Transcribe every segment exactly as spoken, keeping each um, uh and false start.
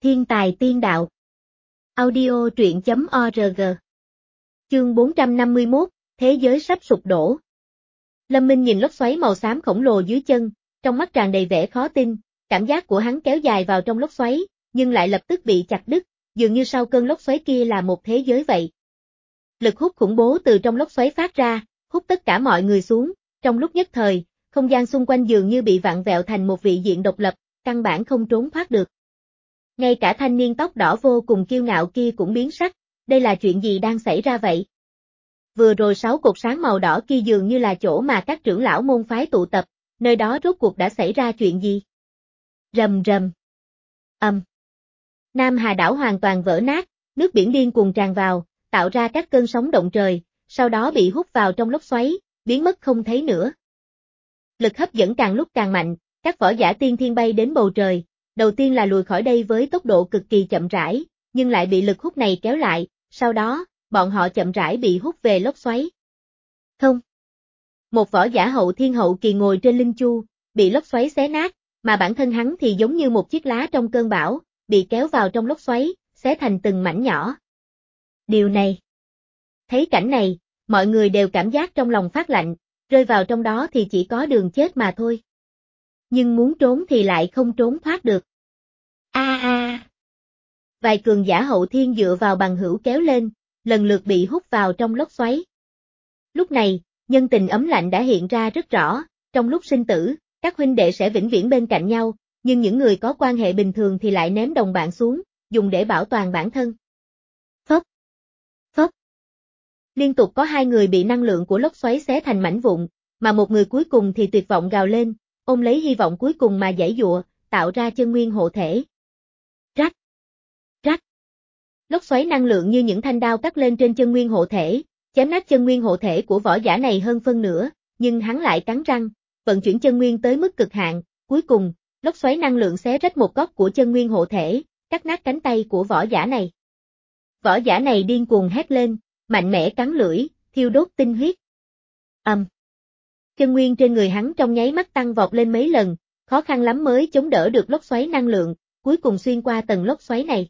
Thiên tài tiên đạo. Audio truyện chấm org. Chương bốn trăm năm mươi mốt, thế giới sắp sụp đổ. Lâm Minh nhìn lốc xoáy màu xám khổng lồ dưới chân, trong mắt tràn đầy vẻ khó tin, cảm giác của hắn kéo dài vào trong lốc xoáy, nhưng lại lập tức bị chặt đứt, dường như sau cơn lốc xoáy kia là một thế giới vậy. Lực hút khủng bố từ trong lốc xoáy phát ra, hút tất cả mọi người xuống, trong lúc nhất thời, không gian xung quanh dường như bị vặn vẹo thành một vị diện độc lập, căn bản không trốn thoát được. Ngay cả thanh niên tóc đỏ vô cùng kiêu ngạo kia cũng biến sắc, đây là chuyện gì đang xảy ra vậy? Vừa rồi sáu cột sáng màu đỏ kia dường như là chỗ mà các trưởng lão môn phái tụ tập, nơi đó rốt cuộc đã xảy ra chuyện gì? Rầm rầm. Ầm. Um. Nam Hà đảo hoàn toàn vỡ nát, nước biển điên cuồng tràn vào, tạo ra các cơn sóng động trời, sau đó bị hút vào trong lốc xoáy, biến mất không thấy nữa. Lực hấp dẫn càng lúc càng mạnh, các võ giả tiên thiên bay đến bầu trời. Đầu tiên là lùi khỏi đây với tốc độ cực kỳ chậm rãi, nhưng lại bị lực hút này kéo lại, sau đó, bọn họ chậm rãi bị hút về lốc xoáy. Không. Một võ giả hậu thiên hậu kỳ ngồi trên linh chu, bị lốc xoáy xé nát, mà bản thân hắn thì giống như một chiếc lá trong cơn bão, bị kéo vào trong lốc xoáy, xé thành từng mảnh nhỏ. Điều này. Thấy cảnh này, mọi người đều cảm giác trong lòng phát lạnh, rơi vào trong đó thì chỉ có đường chết mà thôi. Nhưng muốn trốn thì lại không trốn thoát được. A a. Vài cường giả hậu thiên dựa vào bằng hữu kéo lên, lần lượt bị hút vào trong lốc xoáy. Lúc này, nhân tình ấm lạnh đã hiện ra rất rõ, trong lúc sinh tử, các huynh đệ sẽ vĩnh viễn bên cạnh nhau, nhưng những người có quan hệ bình thường thì lại ném đồng bạn xuống, dùng để bảo toàn bản thân. Phốc. Phốc. Liên tục có hai người bị năng lượng của lốc xoáy xé thành mảnh vụn, mà một người cuối cùng thì tuyệt vọng gào lên, ôm lấy hy vọng cuối cùng mà giãy giụa, tạo ra chân nguyên hộ thể. Rắc. Rắc. Lốc xoáy năng lượng như những thanh đao cắt lên trên chân nguyên hộ thể, chém nát chân nguyên hộ thể của võ giả này hơn phân nửa, nhưng hắn lại cắn răng, vận chuyển chân nguyên tới mức cực hạn, cuối cùng, lốc xoáy năng lượng xé rách một góc của chân nguyên hộ thể, cắt nát cánh tay của võ giả này. Võ giả này điên cuồng hét lên, mạnh mẽ cắn lưỡi, thiêu đốt tinh huyết. Ầm. Um. Chân nguyên trên người hắn trong nháy mắt tăng vọt lên mấy lần, khó khăn lắm mới chống đỡ được lốc xoáy năng lượng, cuối cùng xuyên qua tầng lốc xoáy này.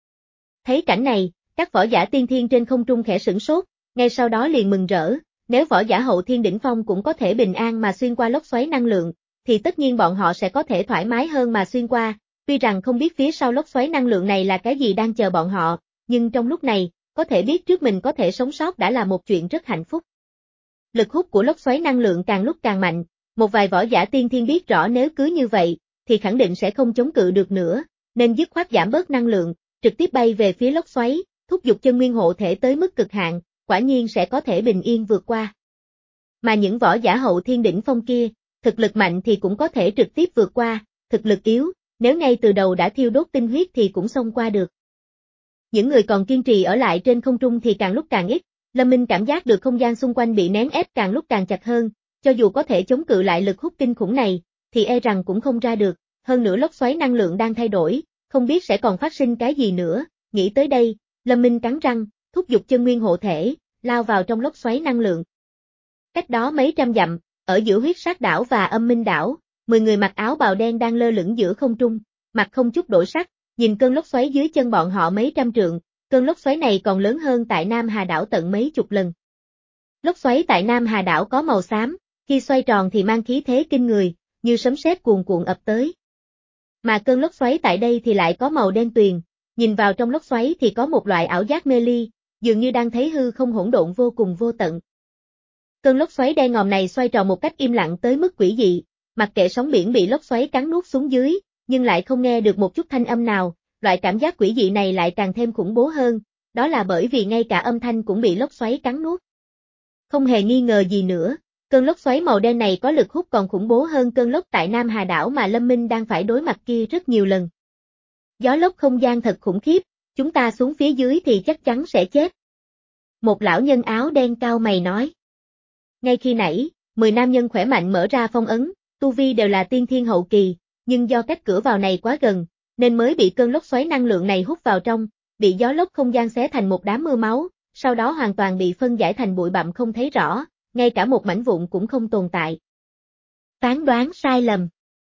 Thấy cảnh này, các võ giả tiên thiên trên không trung khẽ sửng sốt, ngay sau đó liền mừng rỡ, nếu võ giả hậu thiên đỉnh phong cũng có thể bình an mà xuyên qua lốc xoáy năng lượng, thì tất nhiên bọn họ sẽ có thể thoải mái hơn mà xuyên qua, tuy rằng không biết phía sau lốc xoáy năng lượng này là cái gì đang chờ bọn họ, nhưng trong lúc này, có thể biết trước mình có thể sống sót đã là một chuyện rất hạnh phúc. Lực hút của lốc xoáy năng lượng càng lúc càng mạnh, một vài võ giả tiên thiên biết rõ nếu cứ như vậy, thì khẳng định sẽ không chống cự được nữa, nên dứt khoát giảm bớt năng lượng, trực tiếp bay về phía lốc xoáy, thúc giục chân nguyên hộ thể tới mức cực hạn, quả nhiên sẽ có thể bình yên vượt qua. Mà những võ giả hậu thiên đỉnh phong kia, thực lực mạnh thì cũng có thể trực tiếp vượt qua, thực lực yếu, nếu ngay từ đầu đã thiêu đốt tinh huyết thì cũng xông qua được. Những người còn kiên trì ở lại trên không trung thì càng lúc càng ít. Lâm Minh cảm giác được không gian xung quanh bị nén ép càng lúc càng chặt hơn, cho dù có thể chống cự lại lực hút kinh khủng này, thì e rằng cũng không ra được, hơn nữa lốc xoáy năng lượng đang thay đổi, không biết sẽ còn phát sinh cái gì nữa, nghĩ tới đây, Lâm Minh cắn răng, thúc giục chân nguyên hộ thể, lao vào trong lốc xoáy năng lượng. Cách đó mấy trăm dặm, ở giữa huyết sát đảo và âm minh đảo, mười người mặc áo bào đen đang lơ lửng giữa không trung, mặt không chút đổi sắc, nhìn cơn lốc xoáy dưới chân bọn họ mấy trăm trượng. Cơn lốc xoáy này còn lớn hơn tại Nam Hà đảo tận mấy chục lần. Lốc xoáy tại Nam Hà đảo có màu xám, khi xoay tròn thì mang khí thế kinh người, như sấm sét cuồn cuộn ập tới. Mà cơn lốc xoáy tại đây thì lại có màu đen tuyền, nhìn vào trong lốc xoáy thì có một loại ảo giác mê ly, dường như đang thấy hư không hỗn độn vô cùng vô tận. Cơn lốc xoáy đen ngòm này xoay tròn một cách im lặng tới mức quỷ dị, mặc kệ sóng biển bị lốc xoáy cắn nuốt xuống dưới, nhưng lại không nghe được một chút thanh âm nào. Loại cảm giác quỷ dị này lại càng thêm khủng bố hơn, đó là bởi vì ngay cả âm thanh cũng bị lốc xoáy cắn nuốt. Không hề nghi ngờ gì nữa, cơn lốc xoáy màu đen này có lực hút còn khủng bố hơn cơn lốc tại Nam Hà đảo mà Lâm Minh đang phải đối mặt kia rất nhiều lần. Gió lốc không gian thật khủng khiếp, chúng ta xuống phía dưới thì chắc chắn sẽ chết. Một lão nhân áo đen cao mày nói. Ngay khi nãy, mười nam nhân khỏe mạnh mở ra phong ấn, tu vi đều là tiên thiên hậu kỳ, nhưng do cách cửa vào này quá gần, nên mới bị cơn lốc xoáy năng lượng này hút vào trong, bị gió lốc không gian xé thành một đám mưa máu, sau đó hoàn toàn bị phân giải thành bụi bặm không thấy rõ, ngay cả một mảnh vụn cũng không tồn tại. Phán đoán sai lầm.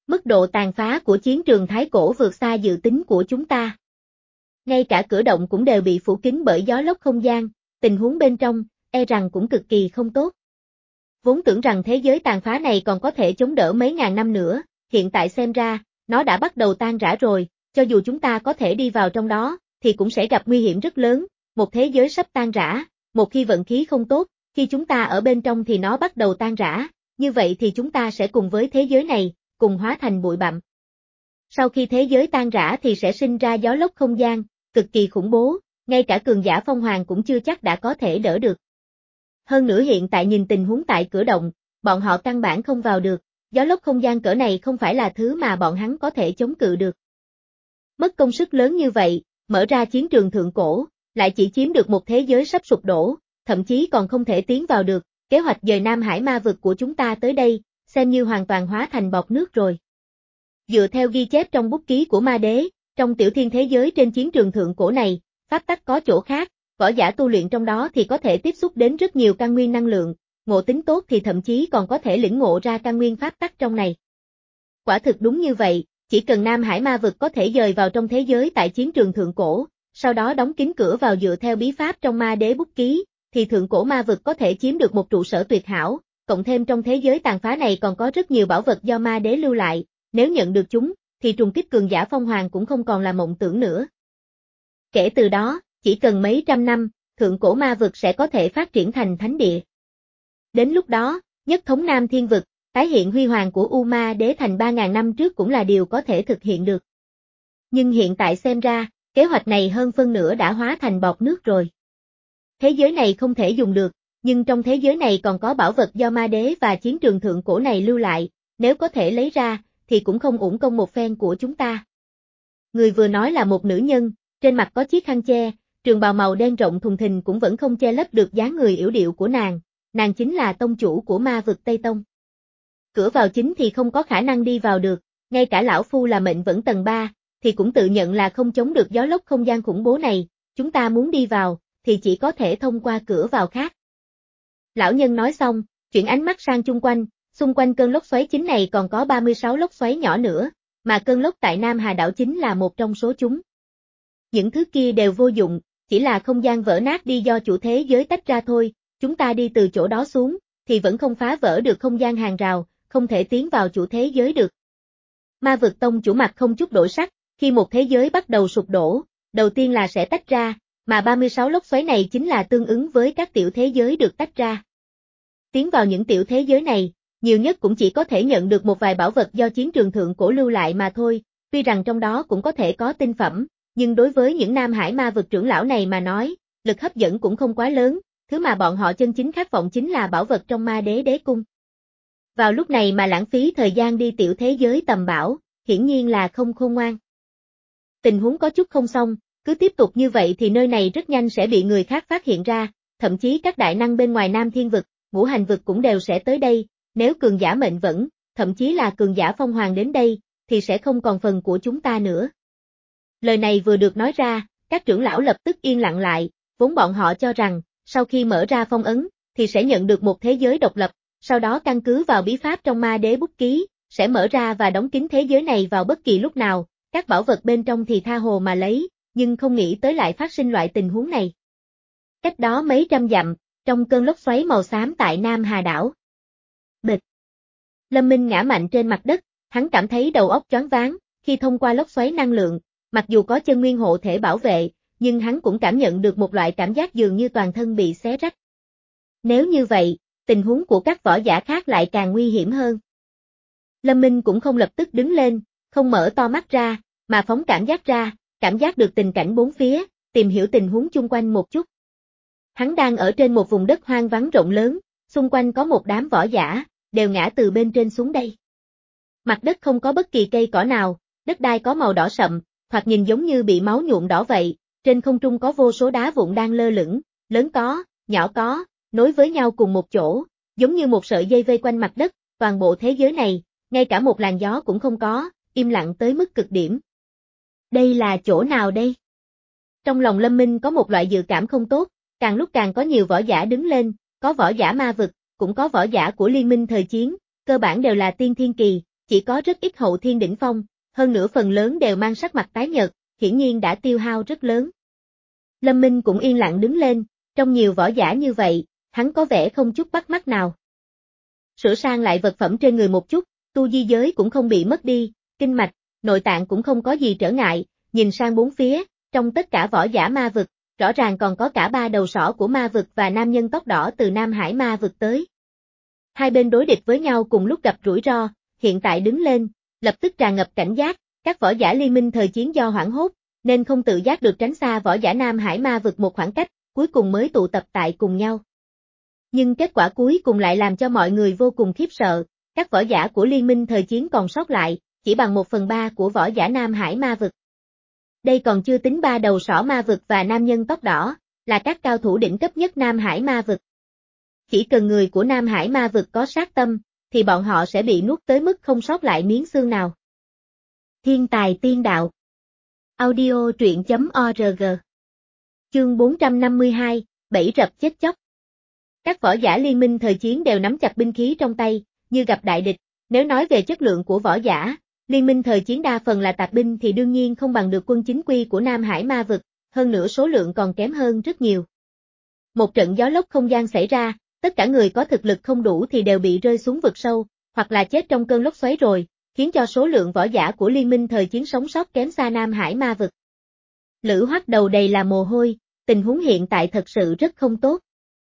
Mức độ tàn phá của chiến trường Thái Cổ vượt xa dự tính của chúng ta. Ngay cả cửa động cũng đều bị phủ kín bởi gió lốc không gian, tình huống bên trong, e rằng cũng cực kỳ không tốt. Vốn tưởng rằng thế giới tàn phá này còn có thể chống đỡ mấy ngàn năm nữa, hiện tại xem ra, nó đã bắt đầu tan rã rồi, cho dù chúng ta có thể đi vào trong đó, thì cũng sẽ gặp nguy hiểm rất lớn, một thế giới sắp tan rã, một khi vận khí không tốt, khi chúng ta ở bên trong thì nó bắt đầu tan rã, như vậy thì chúng ta sẽ cùng với thế giới này, cùng hóa thành bụi bặm. Sau khi thế giới tan rã thì sẽ sinh ra gió lốc không gian, cực kỳ khủng bố, ngay cả cường giả phong hoàng cũng chưa chắc đã có thể đỡ được. Hơn nữa hiện tại nhìn tình huống tại cửa động, bọn họ căn bản không vào được, gió lốc không gian cỡ này không phải là thứ mà bọn hắn có thể chống cự được. Mất công sức lớn như vậy, mở ra chiến trường thượng cổ, lại chỉ chiếm được một thế giới sắp sụp đổ, thậm chí còn không thể tiến vào được, kế hoạch dời Nam Hải ma vực của chúng ta tới đây, xem như hoàn toàn hóa thành bọt nước rồi. Dựa theo ghi chép trong bút ký của ma đế, trong tiểu thiên thế giới trên chiến trường thượng cổ này, pháp tắc có chỗ khác, võ giả tu luyện trong đó thì có thể tiếp xúc đến rất nhiều căn nguyên năng lượng, ngộ tính tốt thì thậm chí còn có thể lĩnh ngộ ra căn nguyên pháp tắc trong này. Quả thực đúng như vậy, chỉ cần Nam Hải ma vực có thể dời vào trong thế giới tại chiến trường thượng cổ, sau đó đóng kín cửa vào dựa theo bí pháp trong ma đế bút ký, thì thượng cổ ma vực có thể chiếm được một trụ sở tuyệt hảo, cộng thêm trong thế giới tàn phá này còn có rất nhiều bảo vật do ma đế lưu lại, nếu nhận được chúng, thì trùng kích cường giả phong hoàng cũng không còn là mộng tưởng nữa. Kể từ đó, chỉ cần mấy trăm năm, thượng cổ ma vực sẽ có thể phát triển thành thánh địa. Đến lúc đó, nhất thống Nam Thiên vực, tái hiện huy hoàng của U Ma Đế thành ba ngàn năm trước cũng là điều có thể thực hiện được. Nhưng hiện tại xem ra, kế hoạch này hơn phân nửa đã hóa thành bọt nước rồi. Thế giới này không thể dùng được, nhưng trong thế giới này còn có bảo vật do ma đế và chiến trường thượng cổ này lưu lại, nếu có thể lấy ra, thì cũng không uổng công một phen của chúng ta. Người vừa nói là một nữ nhân, trên mặt có chiếc khăn che, trường bào màu đen rộng thùng thình cũng vẫn không che lấp được dáng người yểu điệu của nàng, nàng chính là tông chủ của ma vực Tây Tông. Cửa vào chính thì không có khả năng đi vào được, ngay cả lão phu là mệnh vẫn tầng ba, thì cũng tự nhận là không chống được gió lốc không gian khủng bố này, chúng ta muốn đi vào, thì chỉ có thể thông qua cửa vào khác. Lão nhân nói xong, chuyển ánh mắt sang chung quanh, xung quanh cơn lốc xoáy chính này còn có ba mươi sáu lốc xoáy nhỏ nữa, mà cơn lốc tại Nam Hà đảo chính là một trong số chúng. Những thứ kia đều vô dụng, chỉ là không gian vỡ nát đi do chủ thế giới tách ra thôi, chúng ta đi từ chỗ đó xuống, thì vẫn không phá vỡ được không gian hàng rào, không thể tiến vào chủ thế giới được. Ma vực tông chủ mặt không chút đổi sắc, khi một thế giới bắt đầu sụp đổ, đầu tiên là sẽ tách ra, mà ba mươi sáu lốc xoáy này chính là tương ứng với các tiểu thế giới được tách ra. Tiến vào những tiểu thế giới này, nhiều nhất cũng chỉ có thể nhận được một vài bảo vật do chiến trường thượng cổ lưu lại mà thôi, tuy rằng trong đó cũng có thể có tinh phẩm, nhưng đối với những Nam Hải ma vực trưởng lão này mà nói, lực hấp dẫn cũng không quá lớn, thứ mà bọn họ chân chính khát vọng chính là bảo vật trong ma đế đế cung. Vào lúc này mà lãng phí thời gian đi tiểu thế giới tầm bảo, hiển nhiên là không khôn ngoan. Tình huống có chút không xong, cứ tiếp tục như vậy thì nơi này rất nhanh sẽ bị người khác phát hiện ra, thậm chí các đại năng bên ngoài Nam Thiên vực, ngũ hành vực cũng đều sẽ tới đây, nếu cường giả mệnh vẫn, thậm chí là cường giả phong hoàng đến đây, thì sẽ không còn phần của chúng ta nữa. Lời này vừa được nói ra, các trưởng lão lập tức yên lặng lại, vốn bọn họ cho rằng, sau khi mở ra phong ấn, thì sẽ nhận được một thế giới độc lập, sau đó căn cứ vào bí pháp trong ma đế bút ký, sẽ mở ra và đóng kín thế giới này vào bất kỳ lúc nào, các bảo vật bên trong thì tha hồ mà lấy, nhưng không nghĩ tới lại phát sinh loại tình huống này. Cách đó mấy trăm dặm, trong cơn lốc xoáy màu xám tại Nam Hà đảo. Bịch. Lâm Minh ngã mạnh trên mặt đất, hắn cảm thấy đầu óc choáng váng, khi thông qua lốc xoáy năng lượng, mặc dù có chân nguyên hộ thể bảo vệ, nhưng hắn cũng cảm nhận được một loại cảm giác dường như toàn thân bị xé rách. Nếu như vậy, tình huống của các võ giả khác lại càng nguy hiểm hơn. Lâm Minh cũng không lập tức đứng lên, không mở to mắt ra, mà phóng cảm giác ra, cảm giác được tình cảnh bốn phía, tìm hiểu tình huống chung quanh một chút. Hắn đang ở trên một vùng đất hoang vắng rộng lớn, xung quanh có một đám võ giả, đều ngã từ bên trên xuống đây. Mặt đất không có bất kỳ cây cỏ nào, đất đai có màu đỏ sậm, thoạt nhìn giống như bị máu nhuộm đỏ vậy, trên không trung có vô số đá vụn đang lơ lửng, lớn có, nhỏ có, nối với nhau cùng một chỗ, giống như một sợi dây vây quanh mặt đất, toàn bộ thế giới này, ngay cả một làn gió cũng không có, im lặng tới mức cực điểm. Đây là chỗ nào đây? Trong lòng Lâm Minh có một loại dự cảm không tốt, càng lúc càng có nhiều võ giả đứng lên, có võ giả ma vực, cũng có võ giả của liên minh thời chiến, cơ bản đều là tiên thiên kỳ, chỉ có rất ít hậu thiên đỉnh phong, hơn nữa phần lớn đều mang sắc mặt tái nhợt, hiển nhiên đã tiêu hao rất lớn. Lâm Minh cũng yên lặng đứng lên, trong nhiều võ giả như vậy, hắn có vẻ không chút bắt mắt nào. Sửa sang lại vật phẩm trên người một chút, tu di giới cũng không bị mất đi, kinh mạch, nội tạng cũng không có gì trở ngại, nhìn sang bốn phía, trong tất cả võ giả ma vực, rõ ràng còn có cả ba đầu sỏ của ma vực và nam nhân tóc đỏ từ Nam Hải ma vực tới. Hai bên đối địch với nhau cùng lúc gặp rủi ro, hiện tại đứng lên, lập tức tràn ngập cảnh giác, các võ giả liên minh thời chiến do hoảng hốt, nên không tự giác được tránh xa võ giả Nam Hải ma vực một khoảng cách, cuối cùng mới tụ tập tại cùng nhau. Nhưng kết quả cuối cùng lại làm cho mọi người vô cùng khiếp sợ, các võ giả của liên minh thời chiến còn sót lại, chỉ bằng một phần ba của võ giả Nam Hải ma vực. Đây còn chưa tính ba đầu sỏ ma vực và nam nhân tóc đỏ, là các cao thủ đỉnh cấp nhất Nam Hải ma vực. Chỉ cần người của Nam Hải ma vực có sát tâm, thì bọn họ sẽ bị nuốt tới mức không sót lại miếng xương nào. Thiên tài tiên đạo. Audio truyện chấm org. Chương bốn trăm năm mươi hai, Bẫy rập chết chóc. Các võ giả liên minh thời chiến đều nắm chặt binh khí trong tay, như gặp đại địch. Nếu nói về chất lượng của võ giả, liên minh thời chiến đa phần là tạp binh thì đương nhiên không bằng được quân chính quy của Nam Hải ma vực, hơn nữa số lượng còn kém hơn rất nhiều. Một trận gió lốc không gian xảy ra, tất cả người có thực lực không đủ thì đều bị rơi xuống vực sâu, hoặc là chết trong cơn lốc xoáy rồi, khiến cho số lượng võ giả của liên minh thời chiến sống sót kém xa Nam Hải ma vực. Lữ Hoắc đầu đầy là mồ hôi, tình huống hiện tại thật sự rất không tốt.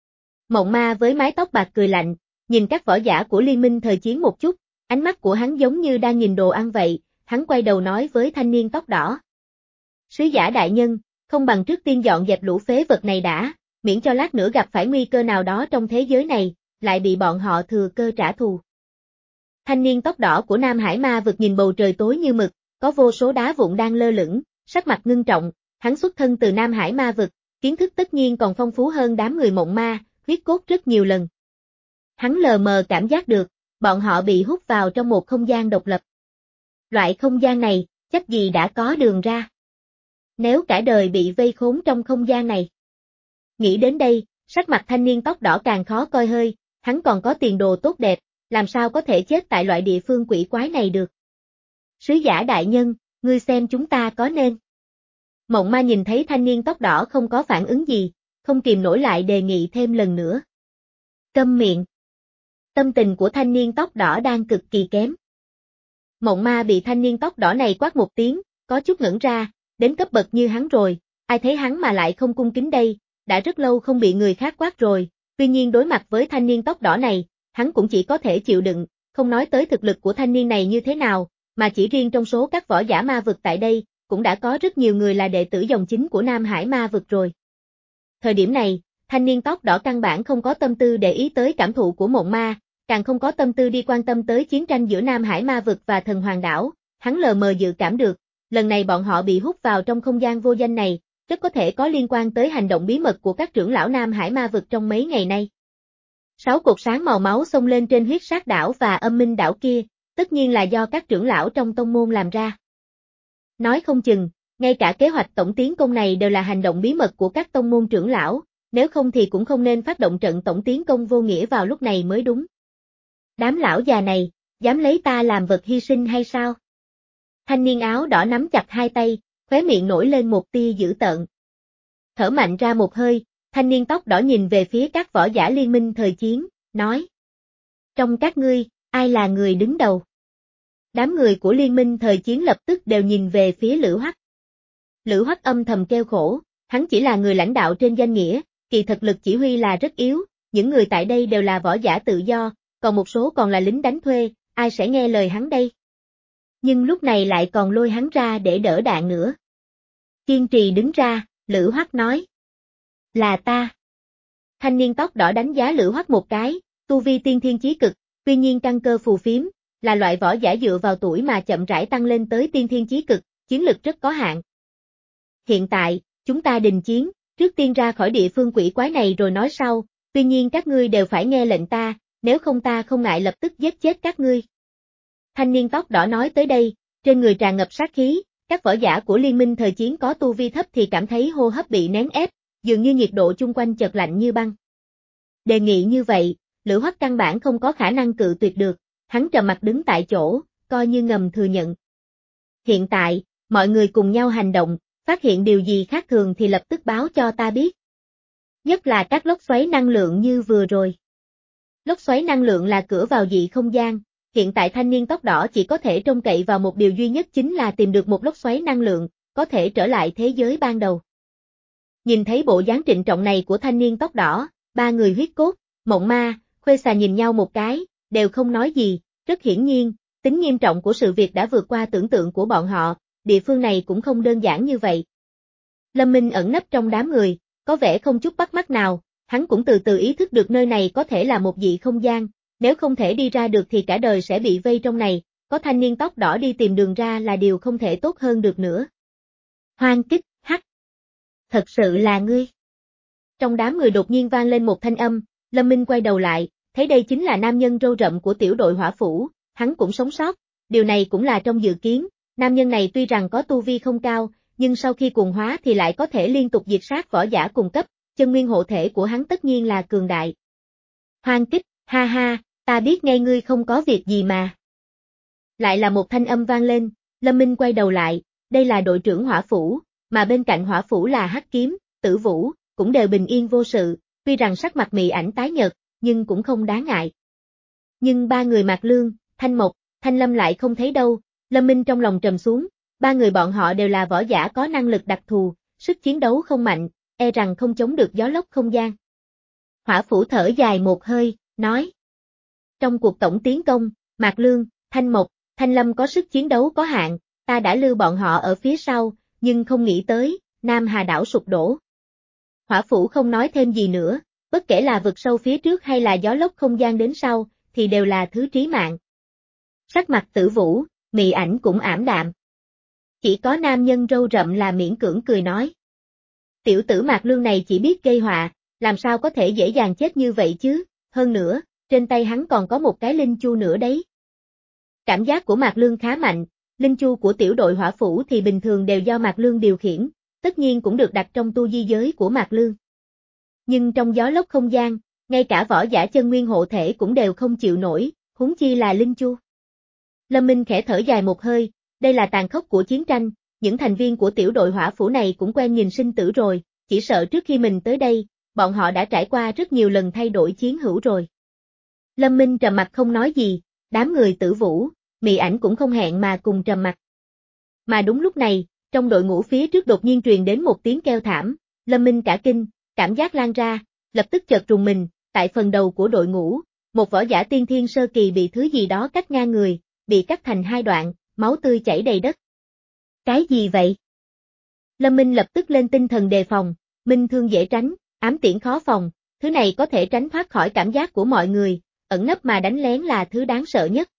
Mộng Ma với mái tóc bạc cười lạnh, nhìn các võ giả của liên minh thời chiến một chút, ánh mắt của hắn giống như đang nhìn đồ ăn vậy, hắn quay đầu nói với thanh niên tóc đỏ. Sứ giả đại nhân, không bằng trước tiên dọn dẹp lũ phế vật này đã, miễn cho lát nữa gặp phải nguy cơ nào đó trong thế giới này, lại bị bọn họ thừa cơ trả thù. Thanh niên tóc đỏ của Nam Hải ma vực nhìn bầu trời tối như mực, có vô số đá vụn đang lơ lửng, sắc mặt ngưng trọng, hắn xuất thân từ Nam Hải ma vực, kiến thức tất nhiên còn phong phú hơn đám người mộng ma, huyết cốt rất nhiều lần. Hắn lờ mờ cảm giác được, bọn họ bị hút vào trong một không gian độc lập. Loại không gian này, chắc gì đã có đường ra. Nếu cả đời bị vây khốn trong không gian này. Nghĩ đến đây, sắc mặt thanh niên tóc đỏ càng khó coi hơi, hắn còn có tiền đồ tốt đẹp, làm sao có thể chết tại loại địa phương quỷ quái này được. Sứ giả đại nhân, ngươi xem chúng ta có nên. Mộng Ma nhìn thấy thanh niên tóc đỏ không có phản ứng gì, không kìm nổi lại đề nghị thêm lần nữa. Câm miệng. Tâm tình của thanh niên tóc đỏ đang cực kỳ kém. Mộng Ma bị thanh niên tóc đỏ này quát một tiếng, có chút ngẩn ra, đến cấp bậc như hắn rồi, ai thấy hắn mà lại không cung kính đây, đã rất lâu không bị người khác quát rồi, tuy nhiên đối mặt với thanh niên tóc đỏ này, hắn cũng chỉ có thể chịu đựng, không nói tới thực lực của thanh niên này như thế nào, mà chỉ riêng trong số các võ giả ma vực tại đây, cũng đã có rất nhiều người là đệ tử dòng chính của Nam Hải ma vực rồi. Thời điểm này, thanh niên tóc đỏ căn bản không có tâm tư để ý tới cảm thụ của mộng ma, càng không có tâm tư đi quan tâm tới chiến tranh giữa Nam Hải ma vực và thần hoàng đảo, hắn lờ mờ dự cảm được, lần này bọn họ bị hút vào trong không gian vô danh này, rất có thể có liên quan tới hành động bí mật của các trưởng lão Nam Hải ma vực trong mấy ngày nay. Sáu cột sáng màu máu xông lên trên huyết sát đảo và âm minh đảo kia, tất nhiên là do các trưởng lão trong tông môn làm ra. Nói không chừng, ngay cả kế hoạch tổng tiến công này đều là hành động bí mật của các tông môn trưởng lão, nếu không thì cũng không nên phát động trận tổng tiến công vô nghĩa vào lúc này mới đúng. Đám lão già này, dám lấy ta làm vật hy sinh hay sao? Thanh niên áo đỏ nắm chặt hai tay, khóe miệng nổi lên một tia dữ tợn. Thở mạnh ra một hơi, thanh niên tóc đỏ nhìn về phía các võ giả liên minh thời chiến, nói. Trong các ngươi, ai là người đứng đầu? Đám người của liên minh thời chiến lập tức đều nhìn về phía Lữ Hoắc. Lữ Hoắc âm thầm kêu khổ, hắn chỉ là người lãnh đạo trên danh nghĩa, kỳ thực lực chỉ huy là rất yếu, những người tại đây đều là võ giả tự do, còn một số còn là lính đánh thuê, ai sẽ nghe lời hắn đây? Nhưng lúc này lại còn lôi hắn ra để đỡ đạn nữa. Kiên trì đứng ra, Lữ Hoắc nói. Là ta. Thanh niên tóc đỏ đánh giá Lữ Hoắc một cái, tu vi tiên thiên chí cực, tuy nhiên căn cơ phù phiếm, là loại võ giả dựa vào tuổi mà chậm rãi tăng lên tới tiên thiên chí cực, chiến lực rất có hạn. Hiện tại, chúng ta đình chiến, trước tiên ra khỏi địa phương quỷ quái này rồi nói sau, tuy nhiên các ngươi đều phải nghe lệnh ta, nếu không ta không ngại lập tức giết chết các ngươi. Thanh niên tóc đỏ nói tới đây, trên người tràn ngập sát khí, các võ giả của liên minh thời chiến có tu vi thấp thì cảm thấy hô hấp bị nén ép, dường như nhiệt độ chung quanh chợt lạnh như băng. Đề nghị như vậy, Lữ Hoắc căn bản không có khả năng cự tuyệt được, hắn trầm mặt đứng tại chỗ, coi như ngầm thừa nhận. Hiện tại, mọi người cùng nhau hành động, phát hiện điều gì khác thường thì lập tức báo cho ta biết. Nhất là các lốc xoáy năng lượng như vừa rồi. Lốc xoáy năng lượng là cửa vào dị không gian, hiện tại thanh niên tóc đỏ chỉ có thể trông cậy vào một điều duy nhất chính là tìm được một lốc xoáy năng lượng, có thể trở lại thế giới ban đầu. Nhìn thấy bộ dáng trịnh trọng này của thanh niên tóc đỏ, ba người huyết cốt, Mộng Ma, Khuê Xà nhìn nhau một cái, đều không nói gì, rất hiển nhiên, tính nghiêm trọng của sự việc đã vượt qua tưởng tượng của bọn họ, địa phương này cũng không đơn giản như vậy. Lâm Minh ẩn nấp trong đám người, có vẻ không chút bắt mắt nào, hắn cũng từ từ ý thức được nơi này có thể là một dị không gian, nếu không thể đi ra được thì cả đời sẽ bị vây trong này, có thanh niên tóc đỏ đi tìm đường ra là điều không thể tốt hơn được nữa. Hoang Kích, hắc. Thật sự là ngươi. Trong đám người đột nhiên vang lên một thanh âm, Lâm Minh quay đầu lại, thấy đây chính là nam nhân râu rậm của tiểu đội hỏa phủ, hắn cũng sống sót, điều này cũng là trong dự kiến, nam nhân này tuy rằng có tu vi không cao, nhưng sau khi cuồng hóa thì lại có thể liên tục diệt sát võ giả cùng cấp, chân nguyên hộ thể của hắn tất nhiên là cường đại. Hoang Kích, ha ha, ta biết ngay ngươi không có việc gì mà. Lại là một thanh âm vang lên, Lâm Minh quay đầu lại, đây là đội trưởng hỏa phủ, mà bên cạnh hỏa phủ là Hắc Kiếm, Tử Vũ, cũng đều bình yên vô sự, tuy rằng sắc mặt Mị Ảnh tái nhợt, nhưng cũng không đáng ngại. Nhưng ba người Mạc Lương, Thanh Mộc, Thanh Lâm lại không thấy đâu, Lâm Minh trong lòng trầm xuống, ba người bọn họ đều là võ giả có năng lực đặc thù, sức chiến đấu không mạnh, e rằng không chống được gió lốc không gian. Hỏa phủ thở dài một hơi, nói. Trong cuộc tổng tiến công, Mạc Lương, Thanh Mộc, Thanh Lâm có sức chiến đấu có hạn, ta đã lưu bọn họ ở phía sau, nhưng không nghĩ tới, Nam Hà đảo sụp đổ. Hỏa phủ không nói thêm gì nữa, bất kể là vực sâu phía trước hay là gió lốc không gian đến sau, thì đều là thứ trí mạng. Sắc mặt Tử Vũ, Mị Ảnh cũng ảm đạm. Chỉ có nam nhân râu rậm là miễn cưỡng cười nói. Tiểu tử Mạc Lương này chỉ biết gây họa, làm sao có thể dễ dàng chết như vậy chứ, hơn nữa, trên tay hắn còn có một cái linh chu nữa đấy. Cảm giác của Mạc Lương khá mạnh, linh chu của tiểu đội hỏa phủ thì bình thường đều do Mạc Lương điều khiển, tất nhiên cũng được đặt trong tu di giới của Mạc Lương. Nhưng trong gió lốc không gian, ngay cả võ giả chân nguyên hộ thể cũng đều không chịu nổi, huống chi là linh chu. Lâm Minh khẽ thở dài một hơi, đây là tàn khốc của chiến tranh, những thành viên của tiểu đội hỏa phủ này cũng quen nhìn sinh tử rồi, chỉ sợ trước khi mình tới đây, bọn họ đã trải qua rất nhiều lần thay đổi chiến hữu rồi. Lâm Minh trầm mặt không nói gì, đám người Tử Vũ, Mị Ảnh cũng không hẹn mà cùng trầm mặt. Mà đúng lúc này, trong đội ngũ phía trước đột nhiên truyền đến một tiếng kêu thảm, Lâm Minh cả kinh, cảm giác lan ra, lập tức chợt rùng mình, tại phần đầu của đội ngũ, một võ giả tiên thiên sơ kỳ bị thứ gì đó cắt ngang người, bị cắt thành hai đoạn, máu tươi chảy đầy đất. Cái gì vậy? Lâm Minh lập tức lên tinh thần đề phòng, minh thương dễ tránh, ám tiễn khó phòng, thứ này có thể tránh thoát khỏi cảm giác của mọi người, ẩn nấp mà đánh lén là thứ đáng sợ nhất.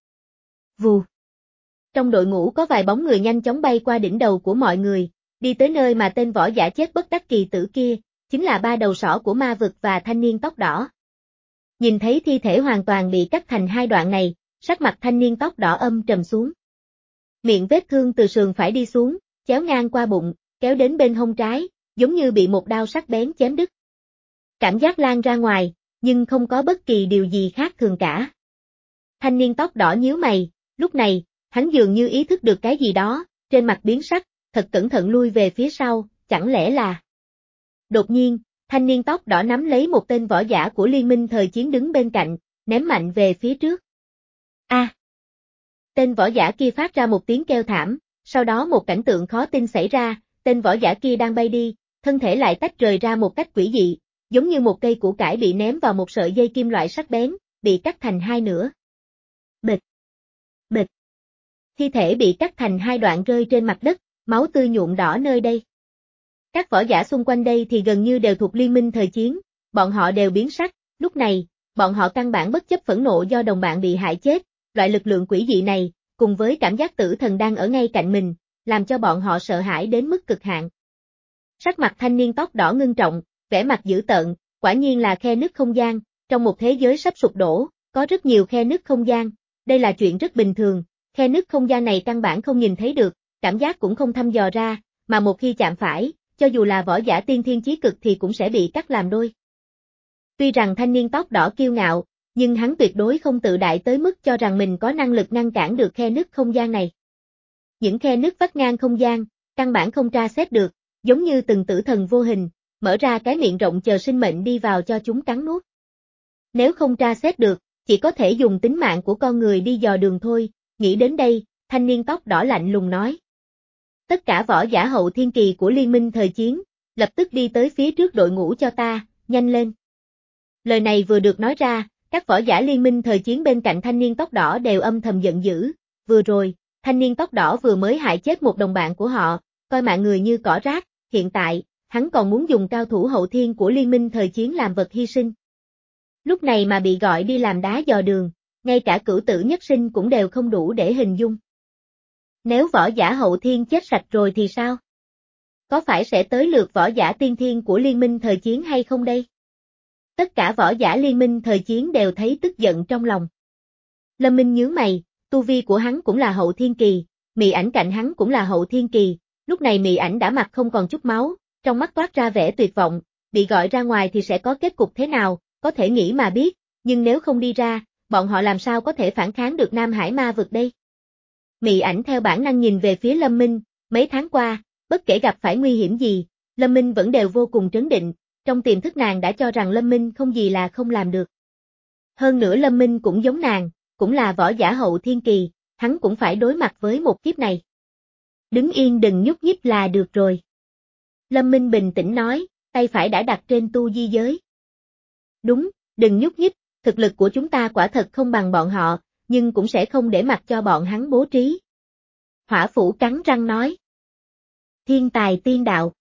Vù. Trong đội ngũ có vài bóng người nhanh chóng bay qua đỉnh đầu của mọi người, đi tới nơi mà tên võ giả chết bất đắc kỳ tử kia, chính là ba đầu sỏ của ma vực và thanh niên tóc đỏ. Nhìn thấy thi thể hoàn toàn bị cắt thành hai đoạn này, sắc mặt thanh niên tóc đỏ âm trầm xuống. Miệng vết thương từ sườn phải đi xuống, chéo ngang qua bụng, kéo đến bên hông trái, giống như bị một đao sắc bén chém đứt. Cảm giác lan ra ngoài, nhưng không có bất kỳ điều gì khác thường cả. Thanh niên tóc đỏ nhíu mày, lúc này, hắn dường như ý thức được cái gì đó, trên mặt biến sắc, thật cẩn thận lui về phía sau, chẳng lẽ là... Đột nhiên, thanh niên tóc đỏ nắm lấy một tên võ giả của liên minh thời chiến đứng bên cạnh, ném mạnh về phía trước. A! À. Tên võ giả kia phát ra một tiếng kêu thảm, sau đó một cảnh tượng khó tin xảy ra, tên võ giả kia đang bay đi, thân thể lại tách rời ra một cách quỷ dị, giống như một cây củ cải bị ném vào một sợi dây kim loại sắc bén, bị cắt thành hai nửa. Bịch! Bịch! Thi thể bị cắt thành hai đoạn rơi trên mặt đất, máu tươi nhuộm đỏ nơi đây. Các võ giả xung quanh đây thì gần như đều thuộc liên minh thời chiến, bọn họ đều biến sắc, lúc này, bọn họ căn bản bất chấp phẫn nộ do đồng bạn bị hại chết, loại lực lượng quỷ dị này, cùng với cảm giác tử thần đang ở ngay cạnh mình, làm cho bọn họ sợ hãi đến mức cực hạn. Sắc mặt thanh niên tóc đỏ ngưng trọng, vẻ mặt dữ tợn, quả nhiên là khe nứt không gian, trong một thế giới sắp sụp đổ, có rất nhiều khe nứt không gian, đây là chuyện rất bình thường, khe nứt không gian này căn bản không nhìn thấy được, cảm giác cũng không thăm dò ra, mà một khi chạm phải, cho dù là võ giả tiên thiên chí cực thì cũng sẽ bị cắt làm đôi. Tuy rằng thanh niên tóc đỏ kiêu ngạo, nhưng hắn tuyệt đối không tự đại tới mức cho rằng mình có năng lực ngăn cản được khe nứt không gian này. Những khe nứt vách ngang không gian, căn bản không tra xét được, giống như từng tử thần vô hình, mở ra cái miệng rộng chờ sinh mệnh đi vào cho chúng cắn nuốt. Nếu không tra xét được, chỉ có thể dùng tính mạng của con người đi dò đường thôi, nghĩ đến đây, thanh niên tóc đỏ lạnh lùng nói. Tất cả võ giả hậu thiên kỳ của liên minh thời chiến, lập tức đi tới phía trước đội ngũ cho ta, nhanh lên. Lời này vừa được nói ra, các võ giả liên minh thời chiến bên cạnh thanh niên tóc đỏ đều âm thầm giận dữ, vừa rồi, thanh niên tóc đỏ vừa mới hại chết một đồng bạn của họ, coi mạng người như cỏ rác, hiện tại, hắn còn muốn dùng cao thủ hậu thiên của liên minh thời chiến làm vật hy sinh. Lúc này mà bị gọi đi làm đá dò đường, ngay cả cửu tử nhất sinh cũng đều không đủ để hình dung. Nếu võ giả hậu thiên chết sạch rồi thì sao? Có phải sẽ tới lượt võ giả tiên thiên của liên minh thời chiến hay không đây? Tất cả võ giả liên minh thời chiến đều thấy tức giận trong lòng. Lâm Minh nhướng mày, tu vi của hắn cũng là hậu thiên kỳ, Mị Ảnh cạnh hắn cũng là hậu thiên kỳ, lúc này Mị Ảnh đã mặt không còn chút máu, trong mắt toát ra vẻ tuyệt vọng, bị gọi ra ngoài thì sẽ có kết cục thế nào, có thể nghĩ mà biết, nhưng nếu không đi ra, bọn họ làm sao có thể phản kháng được Nam Hải ma vực đây? Mị Ảnh theo bản năng nhìn về phía Lâm Minh, mấy tháng qua, bất kể gặp phải nguy hiểm gì, Lâm Minh vẫn đều vô cùng trấn định, trong tiềm thức nàng đã cho rằng Lâm Minh không gì là không làm được. Hơn nữa Lâm Minh cũng giống nàng, cũng là võ giả hậu thiên kỳ, hắn cũng phải đối mặt với một kiếp này. Đứng yên đừng nhúc nhích là được rồi. Lâm Minh bình tĩnh nói, tay phải đã đặt trên tu di giới. Đúng, đừng nhúc nhích, thực lực của chúng ta quả thật không bằng bọn họ, nhưng cũng sẽ không để mặc cho bọn hắn bố trí. Hỏa Phủ cắn răng nói. Thiên tài tiên đạo.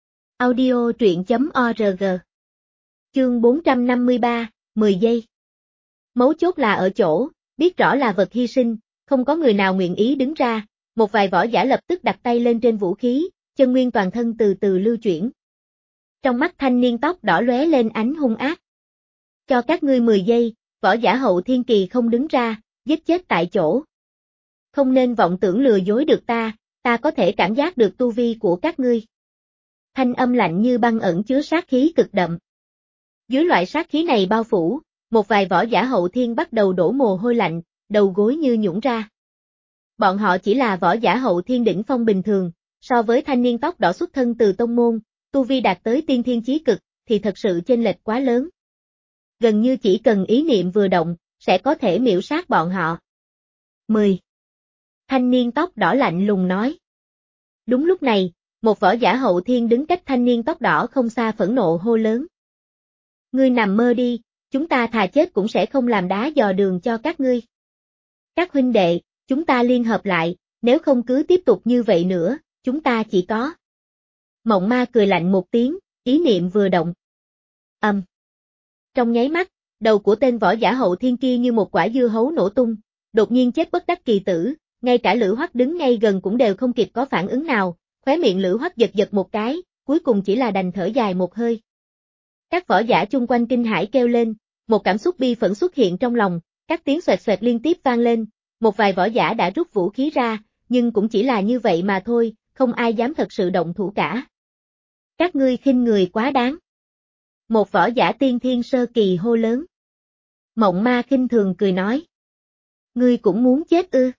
Audio truyện chấm org. Chương bốn trăm năm mươi ba, mười giây. Mấu chốt là ở chỗ, biết rõ là vật hy sinh, không có người nào nguyện ý đứng ra, một vài võ giả lập tức đặt tay lên trên vũ khí, chân nguyên toàn thân từ từ lưu chuyển. Trong mắt thanh niên tóc đỏ lóe lên ánh hung ác. Cho các ngươi mười giây, võ giả hậu thiên kỳ không đứng ra, giết chết tại chỗ. Không nên vọng tưởng lừa dối được ta, ta có thể cảm giác được tu vi của các ngươi. Thanh âm lạnh như băng ẩn chứa sát khí cực đậm. Dưới loại sát khí này bao phủ, một vài võ giả hậu thiên bắt đầu đổ mồ hôi lạnh, đầu gối như nhũn ra. Bọn họ chỉ là võ giả hậu thiên đỉnh phong bình thường, so với thanh niên tóc đỏ xuất thân từ tông môn, tu vi đạt tới tiên thiên chí cực, thì thật sự chênh lệch quá lớn. Gần như chỉ cần ý niệm vừa động, sẽ có thể miểu sát bọn họ. mười. Thanh niên tóc đỏ lạnh lùng nói. Đúng lúc này, một võ giả hậu thiên đứng cách thanh niên tóc đỏ không xa phẫn nộ hô lớn. Ngươi nằm mơ đi, chúng ta thà chết cũng sẽ không làm đá dò đường cho các ngươi. Các huynh đệ, chúng ta liên hợp lại, nếu không cứ tiếp tục như vậy nữa, chúng ta chỉ có. Mộng Ma cười lạnh một tiếng, ý niệm vừa động. Âm. Um. Trong nháy mắt, đầu của tên võ giả hậu thiên kia như một quả dưa hấu nổ tung, đột nhiên chết bất đắc kỳ tử, ngay cả Lữ Hoắc đứng ngay gần cũng đều không kịp có phản ứng nào, khóe miệng Lữ Hoắc giật giật một cái, cuối cùng chỉ là đành thở dài một hơi. Các võ giả chung quanh kinh hãi kêu lên, một cảm xúc bi phẫn xuất hiện trong lòng, các tiếng xoẹt xoẹt liên tiếp vang lên, một vài võ giả đã rút vũ khí ra, nhưng cũng chỉ là như vậy mà thôi, không ai dám thật sự động thủ cả. Các ngươi khinh người quá đáng. Một võ giả tiên thiên sơ kỳ hô lớn. Mộng Ma khinh thường cười nói. Ngươi cũng muốn chết ư?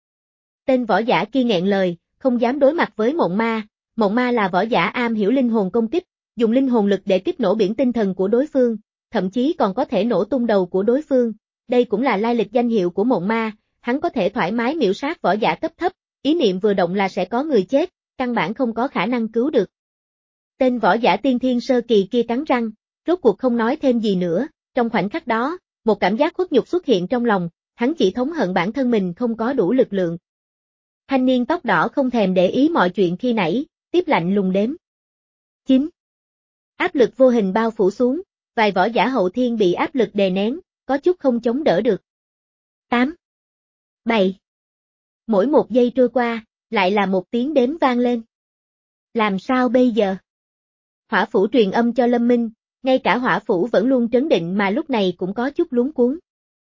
Tên võ giả kia nghẹn lời, không dám đối mặt với Mộng Ma, Mộng Ma là võ giả am hiểu linh hồn công kích, dùng linh hồn lực để kích nổ biển tinh thần của đối phương, thậm chí còn có thể nổ tung đầu của đối phương, đây cũng là lai lịch danh hiệu của Mộng Ma, hắn có thể thoải mái miểu sát võ giả cấp thấp, ý niệm vừa động là sẽ có người chết, căn bản không có khả năng cứu được. Tên võ giả tiên thiên sơ kỳ kia cắn răng, rốt cuộc không nói thêm gì nữa, trong khoảnh khắc đó, một cảm giác khuất nhục xuất hiện trong lòng, hắn chỉ thống hận bản thân mình không có đủ lực lượng. Thanh niên tóc đỏ không thèm để ý mọi chuyện khi nãy, tiếp lạnh lùng đếm. chín. Áp lực vô hình bao phủ xuống, vài võ giả hậu thiên bị áp lực đè nén, có chút không chống đỡ được. tám. bảy. Mỗi một giây trôi qua, lại là một tiếng đếm vang lên. Làm sao bây giờ? Hỏa Phủ truyền âm cho Lâm Minh, ngay cả Hỏa Phủ vẫn luôn trấn định mà lúc này cũng có chút luống cuống.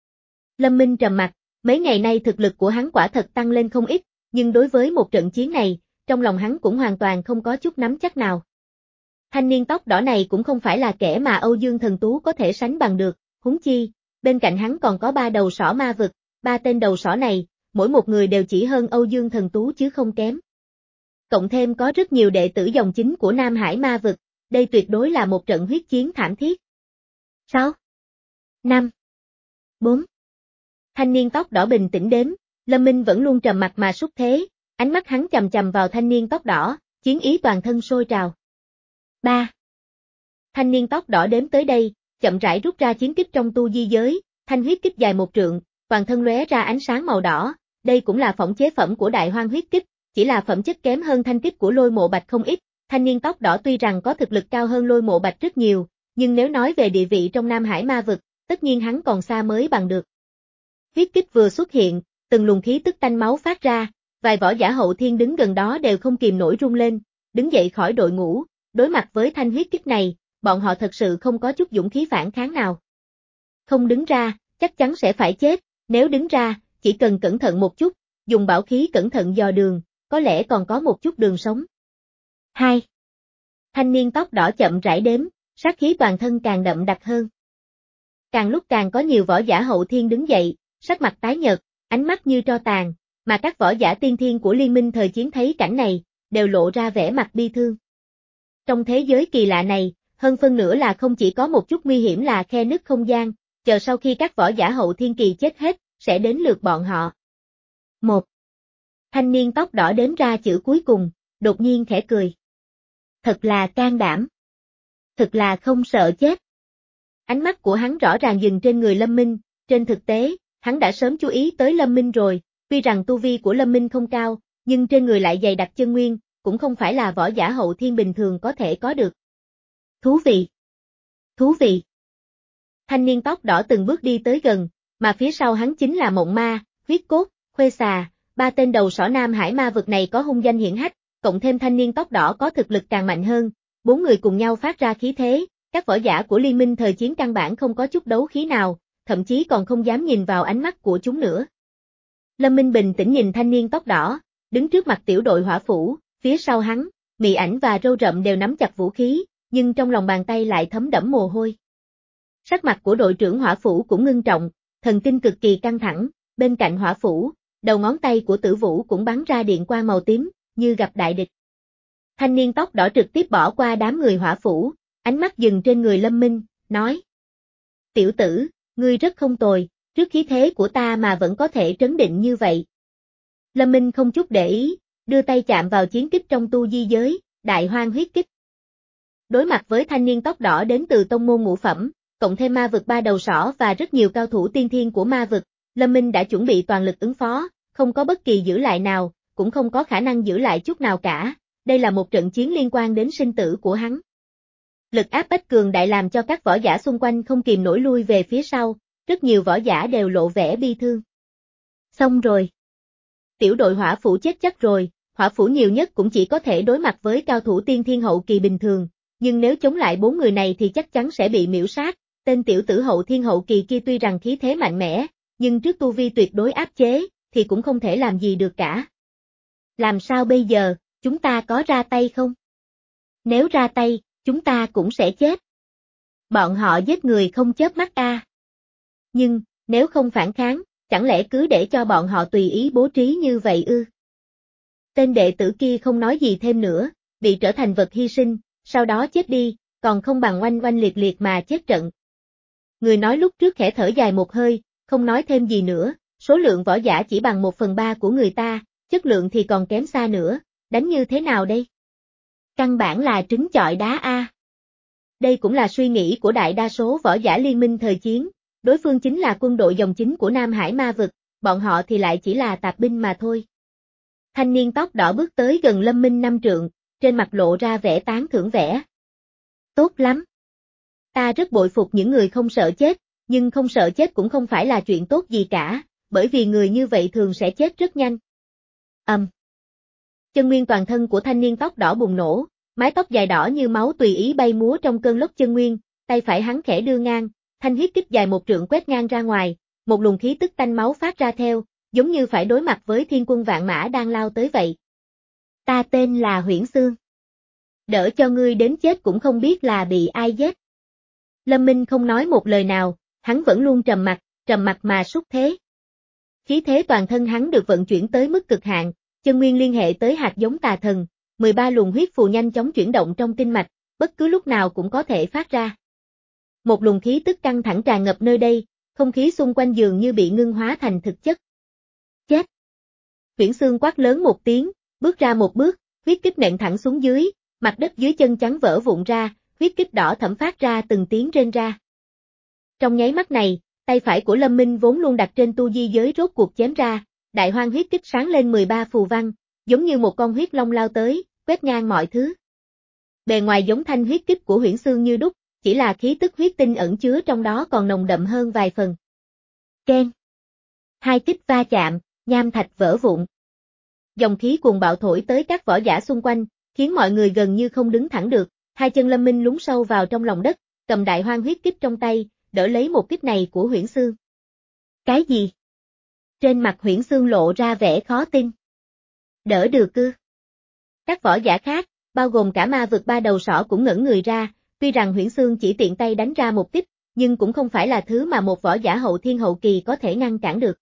Lâm Minh trầm mặt, mấy ngày nay thực lực của hắn quả thật tăng lên không ít, nhưng đối với một trận chiến này, trong lòng hắn cũng hoàn toàn không có chút nắm chắc nào. Thanh niên tóc đỏ này cũng không phải là kẻ mà Âu Dương Thần Tú có thể sánh bằng được, huống chi, bên cạnh hắn còn có ba đầu sỏ ma vực, ba tên đầu sỏ này, mỗi một người đều chỉ hơn Âu Dương Thần Tú chứ không kém. Cộng thêm có rất nhiều đệ tử dòng chính của Nam Hải ma vực, đây tuyệt đối là một trận huyết chiến thảm thiết. sáu, năm, bốn. Thanh niên tóc đỏ bình tĩnh đếm, Lâm Minh vẫn luôn trầm mặc mà xúc thế, ánh mắt hắn chầm chầm vào thanh niên tóc đỏ, chiến ý toàn thân sôi trào. ba. Thanh niên tóc đỏ đếm tới đây, chậm rãi rút ra chiến kích trong tu di giới, thanh huyết kích dài một trượng, toàn thân lóe ra ánh sáng màu đỏ, đây cũng là phỏng chế phẩm của Đại Hoang huyết kích, chỉ là phẩm chất kém hơn thanh kích của Lôi Mộ Bạch không ít. Thanh niên tóc đỏ tuy rằng có thực lực cao hơn Lôi Mộ Bạch rất nhiều, nhưng nếu nói về địa vị trong Nam Hải ma vực, tất nhiên hắn còn xa mới bằng được. Huyết kích vừa xuất hiện, từng luồng khí tức tanh máu phát ra, vài võ giả hậu thiên đứng gần đó đều không kìm nổi run lên, đứng dậy khỏi đội ngũ, đối mặt với thanh huyết kích này, bọn họ thật sự không có chút dũng khí phản kháng nào. Không đứng ra, chắc chắn sẽ phải chết, nếu đứng ra, chỉ cần cẩn thận một chút, dùng bảo khí cẩn thận dò đường, có lẽ còn có một chút đường sống. hai. Thanh niên tóc đỏ chậm rãi đếm, sát khí toàn thân càng đậm đặc hơn. Càng lúc càng có nhiều võ giả hậu thiên đứng dậy, sắc mặt tái nhợt, ánh mắt như tro tàn, mà các võ giả tiên thiên của liên minh thời chiến thấy cảnh này, đều lộ ra vẻ mặt bi thương. Trong thế giới kỳ lạ này, hơn phân nửa là không chỉ có một chút nguy hiểm là khe nứt không gian, chờ sau khi các võ giả hậu thiên kỳ chết hết, sẽ đến lượt bọn họ. một. Thanh niên tóc đỏ đếm ra chữ cuối cùng, đột nhiên khẽ cười. Thật là can đảm. Thật là không sợ chết. Ánh mắt của hắn rõ ràng dừng trên người Lâm Minh, trên thực tế, hắn đã sớm chú ý tới Lâm Minh rồi, tuy rằng tu vi của Lâm Minh không cao, nhưng trên người lại dày đặc chân nguyên, cũng không phải là võ giả hậu thiên bình thường có thể có được. Thú vị. Thú vị. Thanh niên tóc đỏ từng bước đi tới gần, mà phía sau hắn chính là Mộng Ma, Huyết Cốt, Khuê Xà, ba tên đầu sỏ Nam Hải ma vực này có hung danh hiển hách, cộng thêm thanh niên tóc đỏ có thực lực càng mạnh hơn, bốn người cùng nhau phát ra khí thế, các võ giả của liên minh thời chiến căn bản không có chút đấu khí nào, thậm chí còn không dám nhìn vào ánh mắt của chúng nữa. Lâm Minh bình tĩnh nhìn thanh niên tóc đỏ, đứng trước mặt tiểu đội hỏa phủ, phía sau hắn, Mị Ảnh và Râu Rậm đều nắm chặt vũ khí, nhưng trong lòng bàn tay lại thấm đẫm mồ hôi. Sắc mặt của đội trưởng hỏa phủ cũng ngưng trọng, thần kinh cực kỳ căng thẳng, bên cạnh hỏa phủ, đầu ngón tay của Tử Vũ cũng bắn ra điện quang màu tím, như gặp đại địch. Thanh niên tóc đỏ trực tiếp bỏ qua đám người hỏa phủ, ánh mắt dừng trên người Lâm Minh, nói. Tiểu tử, ngươi rất không tồi, trước khí thế của ta mà vẫn có thể trấn định như vậy. Lâm Minh không chút để ý, đưa tay chạm vào chiến kích trong tu di giới, Đại Hoang huyết kích. Đối mặt với thanh niên tóc đỏ đến từ tông môn ngũ phẩm, cộng thêm ma vực ba đầu sỏ và rất nhiều cao thủ tiên thiên của ma vực, Lâm Minh đã chuẩn bị toàn lực ứng phó, không có bất kỳ giữ lại nào, cũng không có khả năng giữ lại chút nào cả, đây là một trận chiến liên quan đến sinh tử của hắn. Lực áp bách cường đại làm cho các võ giả xung quanh không kìm nổi lui về phía sau, rất nhiều võ giả đều lộ vẻ bi thương. Xong rồi. Tiểu đội hỏa phủ chết chắc rồi, hỏa phủ nhiều nhất cũng chỉ có thể đối mặt với cao thủ tiên thiên hậu kỳ bình thường, nhưng nếu chống lại bốn người này thì chắc chắn sẽ bị miễu sát, tên tiểu tử hậu thiên hậu kỳ kia tuy rằng khí thế mạnh mẽ, nhưng trước tu vi tuyệt đối áp chế, thì cũng không thể làm gì được cả. Làm sao bây giờ, chúng ta có ra tay không? Nếu ra tay, chúng ta cũng sẽ chết. Bọn họ giết người không chớp mắt a. À. Nhưng, nếu không phản kháng, chẳng lẽ cứ để cho bọn họ tùy ý bố trí như vậy ư? Tên đệ tử kia không nói gì thêm nữa, bị trở thành vật hy sinh, sau đó chết đi, còn không bằng oanh oanh liệt liệt mà chết trận. Người nói lúc trước khẽ thở dài một hơi, không nói thêm gì nữa, số lượng võ giả chỉ bằng một phần ba của người ta, chất lượng thì còn kém xa nữa, đánh như thế nào đây? Căn bản là trứng chọi đá a. À. Đây cũng là suy nghĩ của đại đa số võ giả liên minh thời chiến, đối phương chính là quân đội dòng chính của Nam Hải ma vực, bọn họ thì lại chỉ là tạp binh mà thôi. Thanh niên tóc đỏ bước tới gần Lâm Minh năm trượng, trên mặt lộ ra vẻ tán thưởng vẻ. Tốt lắm. Ta rất bội phục những người không sợ chết, nhưng không sợ chết cũng không phải là chuyện tốt gì cả, bởi vì người như vậy thường sẽ chết rất nhanh. Ầm. Um. Chân nguyên toàn thân của thanh niên tóc đỏ bùng nổ, mái tóc dài đỏ như máu tùy ý bay múa trong cơn lốc chân nguyên, tay phải hắn khẽ đưa ngang, thanh huyết kích dài một trượng quét ngang ra ngoài, một luồng khí tức tanh máu phát ra theo, giống như phải đối mặt với thiên quân vạn mã đang lao tới vậy. Ta tên là Huyễn Xương. Đỡ cho ngươi đến chết cũng không biết là bị ai giết. Lâm Minh không nói một lời nào, hắn vẫn luôn trầm mặc, trầm mặc mà xuất thế. Khí thế toàn thân hắn được vận chuyển tới mức cực hạn, chân nguyên liên hệ tới hạt giống tà thần, mười ba luồng huyết phù nhanh chóng chuyển động trong kinh mạch, bất cứ lúc nào cũng có thể phát ra. Một luồng khí tức căng thẳng tràn ngập nơi đây, không khí xung quanh dường như bị ngưng hóa thành thực chất. Chết! Huyễn Xương quát lớn một tiếng, bước ra một bước, huyết kích nện thẳng xuống dưới, mặt đất dưới chân chắn vỡ vụn ra, huyết kích đỏ thẫm phát ra từng tiếng rên ra. Trong nháy mắt này, tay phải của Lâm Minh vốn luôn đặt trên tu di giới rốt cuộc chém ra, đại hoang huyết kích sáng lên mười ba phù văn, giống như một con huyết long lao tới, quét ngang mọi thứ. Bề ngoài giống thanh huyết kích của Huyễn Xương như đúc, chỉ là khí tức huyết tinh ẩn chứa trong đó còn nồng đậm hơn vài phần. Keng! Hai kích va chạm, nham thạch vỡ vụn. Dòng khí cuồng bạo thổi tới các võ giả xung quanh, khiến mọi người gần như không đứng thẳng được, hai chân Lâm Minh lún sâu vào trong lòng đất, cầm đại hoang huyết kích trong tay, đỡ lấy một kích này của Huyễn Xương. Cái gì? Trên mặt Huyễn Xương lộ ra vẻ khó tin. Đỡ được ư? Các võ giả khác, bao gồm cả ma vực ba đầu sỏ cũng ngẩn người ra, tuy rằng Huyễn Xương chỉ tiện tay đánh ra một kích, nhưng cũng không phải là thứ mà một võ giả hậu thiên hậu kỳ có thể ngăn cản được.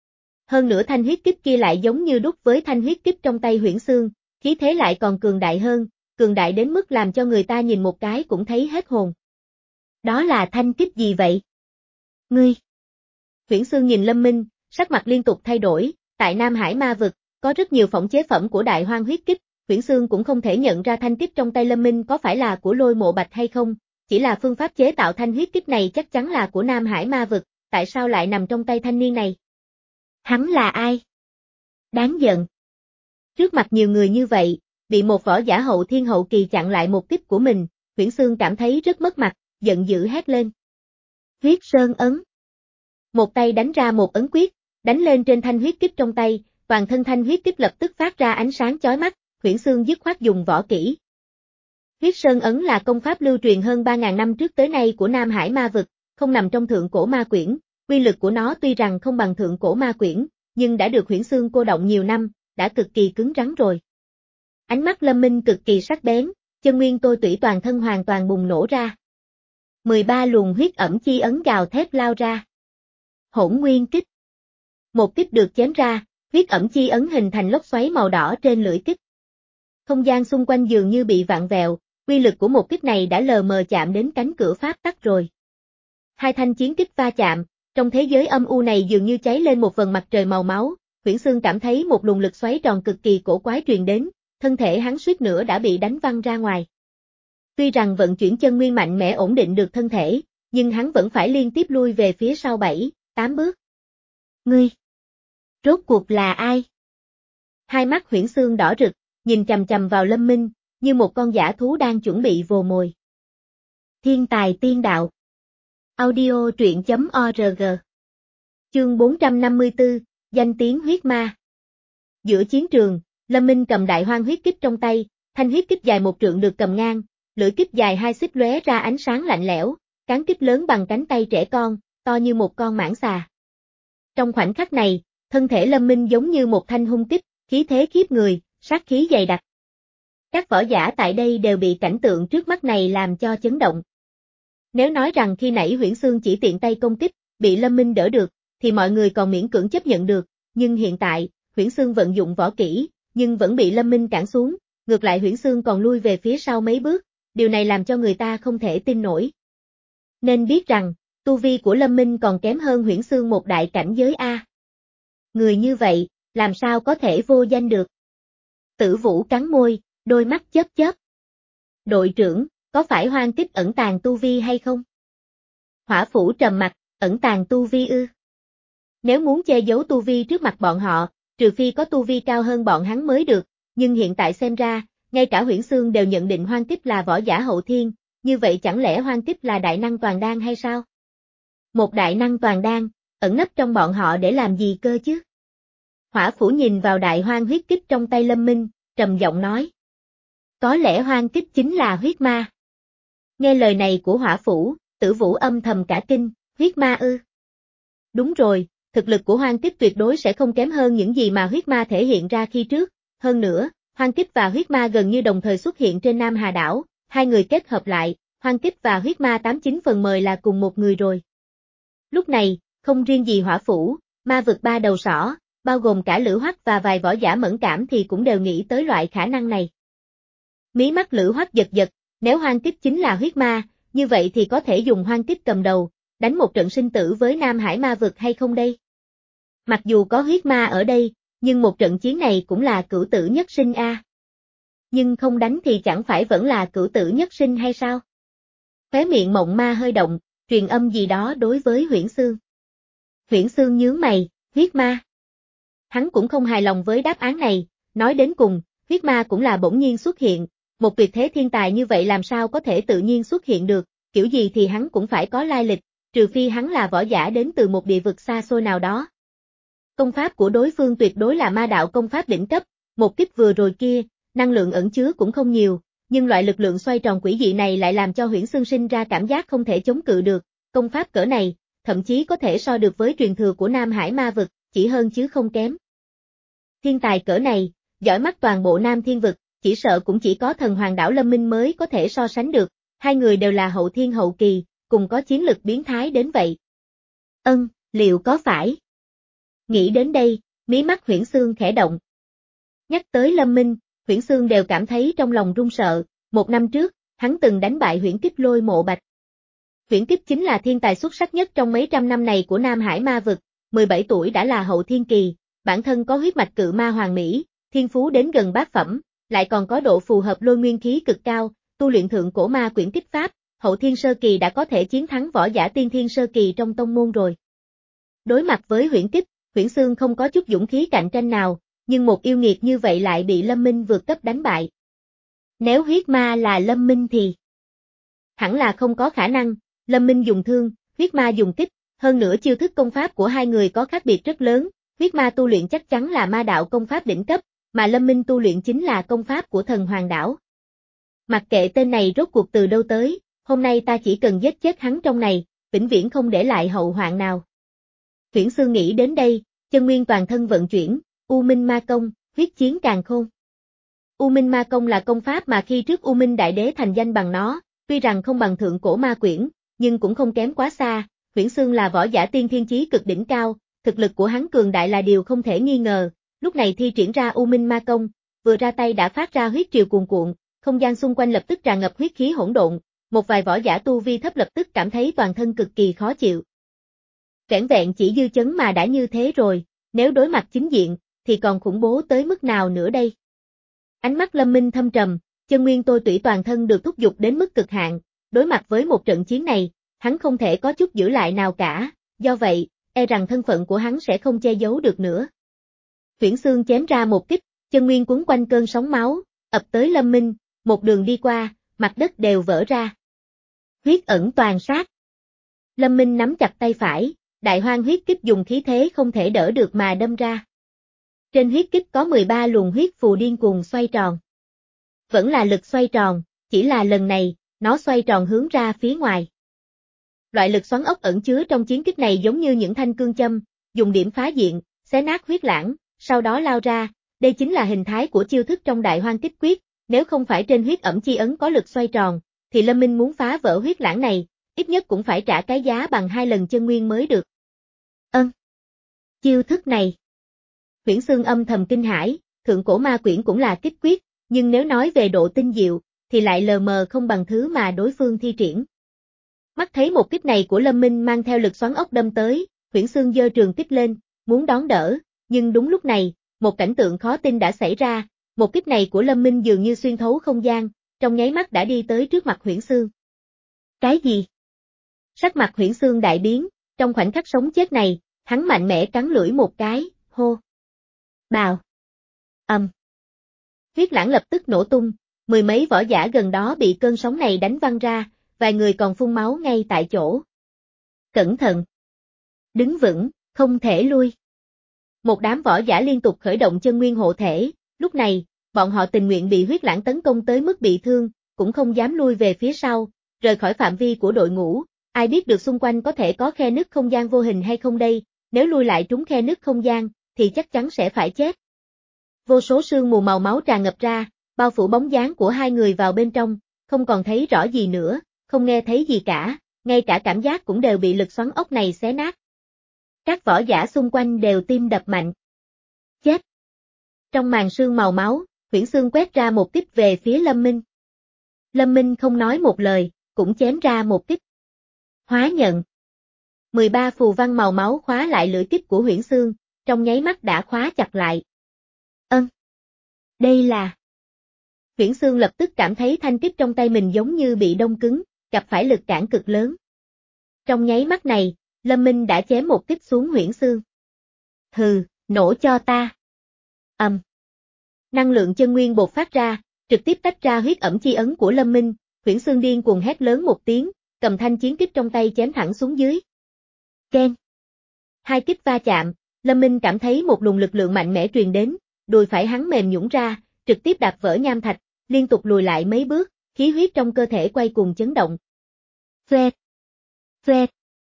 Hơn nữa thanh huyết kích kia lại giống như đúc với thanh huyết kích trong tay Huyễn Xương, khí thế lại còn cường đại hơn, cường đại đến mức làm cho người ta nhìn một cái cũng thấy hết hồn. Đó là thanh kích gì vậy? Ngươi! Huyễn Xương nhìn Lâm Minh, sắc mặt liên tục thay đổi, tại Nam Hải ma vực, có rất nhiều phỏng chế phẩm của đại hoang huyết kích, Huyễn Xương cũng không thể nhận ra thanh kích trong tay Lâm Minh có phải là của Lôi Mộ Bạch hay không, chỉ là phương pháp chế tạo thanh huyết kích này chắc chắn là của Nam Hải ma vực, tại sao lại nằm trong tay thanh niên này? Hắn là ai? Đáng giận. Trước mặt nhiều người như vậy, bị một võ giả hậu thiên hậu kỳ chặn lại một kích của mình, Huyễn Xương cảm thấy rất mất mặt, giận dữ hét lên. Huyết Sơn ấn. Một tay đánh ra một ấn quyết, đánh lên trên thanh huyết kích trong tay, toàn thân thanh huyết kích lập tức phát ra ánh sáng chói mắt, Huyễn Xương dứt khoát dùng võ kỹ. Huyết Sơn ấn là công pháp lưu truyền hơn ba nghìn năm trước tới nay của Nam Hải ma vực, không nằm trong thượng cổ ma quyển, uy lực của nó tuy rằng không bằng thượng cổ ma quyển, nhưng đã được Huyễn Xương cô động nhiều năm, đã cực kỳ cứng rắn rồi. Ánh mắt Lâm Minh cực kỳ sắc bén, chân nguyên tôi tủy toàn thân hoàn toàn bùng nổ ra. mười ba luồng huyết ẩm chi ấn gào thét lao ra. Hỗn nguyên kích. Một kích được chém ra, huyết ẩm chi ấn hình thành lốc xoáy màu đỏ trên lưỡi kích. Không gian xung quanh dường như bị vặn vẹo, uy lực của một kích này đã lờ mờ chạm đến cánh cửa pháp tắc rồi. Hai thanh chiến kích va chạm, trong thế giới âm u này dường như cháy lên một vầng mặt trời màu máu, Huyễn Xương cảm thấy một luồng lực xoáy tròn cực kỳ cổ quái truyền đến, thân thể hắn suýt nữa đã bị đánh văng ra ngoài. Tuy rằng vận chuyển chân nguyên mạnh mẽ ổn định được thân thể, nhưng hắn vẫn phải liên tiếp lui về phía sau bảy, tám bước. Ngươi! Rốt cuộc là ai? Hai mắt Huyễn Xương đỏ rực, nhìn chằm chằm vào Lâm Minh, như một con dã thú đang chuẩn bị vồ mồi. Thiên tài tiên đạo. Audio truyện chấm org. Chương bốn trăm năm mươi tư, danh tiếng huyết ma. Giữa chiến trường, Lâm Minh cầm đại hoang huyết kích trong tay, thanh huyết kích dài một trượng được cầm ngang, lưỡi kích dài hai xích lóe ra ánh sáng lạnh lẽo, cán kích lớn bằng cánh tay trẻ con, to như một con mãng xà. Trong khoảnh khắc này, thân thể Lâm Minh giống như một thanh hung kích, khí thế khiếp người, sát khí dày đặc. Các võ giả tại đây đều bị cảnh tượng trước mắt này làm cho chấn động. Nếu nói rằng khi nãy Huyễn Xương chỉ tiện tay công kích, bị Lâm Minh đỡ được, thì mọi người còn miễn cưỡng chấp nhận được, nhưng hiện tại, Huyễn Xương vận dụng võ kỹ, nhưng vẫn bị Lâm Minh cản xuống, ngược lại Huyễn Xương còn lui về phía sau mấy bước, điều này làm cho người ta không thể tin nổi. Nên biết rằng, tu vi của Lâm Minh còn kém hơn Huyễn Xương một đại cảnh giới A. Người như vậy, làm sao có thể vô danh được? Tử Vũ cắn môi, đôi mắt chớp chớp. Đội trưởng, có phải Hoang Kích ẩn tàng tu vi hay không? Hỏa Phủ trầm mặt, ẩn tàng tu vi ư? Nếu muốn che giấu tu vi trước mặt bọn họ, trừ phi có tu vi cao hơn bọn hắn mới được, nhưng hiện tại xem ra, ngay cả Huyễn Xương đều nhận định Hoang Kích là võ giả hậu thiên, như vậy chẳng lẽ Hoang Kích là đại năng toàn đan hay sao? Một đại năng toàn đan, ẩn nấp trong bọn họ để làm gì cơ chứ? Hỏa Phủ nhìn vào đại hoang huyết kích trong tay Lâm Minh, trầm giọng nói. Có lẽ Hoang Kích chính là huyết ma. Nghe lời này của Hỏa Phủ, Tử Vũ âm thầm cả kinh, huyết ma ư? Đúng rồi, thực lực của Hoang Kích tuyệt đối sẽ không kém hơn những gì mà huyết ma thể hiện ra khi trước, hơn nữa, Hoang Kích và huyết ma gần như đồng thời xuất hiện trên Nam Hà Đảo, hai người kết hợp lại, Hoang Kích và huyết ma tám chín phần mười là cùng một người rồi. Lúc này, không riêng gì Hỏa Phủ, ma vực ba đầu sỏ, bao gồm cả Lữ Hoắc và vài võ giả mẫn cảm thì cũng đều nghĩ tới loại khả năng này. Mí mắt Lữ Hoắc giật giật, nếu Hoang Tích chính là huyết ma, như vậy thì có thể dùng Hoang Tích cầm đầu, đánh một trận sinh tử với Nam Hải ma vực hay không đây? Mặc dù có huyết ma ở đây, nhưng một trận chiến này cũng là cửu tử nhất sinh a. À. Nhưng không đánh thì chẳng phải vẫn là cửu tử nhất sinh hay sao? Khóe miệng Mộng Ma hơi động, truyền âm gì đó đối với Huyễn Xương. Huyễn Xương nhướng mày, huyết ma. Hắn cũng không hài lòng với đáp án này, nói đến cùng, huyết ma cũng là bỗng nhiên xuất hiện, một tuyệt thế thiên tài như vậy làm sao có thể tự nhiên xuất hiện được, kiểu gì thì hắn cũng phải có lai lịch, trừ phi hắn là võ giả đến từ một địa vực xa xôi nào đó. Công pháp của đối phương tuyệt đối là ma đạo công pháp đỉnh cấp, một kích vừa rồi kia, năng lượng ẩn chứa cũng không nhiều, nhưng loại lực lượng xoay tròn quỷ dị này lại làm cho Huyễn Xương sinh ra cảm giác không thể chống cự được, công pháp cỡ này, thậm chí có thể so được với truyền thừa của Nam Hải ma vực, chỉ hơn chứ không kém. Thiên tài cỡ này, giỏi mắt toàn bộ Nam Thiên vực, chỉ sợ cũng chỉ có thần hoàng đảo Lâm Minh mới có thể so sánh được, hai người đều là hậu thiên hậu kỳ, cùng có chiến lực biến thái đến vậy. Ân, liệu có phải? Nghĩ đến đây, mí mắt Huyễn Xương khẽ động. Nhắc tới Lâm Minh, Huyễn Xương đều cảm thấy trong lòng run sợ, một năm trước, hắn từng đánh bại Huyễn Kích Lôi Mộ Bạch. Huyễn Kích chính là thiên tài xuất sắc nhất trong mấy trăm năm này của Nam Hải ma vực, mười bảy tuổi đã là hậu thiên kỳ, bản thân có huyết mạch cự ma hoàng mỹ, thiên phú đến gần bát phẩm, lại còn có độ phù hợp lôi nguyên khí cực cao, tu luyện thượng cổ ma quyển kích pháp, hậu thiên sơ kỳ đã có thể chiến thắng võ giả tiên thiên sơ kỳ trong tông môn rồi. Đối mặt với Huyễn Kích, Huyễn Xương không có chút dũng khí cạnh tranh nào, nhưng một yêu nghiệt như vậy lại bị Lâm Minh vượt cấp đánh bại. Nếu huyết ma là Lâm Minh thì hẳn là không có khả năng, Lâm Minh dùng thương, huyết ma dùng kích, hơn nữa chiêu thức công pháp của hai người có khác biệt rất lớn, huyết ma tu luyện chắc chắn là ma đạo công pháp đỉnh cấp, mà Lâm Minh tu luyện chính là công pháp của thần hoàng đảo. Mặc kệ tên này rốt cuộc từ đâu tới, hôm nay ta chỉ cần giết chết hắn trong này, vĩnh viễn không để lại hậu hoạn nào. Huyễn Xương nghĩ đến đây, chân nguyên toàn thân vận chuyển, U Minh Ma Công, huyết chiến càn khôn. U Minh Ma Công là công pháp mà khi trước U Minh Đại Đế thành danh bằng nó, tuy rằng không bằng thượng cổ ma quyển, nhưng cũng không kém quá xa, Huyễn Xương là võ giả tiên thiên chí cực đỉnh cao, thực lực của hắn cường đại là điều không thể nghi ngờ, lúc này thi triển ra U Minh Ma Công, vừa ra tay đã phát ra huyết triều cuồn cuộn, không gian xung quanh lập tức tràn ngập huyết khí hỗn độn, một vài võ giả tu vi thấp lập tức cảm thấy toàn thân cực kỳ khó chịu. Vẻn vẹn chỉ dư chấn mà đã như thế rồi, nếu đối mặt chính diện, thì còn khủng bố tới mức nào nữa đây? Ánh mắt Lâm Minh thâm trầm, chân nguyên tôi tủy toàn thân được thúc giục đến mức cực hạn, đối mặt với một trận chiến này, hắn không thể có chút giữ lại nào cả, do vậy, e rằng thân phận của hắn sẽ không che giấu được nữa. Huyễn Xương chém ra một kích, chân nguyên cuốn quanh cơn sóng máu, ập tới Lâm Minh, một đường đi qua, mặt đất đều vỡ ra. Huyết ẩn toàn sát. Lâm Minh nắm chặt tay phải, đại hoang huyết kích dùng khí thế không thể đỡ được mà đâm ra. Trên huyết kích có mười ba luồng huyết phù điên cuồng xoay tròn. Vẫn là lực xoay tròn, chỉ là lần này, nó xoay tròn hướng ra phía ngoài. Loại lực xoắn ốc ẩn chứa trong chiến kích này giống như những thanh cương châm, dùng điểm phá diện, xé nát huyết lãng, sau đó lao ra, đây chính là hình thái của chiêu thức trong đại hoang kích quyết, nếu không phải trên huyết ẩm chi ấn có lực xoay tròn, thì Lâm Minh muốn phá vỡ huyết lãng này, ít nhất cũng phải trả cái giá bằng hai lần chân nguyên mới được. Ân. Chiêu thức này. Huyễn Xương âm thầm kinh hãi, thượng cổ ma quyển cũng là kích quyết, nhưng nếu nói về độ tinh diệu, thì lại lờ mờ không bằng thứ mà đối phương thi triển. Mắt thấy một kích này của Lâm Minh mang theo lực xoắn ốc đâm tới, Huyễn Xương giơ trường kích lên, muốn đón đỡ, nhưng đúng lúc này, một cảnh tượng khó tin đã xảy ra, một kích này của Lâm Minh dường như xuyên thấu không gian, trong nháy mắt đã đi tới trước mặt Huyễn Xương. Cái gì? Sắc mặt Huyễn Xương đại biến, trong khoảnh khắc sống chết này, hắn mạnh mẽ cắn lưỡi một cái, hô. Bào. Ầm. Um. Huyết lãng lập tức nổ tung, mười mấy võ giả gần đó bị cơn sóng này đánh văng ra, vài người còn phun máu ngay tại chỗ. Cẩn thận. Đứng vững, không thể lui. Một đám võ giả liên tục khởi động chân nguyên hộ thể, lúc này, bọn họ tình nguyện bị huyết lãng tấn công tới mức bị thương, cũng không dám lui về phía sau, rời khỏi phạm vi của đội ngũ, ai biết được xung quanh có thể có khe nứt không gian vô hình hay không đây, nếu lui lại trúng khe nứt không gian, thì chắc chắn sẽ phải chết. Vô số sương mù màu máu tràn ngập ra, bao phủ bóng dáng của hai người vào bên trong, không còn thấy rõ gì nữa, không nghe thấy gì cả, ngay cả cảm giác cũng đều bị lực xoắn ốc này xé nát. Các võ giả xung quanh đều tim đập mạnh. Chết! Trong màn sương màu máu, Huyễn Xương quét ra một kích về phía Lâm Minh. Lâm Minh không nói một lời, cũng chém ra một kích. Hóa nhận. mười ba phù văn màu máu khóa lại lưỡi kích của Huyễn Xương, trong nháy mắt đã khóa chặt lại. Ân! Đây là... Huyễn Xương lập tức cảm thấy thanh kích trong tay mình giống như bị đông cứng, gặp phải lực cản cực lớn. Trong nháy mắt này, Lâm Minh đã chém một kích xuống Huyễn Xương. Hừ, nổ cho ta. Ầm. Um. Năng lượng chân nguyên bộc phát ra, trực tiếp tách ra huyết ẩm chi ấn của Lâm Minh, Huyễn Xương điên cuồng hét lớn một tiếng, cầm thanh chiến kích trong tay chém thẳng xuống dưới. Keng. Hai kích va chạm, Lâm Minh cảm thấy một luồng lực lượng mạnh mẽ truyền đến, đùi phải hắn mềm nhũn ra, trực tiếp đạp vỡ nham thạch, liên tục lùi lại mấy bước, khí huyết trong cơ thể quay cuồng chấn động. Phê. Phê.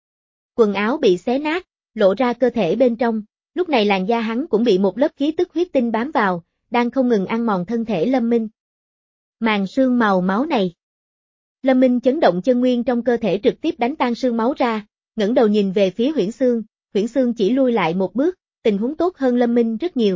Quần áo bị xé nát, lộ ra cơ thể bên trong, lúc này làn da hắn cũng bị một lớp khí tức huyết tinh bám vào, đang không ngừng ăn mòn thân thể Lâm Minh. Màn sương màu máu này. Lâm Minh chấn động chân nguyên trong cơ thể trực tiếp đánh tan sương máu ra, ngẩng đầu nhìn về phía Huyễn Xương, Huyễn Xương chỉ lui lại một bước, tình huống tốt hơn Lâm Minh rất nhiều.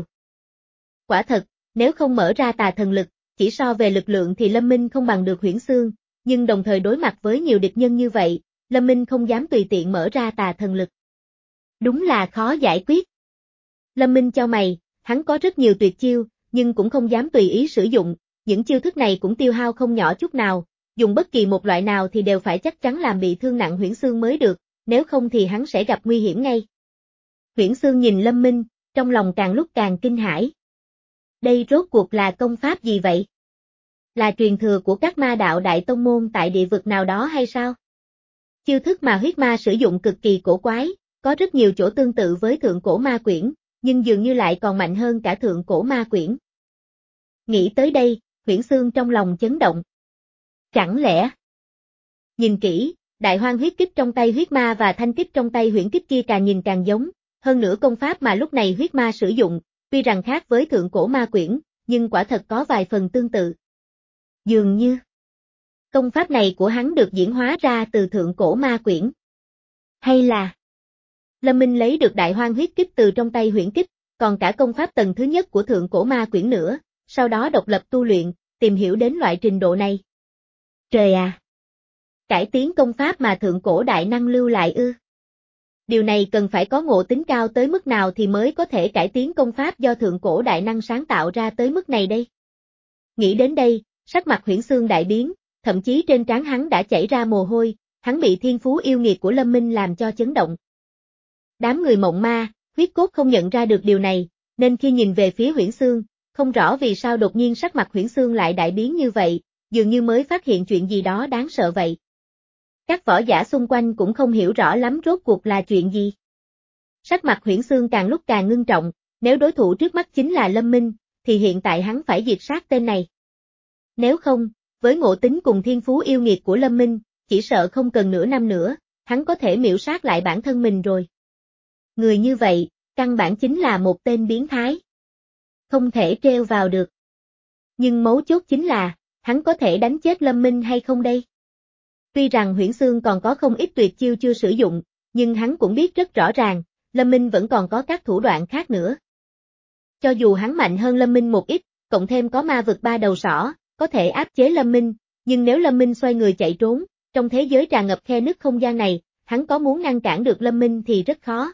Quả thật, nếu không mở ra tà thần lực, chỉ so về lực lượng thì Lâm Minh không bằng được Huyễn Xương, nhưng đồng thời đối mặt với nhiều địch nhân như vậy, Lâm Minh không dám tùy tiện mở ra tà thần lực. Đúng là khó giải quyết. Lâm Minh chau mày, hắn có rất nhiều tuyệt chiêu, nhưng cũng không dám tùy ý sử dụng, những chiêu thức này cũng tiêu hao không nhỏ chút nào, dùng bất kỳ một loại nào thì đều phải chắc chắn làm bị thương nặng Huyễn Xương mới được, nếu không thì hắn sẽ gặp nguy hiểm ngay. Huyễn Xương nhìn Lâm Minh, trong lòng càng lúc càng kinh hãi. Đây rốt cuộc là công pháp gì vậy? Là truyền thừa của các ma đạo đại tông môn tại địa vực nào đó hay sao? Chiêu thức mà huyết ma sử dụng cực kỳ cổ quái, có rất nhiều chỗ tương tự với thượng cổ ma quyển, nhưng dường như lại còn mạnh hơn cả thượng cổ ma quyển. Nghĩ tới đây, Huyễn Xương trong lòng chấn động. Chẳng lẽ? Nhìn kỹ, đại hoang huyết kích trong tay huyết ma và thanh kích trong tay huyễn kích kia càng nhìn càng giống, hơn nữa công pháp mà lúc này huyết ma sử dụng, tuy rằng khác với thượng cổ ma quyển, nhưng quả thật có vài phần tương tự. Dường như, công pháp này của hắn được diễn hóa ra từ thượng cổ ma quyển. Hay là, Lâm Minh lấy được đại hoang huyết kích từ trong tay huyễn kích, còn cả công pháp tầng thứ nhất của thượng cổ ma quyển nữa, sau đó độc lập tu luyện, tìm hiểu đến loại trình độ này. Trời à! Cải tiến công pháp mà thượng cổ đại năng lưu lại ư? Điều này cần phải có ngộ tính cao tới mức nào thì mới có thể cải tiến công pháp do thượng cổ đại năng sáng tạo ra tới mức này đây? Nghĩ đến đây, sắc mặt Huyễn Xương đại biến, thậm chí trên trán hắn đã chảy ra mồ hôi, hắn bị thiên phú yêu nghiệt của Lâm Minh làm cho chấn động. Đám người mộng ma, huyết cốt không nhận ra được điều này, nên khi nhìn về phía Huyễn Xương, không rõ vì sao đột nhiên sắc mặt Huyễn Xương lại đại biến như vậy, dường như mới phát hiện chuyện gì đó đáng sợ vậy. Các võ giả xung quanh cũng không hiểu rõ lắm rốt cuộc là chuyện gì. Sắc mặt Huyễn Xương càng lúc càng ngưng trọng, nếu đối thủ trước mắt chính là Lâm Minh, thì hiện tại hắn phải diệt sát tên này. Nếu không, với ngộ tính cùng thiên phú yêu nghiệt của Lâm Minh, chỉ sợ không cần nửa năm nữa, hắn có thể miểu sát lại bản thân mình rồi. Người như vậy, căn bản chính là một tên biến thái. Không thể treo vào được. Nhưng mấu chốt chính là, hắn có thể đánh chết Lâm Minh hay không đây? Tuy rằng Huyễn Xương còn có không ít tuyệt chiêu chưa sử dụng, nhưng hắn cũng biết rất rõ ràng, Lâm Minh vẫn còn có các thủ đoạn khác nữa. Cho dù hắn mạnh hơn Lâm Minh một ít, cộng thêm có ma vực ba đầu sỏ, có thể áp chế Lâm Minh, nhưng nếu Lâm Minh xoay người chạy trốn, trong thế giới tràn ngập khe nứt không gian này, hắn có muốn ngăn cản được Lâm Minh thì rất khó.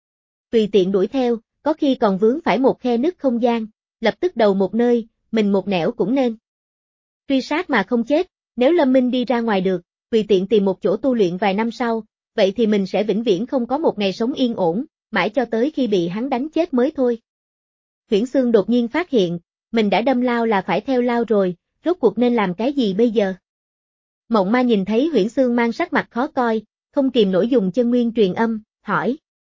Tùy tiện đuổi theo, có khi còn vướng phải một khe nứt không gian, lập tức đầu một nơi, mình một nẻo cũng nên. Truy sát mà không chết, nếu Lâm Minh đi ra ngoài được, tùy tiện tìm một chỗ tu luyện vài năm sau, vậy thì mình sẽ vĩnh viễn không có một ngày sống yên ổn, mãi cho tới khi bị hắn đánh chết mới thôi. Huyễn Xương đột nhiên phát hiện, mình đã đâm lao là phải theo lao rồi, rốt cuộc nên làm cái gì bây giờ? Mộng ma nhìn thấy Huyễn Xương mang sắc mặt khó coi, không kìm nổi dùng chân nguyên truyền âm, hỏi.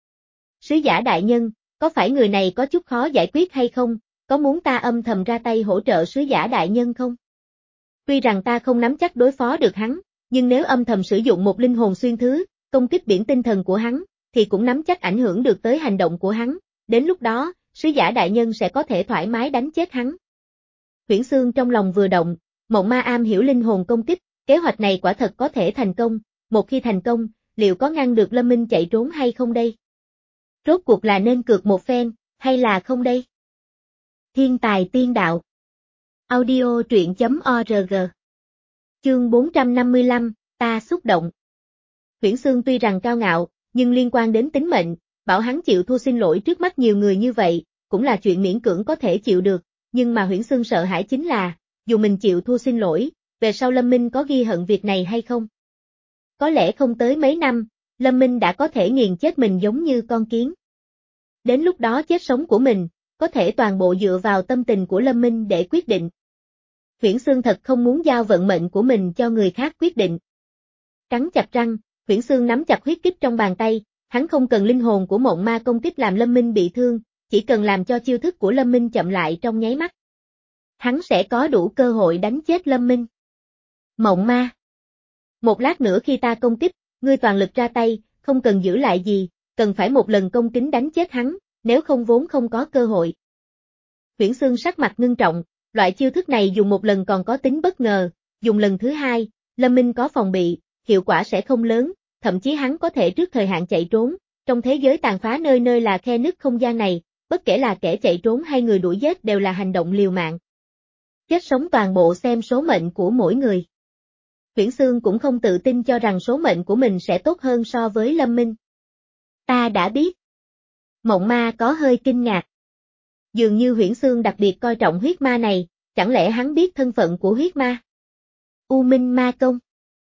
Sứ giả đại nhân, có phải người này có chút khó giải quyết hay không, có muốn ta âm thầm ra tay hỗ trợ sứ giả đại nhân không? Tuy rằng ta không nắm chắc đối phó được hắn, nhưng nếu âm thầm sử dụng một linh hồn xuyên thứ, công kích biển tinh thần của hắn, thì cũng nắm chắc ảnh hưởng được tới hành động của hắn, đến lúc đó, sứ giả đại nhân sẽ có thể thoải mái đánh chết hắn. Huyễn Xương trong lòng vừa động, mộng ma am hiểu linh hồn công kích, kế hoạch này quả thật có thể thành công, một khi thành công, liệu có ngăn được Lâm Minh chạy trốn hay không đây? Rốt cuộc là nên cược một phen, hay là không đây? Thiên tài tiên đạo. Audio truyện.org. Chương bốn trăm năm mươi lăm, ta xúc động. Huyễn Xương tuy rằng cao ngạo, nhưng liên quan đến tính mệnh, bảo hắn chịu thua xin lỗi trước mắt nhiều người như vậy, cũng là chuyện miễn cưỡng có thể chịu được, nhưng mà Huyễn Xương sợ hãi chính là, dù mình chịu thua xin lỗi, về sau Lâm Minh có ghi hận việc này hay không? Có lẽ không tới mấy năm, Lâm Minh đã có thể nghiền chết mình giống như con kiến. Đến lúc đó chết sống của mình, có thể toàn bộ dựa vào tâm tình của Lâm Minh để quyết định. Huyễn Xương thật không muốn giao vận mệnh của mình cho người khác quyết định. Cắn chặt răng, Huyễn Xương nắm chặt huyết kích trong bàn tay, hắn không cần linh hồn của Mộng Ma công kích làm Lâm Minh bị thương, chỉ cần làm cho chiêu thức của Lâm Minh chậm lại trong nháy mắt. Hắn sẽ có đủ cơ hội đánh chết Lâm Minh. Mộng Ma. Một lát nữa khi ta công kích, ngươi toàn lực ra tay, không cần giữ lại gì, cần phải một lần công kính đánh chết hắn, nếu không vốn không có cơ hội. Huyễn Xương sắc mặt ngưng trọng, loại chiêu thức này dùng một lần còn có tính bất ngờ, dùng lần thứ hai, Lâm Minh có phòng bị, hiệu quả sẽ không lớn, thậm chí hắn có thể trước thời hạn chạy trốn, trong thế giới tàn phá nơi nơi là khe nứt không gian này, bất kể là kẻ chạy trốn hay người đuổi giết đều là hành động liều mạng. Chết sống toàn bộ xem số mệnh của mỗi người. Huyễn Xương cũng không tự tin cho rằng số mệnh của mình sẽ tốt hơn so với Lâm Minh. Ta đã biết. Mộng Ma có hơi kinh ngạc. Dường như Huyễn Xương đặc biệt coi trọng huyết ma này, chẳng lẽ hắn biết thân phận của huyết ma? U Minh Ma Công.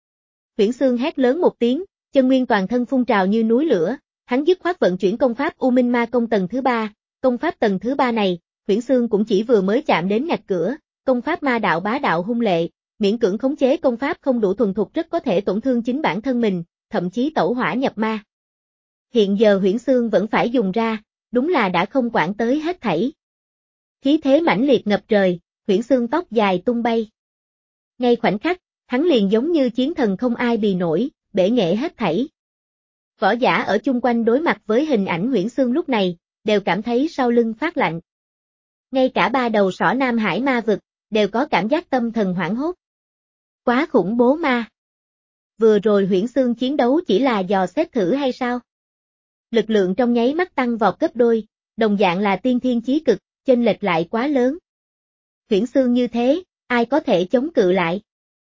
Huyễn Xương hét lớn một tiếng, chân nguyên toàn thân phun trào như núi lửa, hắn dứt khoát vận chuyển công pháp U Minh Ma Công tầng thứ ba, công pháp tầng thứ ba này, Huyễn Xương cũng chỉ vừa mới chạm đến ngạch cửa, công pháp ma đạo bá đạo hung lệ, miễn cưỡng khống chế công pháp không đủ thuần thục rất có thể tổn thương chính bản thân mình, thậm chí tẩu hỏa nhập ma. Hiện giờ Huyễn Xương vẫn phải dùng ra, đúng là đã không quản tới hết thảy. Khí thế mãnh liệt ngập trời, Huyễn Xương tóc dài tung bay. Ngay khoảnh khắc, hắn liền giống như chiến thần không ai bì nổi, bể nghệ hết thảy. Võ giả ở chung quanh đối mặt với hình ảnh Huyễn Xương lúc này, đều cảm thấy sau lưng phát lạnh. Ngay cả ba đầu sỏ Nam Hải ma vực, đều có cảm giác tâm thần hoảng hốt. Quá khủng bố ma. Vừa rồi Huyễn Xương chiến đấu chỉ là dò xét thử hay sao? Lực lượng trong nháy mắt tăng vọt gấp đôi, đồng dạng là tiên thiên chí cực, chênh lệch lại quá lớn. Huyễn Xương như thế, ai có thể chống cự lại?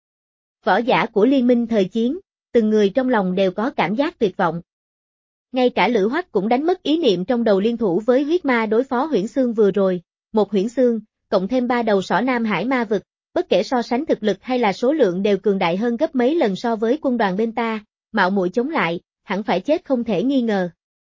Võ giả của liên minh thời chiến, từng người trong lòng đều có cảm giác tuyệt vọng. Ngay cả Lữ Hoắc cũng đánh mất ý niệm trong đầu liên thủ với huyết ma đối phó Huyễn Xương vừa rồi, một Huyễn Xương, cộng thêm ba đầu sỏ Nam Hải ma vực, bất kể so sánh thực lực hay là số lượng đều cường đại hơn gấp mấy lần so với quân đoàn bên ta, mạo muội chống lại, hẳn phải chết không thể nghi ngờ.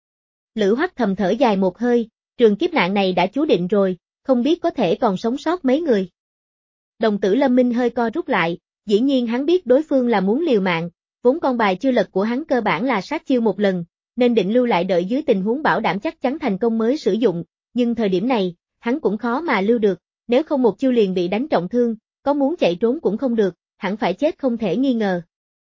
Lữ Hoắc thầm thở dài một hơi, trường kiếp nạn này đã chú định rồi, không biết có thể còn sống sót mấy người. Đồng tử Lâm Minh hơi co rút lại, dĩ nhiên hắn biết đối phương là muốn liều mạng, vốn con bài chưa lật của hắn cơ bản là sát chiêu một lần, nên định lưu lại đợi dưới tình huống bảo đảm chắc chắn thành công mới sử dụng, nhưng thời điểm này, hắn cũng khó mà lưu được, nếu không một chiêu liền bị đánh trọng thương, có muốn chạy trốn cũng không được, hẳn phải chết không thể nghi ngờ.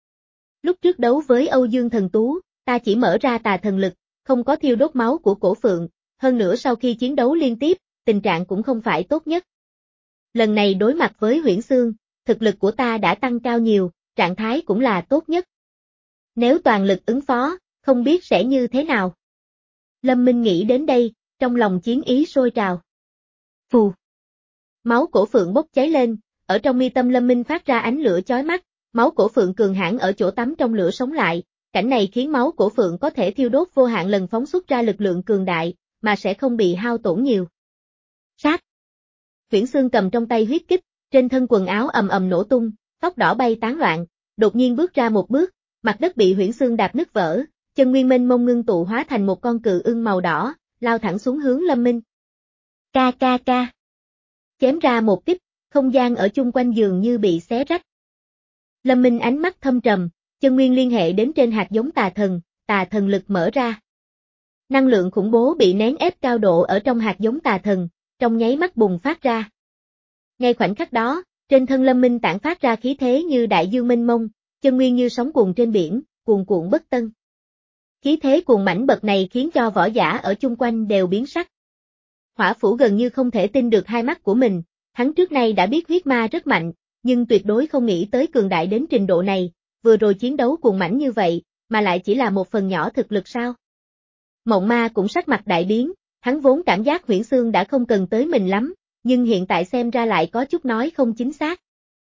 Lúc trước đấu với Âu Dương Thần Tú, ta chỉ mở ra tà thần lực, không có thiêu đốt máu của cổ phượng, hơn nữa sau khi chiến đấu liên tiếp, tình trạng cũng không phải tốt nhất. Lần này đối mặt với Huyễn Xương, thực lực của ta đã tăng cao nhiều, trạng thái cũng là tốt nhất. Nếu toàn lực ứng phó, không biết sẽ như thế nào. Lâm Minh nghĩ đến đây, trong lòng chiến ý sôi trào. Phù. Máu cổ phượng bốc cháy lên, ở trong mi tâm Lâm Minh phát ra ánh lửa chói mắt, máu cổ phượng cường hãn ở chỗ tắm trong lửa sống lại, cảnh này khiến máu cổ phượng có thể thiêu đốt vô hạn lần phóng xuất ra lực lượng cường đại, mà sẽ không bị hao tổn nhiều. Sát. Huyễn Xương cầm trong tay huyết kích, trên thân quần áo ầm ầm nổ tung, tóc đỏ bay tán loạn, đột nhiên bước ra một bước, mặt đất bị Huyễn Xương đạp nứt vỡ, chân nguyên mênh mông ngưng tụ hóa thành một con cự ưng màu đỏ, lao thẳng xuống hướng Lâm Minh. Ca ca ca. Chém ra một kích, không gian ở chung quanh giường như bị xé rách. Lâm Minh ánh mắt thâm trầm, chân nguyên liên hệ đến trên hạt giống tà thần, tà thần lực mở ra. Năng lượng khủng bố bị nén ép cao độ ở trong hạt giống tà thần, trong nháy mắt bùng phát ra. Ngay khoảnh khắc đó, trên thân Lâm Minh tản phát ra khí thế như đại dương mênh mông, chân nguyên như sóng cuồn trên biển, cuồn cuộn bất tân. Khí thế cuồng mãnh bậc này khiến cho võ giả ở chung quanh đều biến sắc. Hỏa Phủ gần như không thể tin được hai mắt của mình, hắn trước nay đã biết huyết ma rất mạnh, nhưng tuyệt đối không nghĩ tới cường đại đến trình độ này, vừa rồi chiến đấu cuồng mãnh như vậy, mà lại chỉ là một phần nhỏ thực lực sao? Mộng Ma cũng sắc mặt đại biến, hắn vốn cảm giác Huyễn Xương đã không cần tới mình lắm, nhưng hiện tại xem ra lại có chút nói không chính xác.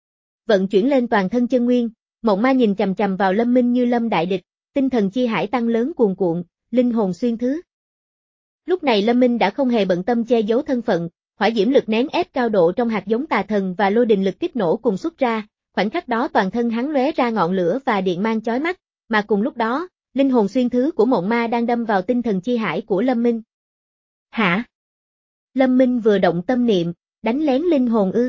Vận chuyển lên toàn thân chân nguyên, Mộng Ma nhìn chằm chằm vào Lâm Minh như lâm đại địch, tinh thần chi hải tăng lớn cuồn cuộn, linh hồn xuyên thứ. Lúc này Lâm Minh đã không hề bận tâm che giấu thân phận, hỏa diễm lực nén ép cao độ trong hạt giống tà thần và lôi đình lực kích nổ cùng xuất ra, khoảnh khắc đó toàn thân hắn lóe ra ngọn lửa và điện mang chói mắt, mà cùng lúc đó, linh hồn xuyên thứ của Mộng Ma đang đâm vào tinh thần chi hải của Lâm Minh. Hả? Lâm Minh vừa động tâm niệm, đánh lén linh hồn ư?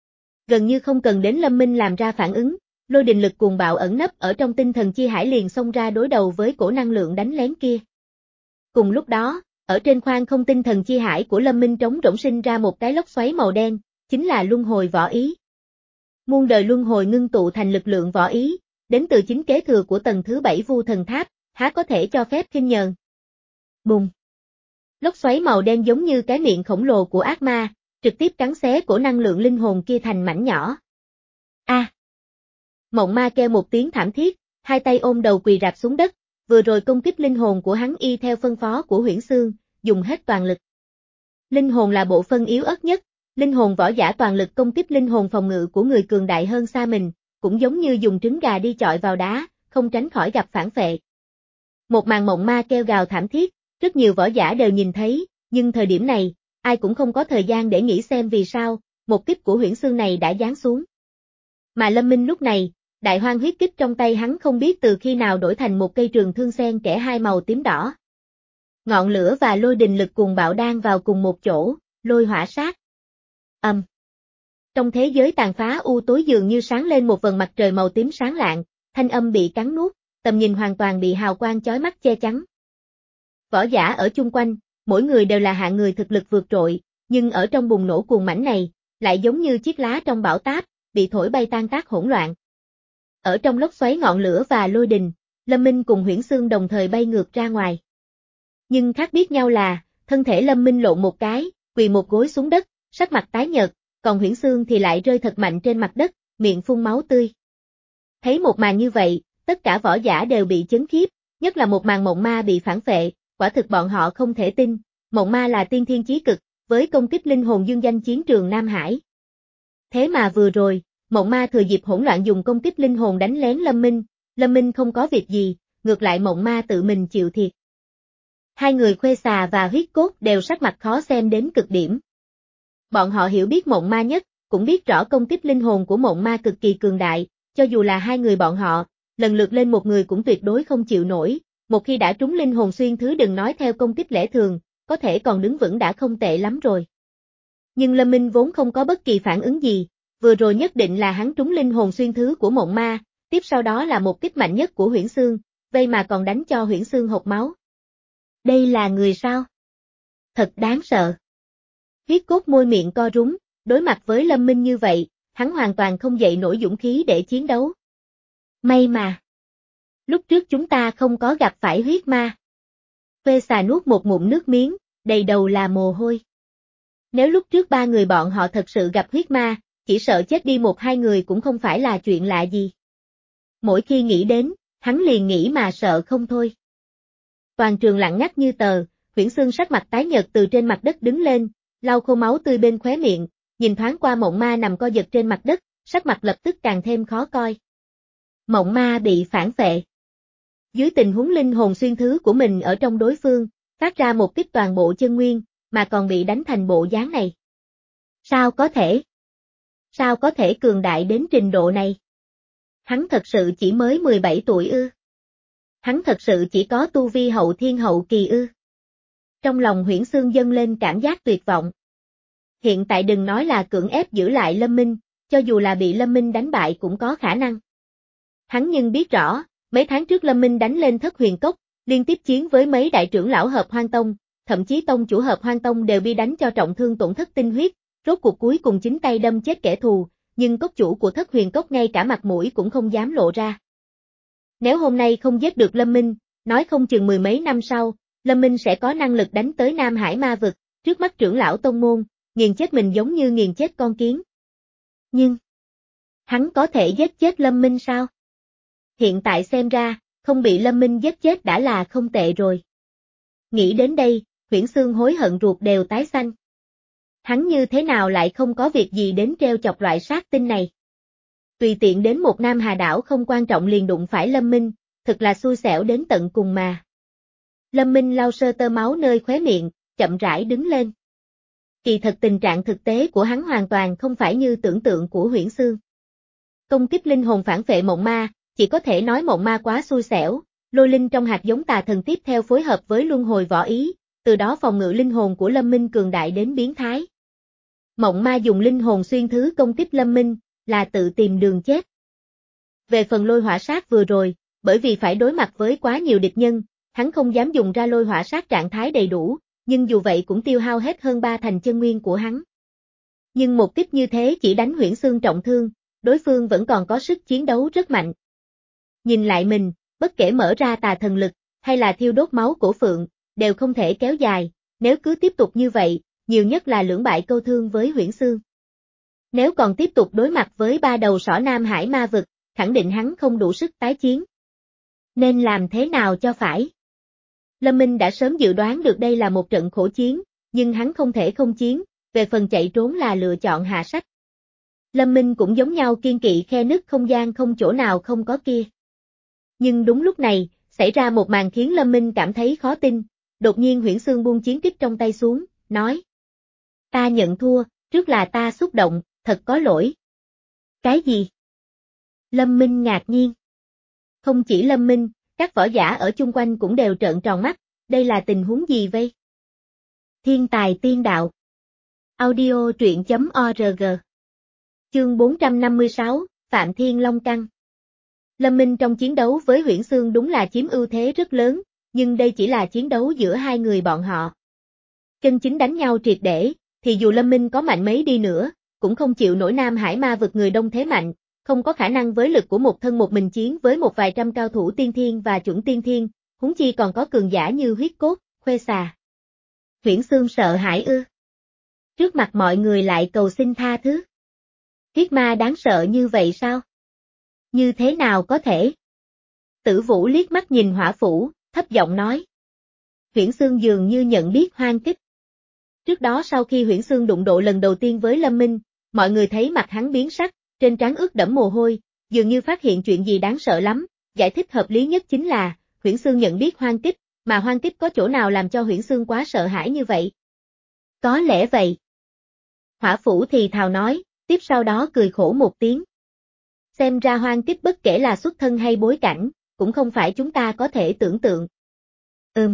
Gần như không cần đến Lâm Minh làm ra phản ứng, lôi đình lực cuồng bạo ẩn nấp ở trong tinh thần chi hải liền xông ra đối đầu với cổ năng lượng đánh lén kia. Cùng lúc đó, ở trên khoang không tinh thần chi hải của Lâm Minh trống rỗng sinh ra một cái lốc xoáy màu đen, chính là luân hồi võ ý. Muôn đời luân hồi ngưng tụ thành lực lượng võ ý, đến từ chính kế thừa của tầng thứ bảy Vu Thần Tháp, há có thể cho phép khinh nhờn. Bùng! Lốc xoáy màu đen giống như cái miệng khổng lồ của ác ma, trực tiếp cắn xé cổ năng lượng linh hồn kia thành mảnh nhỏ. A! À. Mộng Ma kêu một tiếng thảm thiết, hai tay ôm đầu quỳ rạp xuống đất, vừa rồi công kích linh hồn của hắn y theo phân phó của Huyễn Xương, dùng hết toàn lực. Linh hồn là bộ phận yếu ớt nhất, linh hồn võ giả toàn lực công kích linh hồn phòng ngự của người cường đại hơn xa mình, cũng giống như dùng trứng gà đi chọi vào đá, không tránh khỏi gặp phản phệ. Một màn Mộng Ma kêu gào thảm thiết, rất nhiều võ giả đều nhìn thấy, nhưng thời điểm này, ai cũng không có thời gian để nghĩ xem vì sao, một kích của Huyễn Xương này đã giáng xuống. Mà Lâm Minh lúc này, đại hoang huyết kích trong tay hắn không biết từ khi nào đổi thành một cây trường thương xen kẽ hai màu tím đỏ. Ngọn lửa và lôi đình lực cuồng bạo đang vào cùng một chỗ, lôi hỏa sát. Âm. Um. Trong thế giới tàn phá u tối dường như sáng lên một vầng mặt trời màu tím sáng lạng, thanh âm bị cắn nuốt, tầm nhìn hoàn toàn bị hào quang chói mắt che chắn. Võ giả ở chung quanh, mỗi người đều là hạng người thực lực vượt trội, nhưng ở trong bùng nổ cuồng mãnh này, lại giống như chiếc lá trong bão táp, bị thổi bay tan tác hỗn loạn. Ở trong lốc xoáy ngọn lửa và lôi đình, Lâm Minh cùng Huyễn Xương đồng thời bay ngược ra ngoài. Nhưng khác biệt nhau là, thân thể Lâm Minh lộn một cái, quỳ một gối xuống đất, sắc mặt tái nhợt, còn Huyễn Xương thì lại rơi thật mạnh trên mặt đất, miệng phun máu tươi. Thấy một màn như vậy, tất cả võ giả đều bị chấn khiếp, nhất là một màn Mộng Ma bị phản phệ, quả thực bọn họ không thể tin, Mộng Ma là tiên thiên chí cực, với công kích linh hồn dương danh chiến trường Nam Hải. Thế mà vừa rồi, Mộng Ma thừa dịp hỗn loạn dùng công kích linh hồn đánh lén Lâm Minh, Lâm Minh không có việc gì, ngược lại Mộng Ma tự mình chịu thiệt. Hai người Khuê Xà và Huyết Cốt đều sắc mặt khó xem đến cực điểm. Bọn họ hiểu biết Mộng Ma nhất, cũng biết rõ công kích linh hồn của Mộng Ma cực kỳ cường đại, cho dù là hai người bọn họ, lần lượt lên một người cũng tuyệt đối không chịu nổi, một khi đã trúng linh hồn xuyên thứ đừng nói theo công kích lẽ thường, có thể còn đứng vững đã không tệ lắm rồi. Nhưng Lâm Minh vốn không có bất kỳ phản ứng gì, vừa rồi nhất định là hắn trúng linh hồn xuyên thứ của Mộng Ma, tiếp sau đó là một kích mạnh nhất của Huyễn Xương, vậy mà còn đánh cho Huyễn Xương hộc máu. Đây là người sao? Thật đáng sợ. Huyết Cốt môi miệng co rúm, đối mặt với Lâm Minh như vậy, hắn hoàn toàn không dậy nổi dũng khí để chiến đấu. May mà. Lúc trước chúng ta không có gặp phải huyết ma. Khuê Xà nuốt một ngụm nước miếng, đầy đầu là mồ hôi. Nếu lúc trước ba người bọn họ thật sự gặp huyết ma, chỉ sợ chết đi một hai người cũng không phải là chuyện lạ gì. Mỗi khi nghĩ đến, hắn liền nghĩ mà sợ không thôi. Toàn trường lặng ngắt như tờ, Huyễn Xương sắc mặt tái nhợt từ trên mặt đất đứng lên, lau khô máu tươi bên khóe miệng, nhìn thoáng qua Mộng Ma nằm co giật trên mặt đất, sắc mặt lập tức càng thêm khó coi. Mộng Ma bị phản phệ. Dưới tình huống linh hồn xuyên thứ của mình ở trong đối phương, phát ra một kích toàn bộ chân nguyên, mà còn bị đánh thành bộ dáng này. Sao có thể? Sao có thể cường đại đến trình độ này? Hắn thật sự chỉ mới mười bảy tuổi ư? Hắn thật sự chỉ có tu vi hậu thiên hậu kỳ ư? Trong lòng Huyễn Xương dâng lên cảm giác tuyệt vọng. Hiện tại đừng nói là cưỡng ép giữ lại Lâm Minh, cho dù là bị Lâm Minh đánh bại cũng có khả năng. Hắn nhưng biết rõ, mấy tháng trước Lâm Minh đánh lên Thất Huyền Cốc, liên tiếp chiến với mấy đại trưởng lão Hợp Hoang Tông, thậm chí tông chủ Hợp Hoang Tông đều bị đánh cho trọng thương tổn thất tinh huyết, rốt cuộc cuối cùng chính tay đâm chết kẻ thù, nhưng cốc chủ của Thất Huyền Cốc ngay cả mặt mũi cũng không dám lộ ra. Nếu hôm nay không giết được Lâm Minh, nói không chừng mười mấy năm sau, Lâm Minh sẽ có năng lực đánh tới Nam Hải Ma Vực, trước mắt trưởng lão tông môn, nghiền chết mình giống như nghiền chết con kiến. Nhưng, hắn có thể giết chết Lâm Minh sao? Hiện tại xem ra, không bị Lâm Minh giết chết đã là không tệ rồi. Nghĩ đến đây, Huyễn Xương hối hận ruột đều tái xanh. Hắn như thế nào lại không có việc gì đến treo chọc loại sát tinh này. Tùy tiện đến một Nam Hà đảo không quan trọng liền đụng phải Lâm Minh, thật là xui xẻo đến tận cùng mà. Lâm Minh lau sơ tơ máu nơi khóe miệng, chậm rãi đứng lên. Kỳ thật tình trạng thực tế của hắn hoàn toàn không phải như tưởng tượng của Huyễn Xương. Công kích linh hồn phản phệ mộng ma, chỉ có thể nói mộng ma quá xui xẻo, lôi linh trong hạt giống tà thần tiếp theo phối hợp với luân hồi võ ý, từ đó phòng ngự linh hồn của Lâm Minh cường đại đến biến thái. Mộng ma dùng linh hồn xuyên thứ công kích Lâm Minh, là tự tìm đường chết. Về phần lôi hỏa sát vừa rồi, bởi vì phải đối mặt với quá nhiều địch nhân, hắn không dám dùng ra lôi hỏa sát trạng thái đầy đủ, nhưng dù vậy cũng tiêu hao hết hơn ba thành chân nguyên của hắn. Nhưng một kích như thế chỉ đánh Huyễn Xương trọng thương, đối phương vẫn còn có sức chiến đấu rất mạnh. Nhìn lại mình, bất kể mở ra tà thần lực, hay là thiêu đốt máu cổ phượng, đều không thể kéo dài, nếu cứ tiếp tục như vậy, nhiều nhất là lưỡng bại câu thương với Huyễn Xương. Nếu còn tiếp tục đối mặt với ba đầu sỏ Nam Hải ma vực, khẳng định hắn không đủ sức tái chiến. Nên làm thế nào cho phải? Lâm Minh đã sớm dự đoán được đây là một trận khổ chiến, nhưng hắn không thể không chiến, về phần chạy trốn là lựa chọn hạ sách. Lâm Minh cũng giống nhau kiên kỵ khe nứt không gian không chỗ nào không có kia. Nhưng đúng lúc này, xảy ra một màn khiến Lâm Minh cảm thấy khó tin, đột nhiên Huyễn Xương buông chiến kích trong tay xuống, nói. Ta nhận thua, trước là ta xúc động, thật có lỗi. Cái gì? Lâm Minh ngạc nhiên. Không chỉ Lâm Minh, các võ giả ở chung quanh cũng đều trợn tròn mắt, đây là tình huống gì vậy? Thiên tài tiên đạo. Audio truyện chấm org. Chương bốn trăm năm mươi sáu, Phạm Thiên Long Căn. Lâm Minh trong chiến đấu với Huyễn Xương đúng là chiếm ưu thế rất lớn, nhưng đây chỉ là chiến đấu giữa hai người bọn họ. Chân chính đánh nhau triệt để, thì dù Lâm Minh có mạnh mấy đi nữa, cũng không chịu nổi Nam Hải ma vực người đông thế mạnh, không có khả năng với lực của một thân một mình chiến với một vài trăm cao thủ tiên thiên và chuẩn tiên thiên, huống chi còn có cường giả như huyết cốt, khuê xà. Huyễn Xương sợ hãi ư? Trước mặt mọi người lại cầu xin tha thứ. Huyết ma đáng sợ như vậy sao? Như thế nào có thể? Tử Vũ liếc mắt nhìn Hỏa Phủ, thấp giọng nói. Huyễn Xương dường như nhận biết hoang kích. Trước đó sau khi Huyễn Xương đụng độ lần đầu tiên với Lâm Minh, mọi người thấy mặt hắn biến sắc, trên trán ướt đẫm mồ hôi, dường như phát hiện chuyện gì đáng sợ lắm, giải thích hợp lý nhất chính là, Huyễn Xương nhận biết hoang kích, mà hoang kích có chỗ nào làm cho Huyễn Xương quá sợ hãi như vậy? Có lẽ vậy. Hỏa Phủ thì thào nói, tiếp sau đó cười khổ một tiếng. Xem ra hoang kích bất kể là xuất thân hay bối cảnh, cũng không phải chúng ta có thể tưởng tượng. Ừm.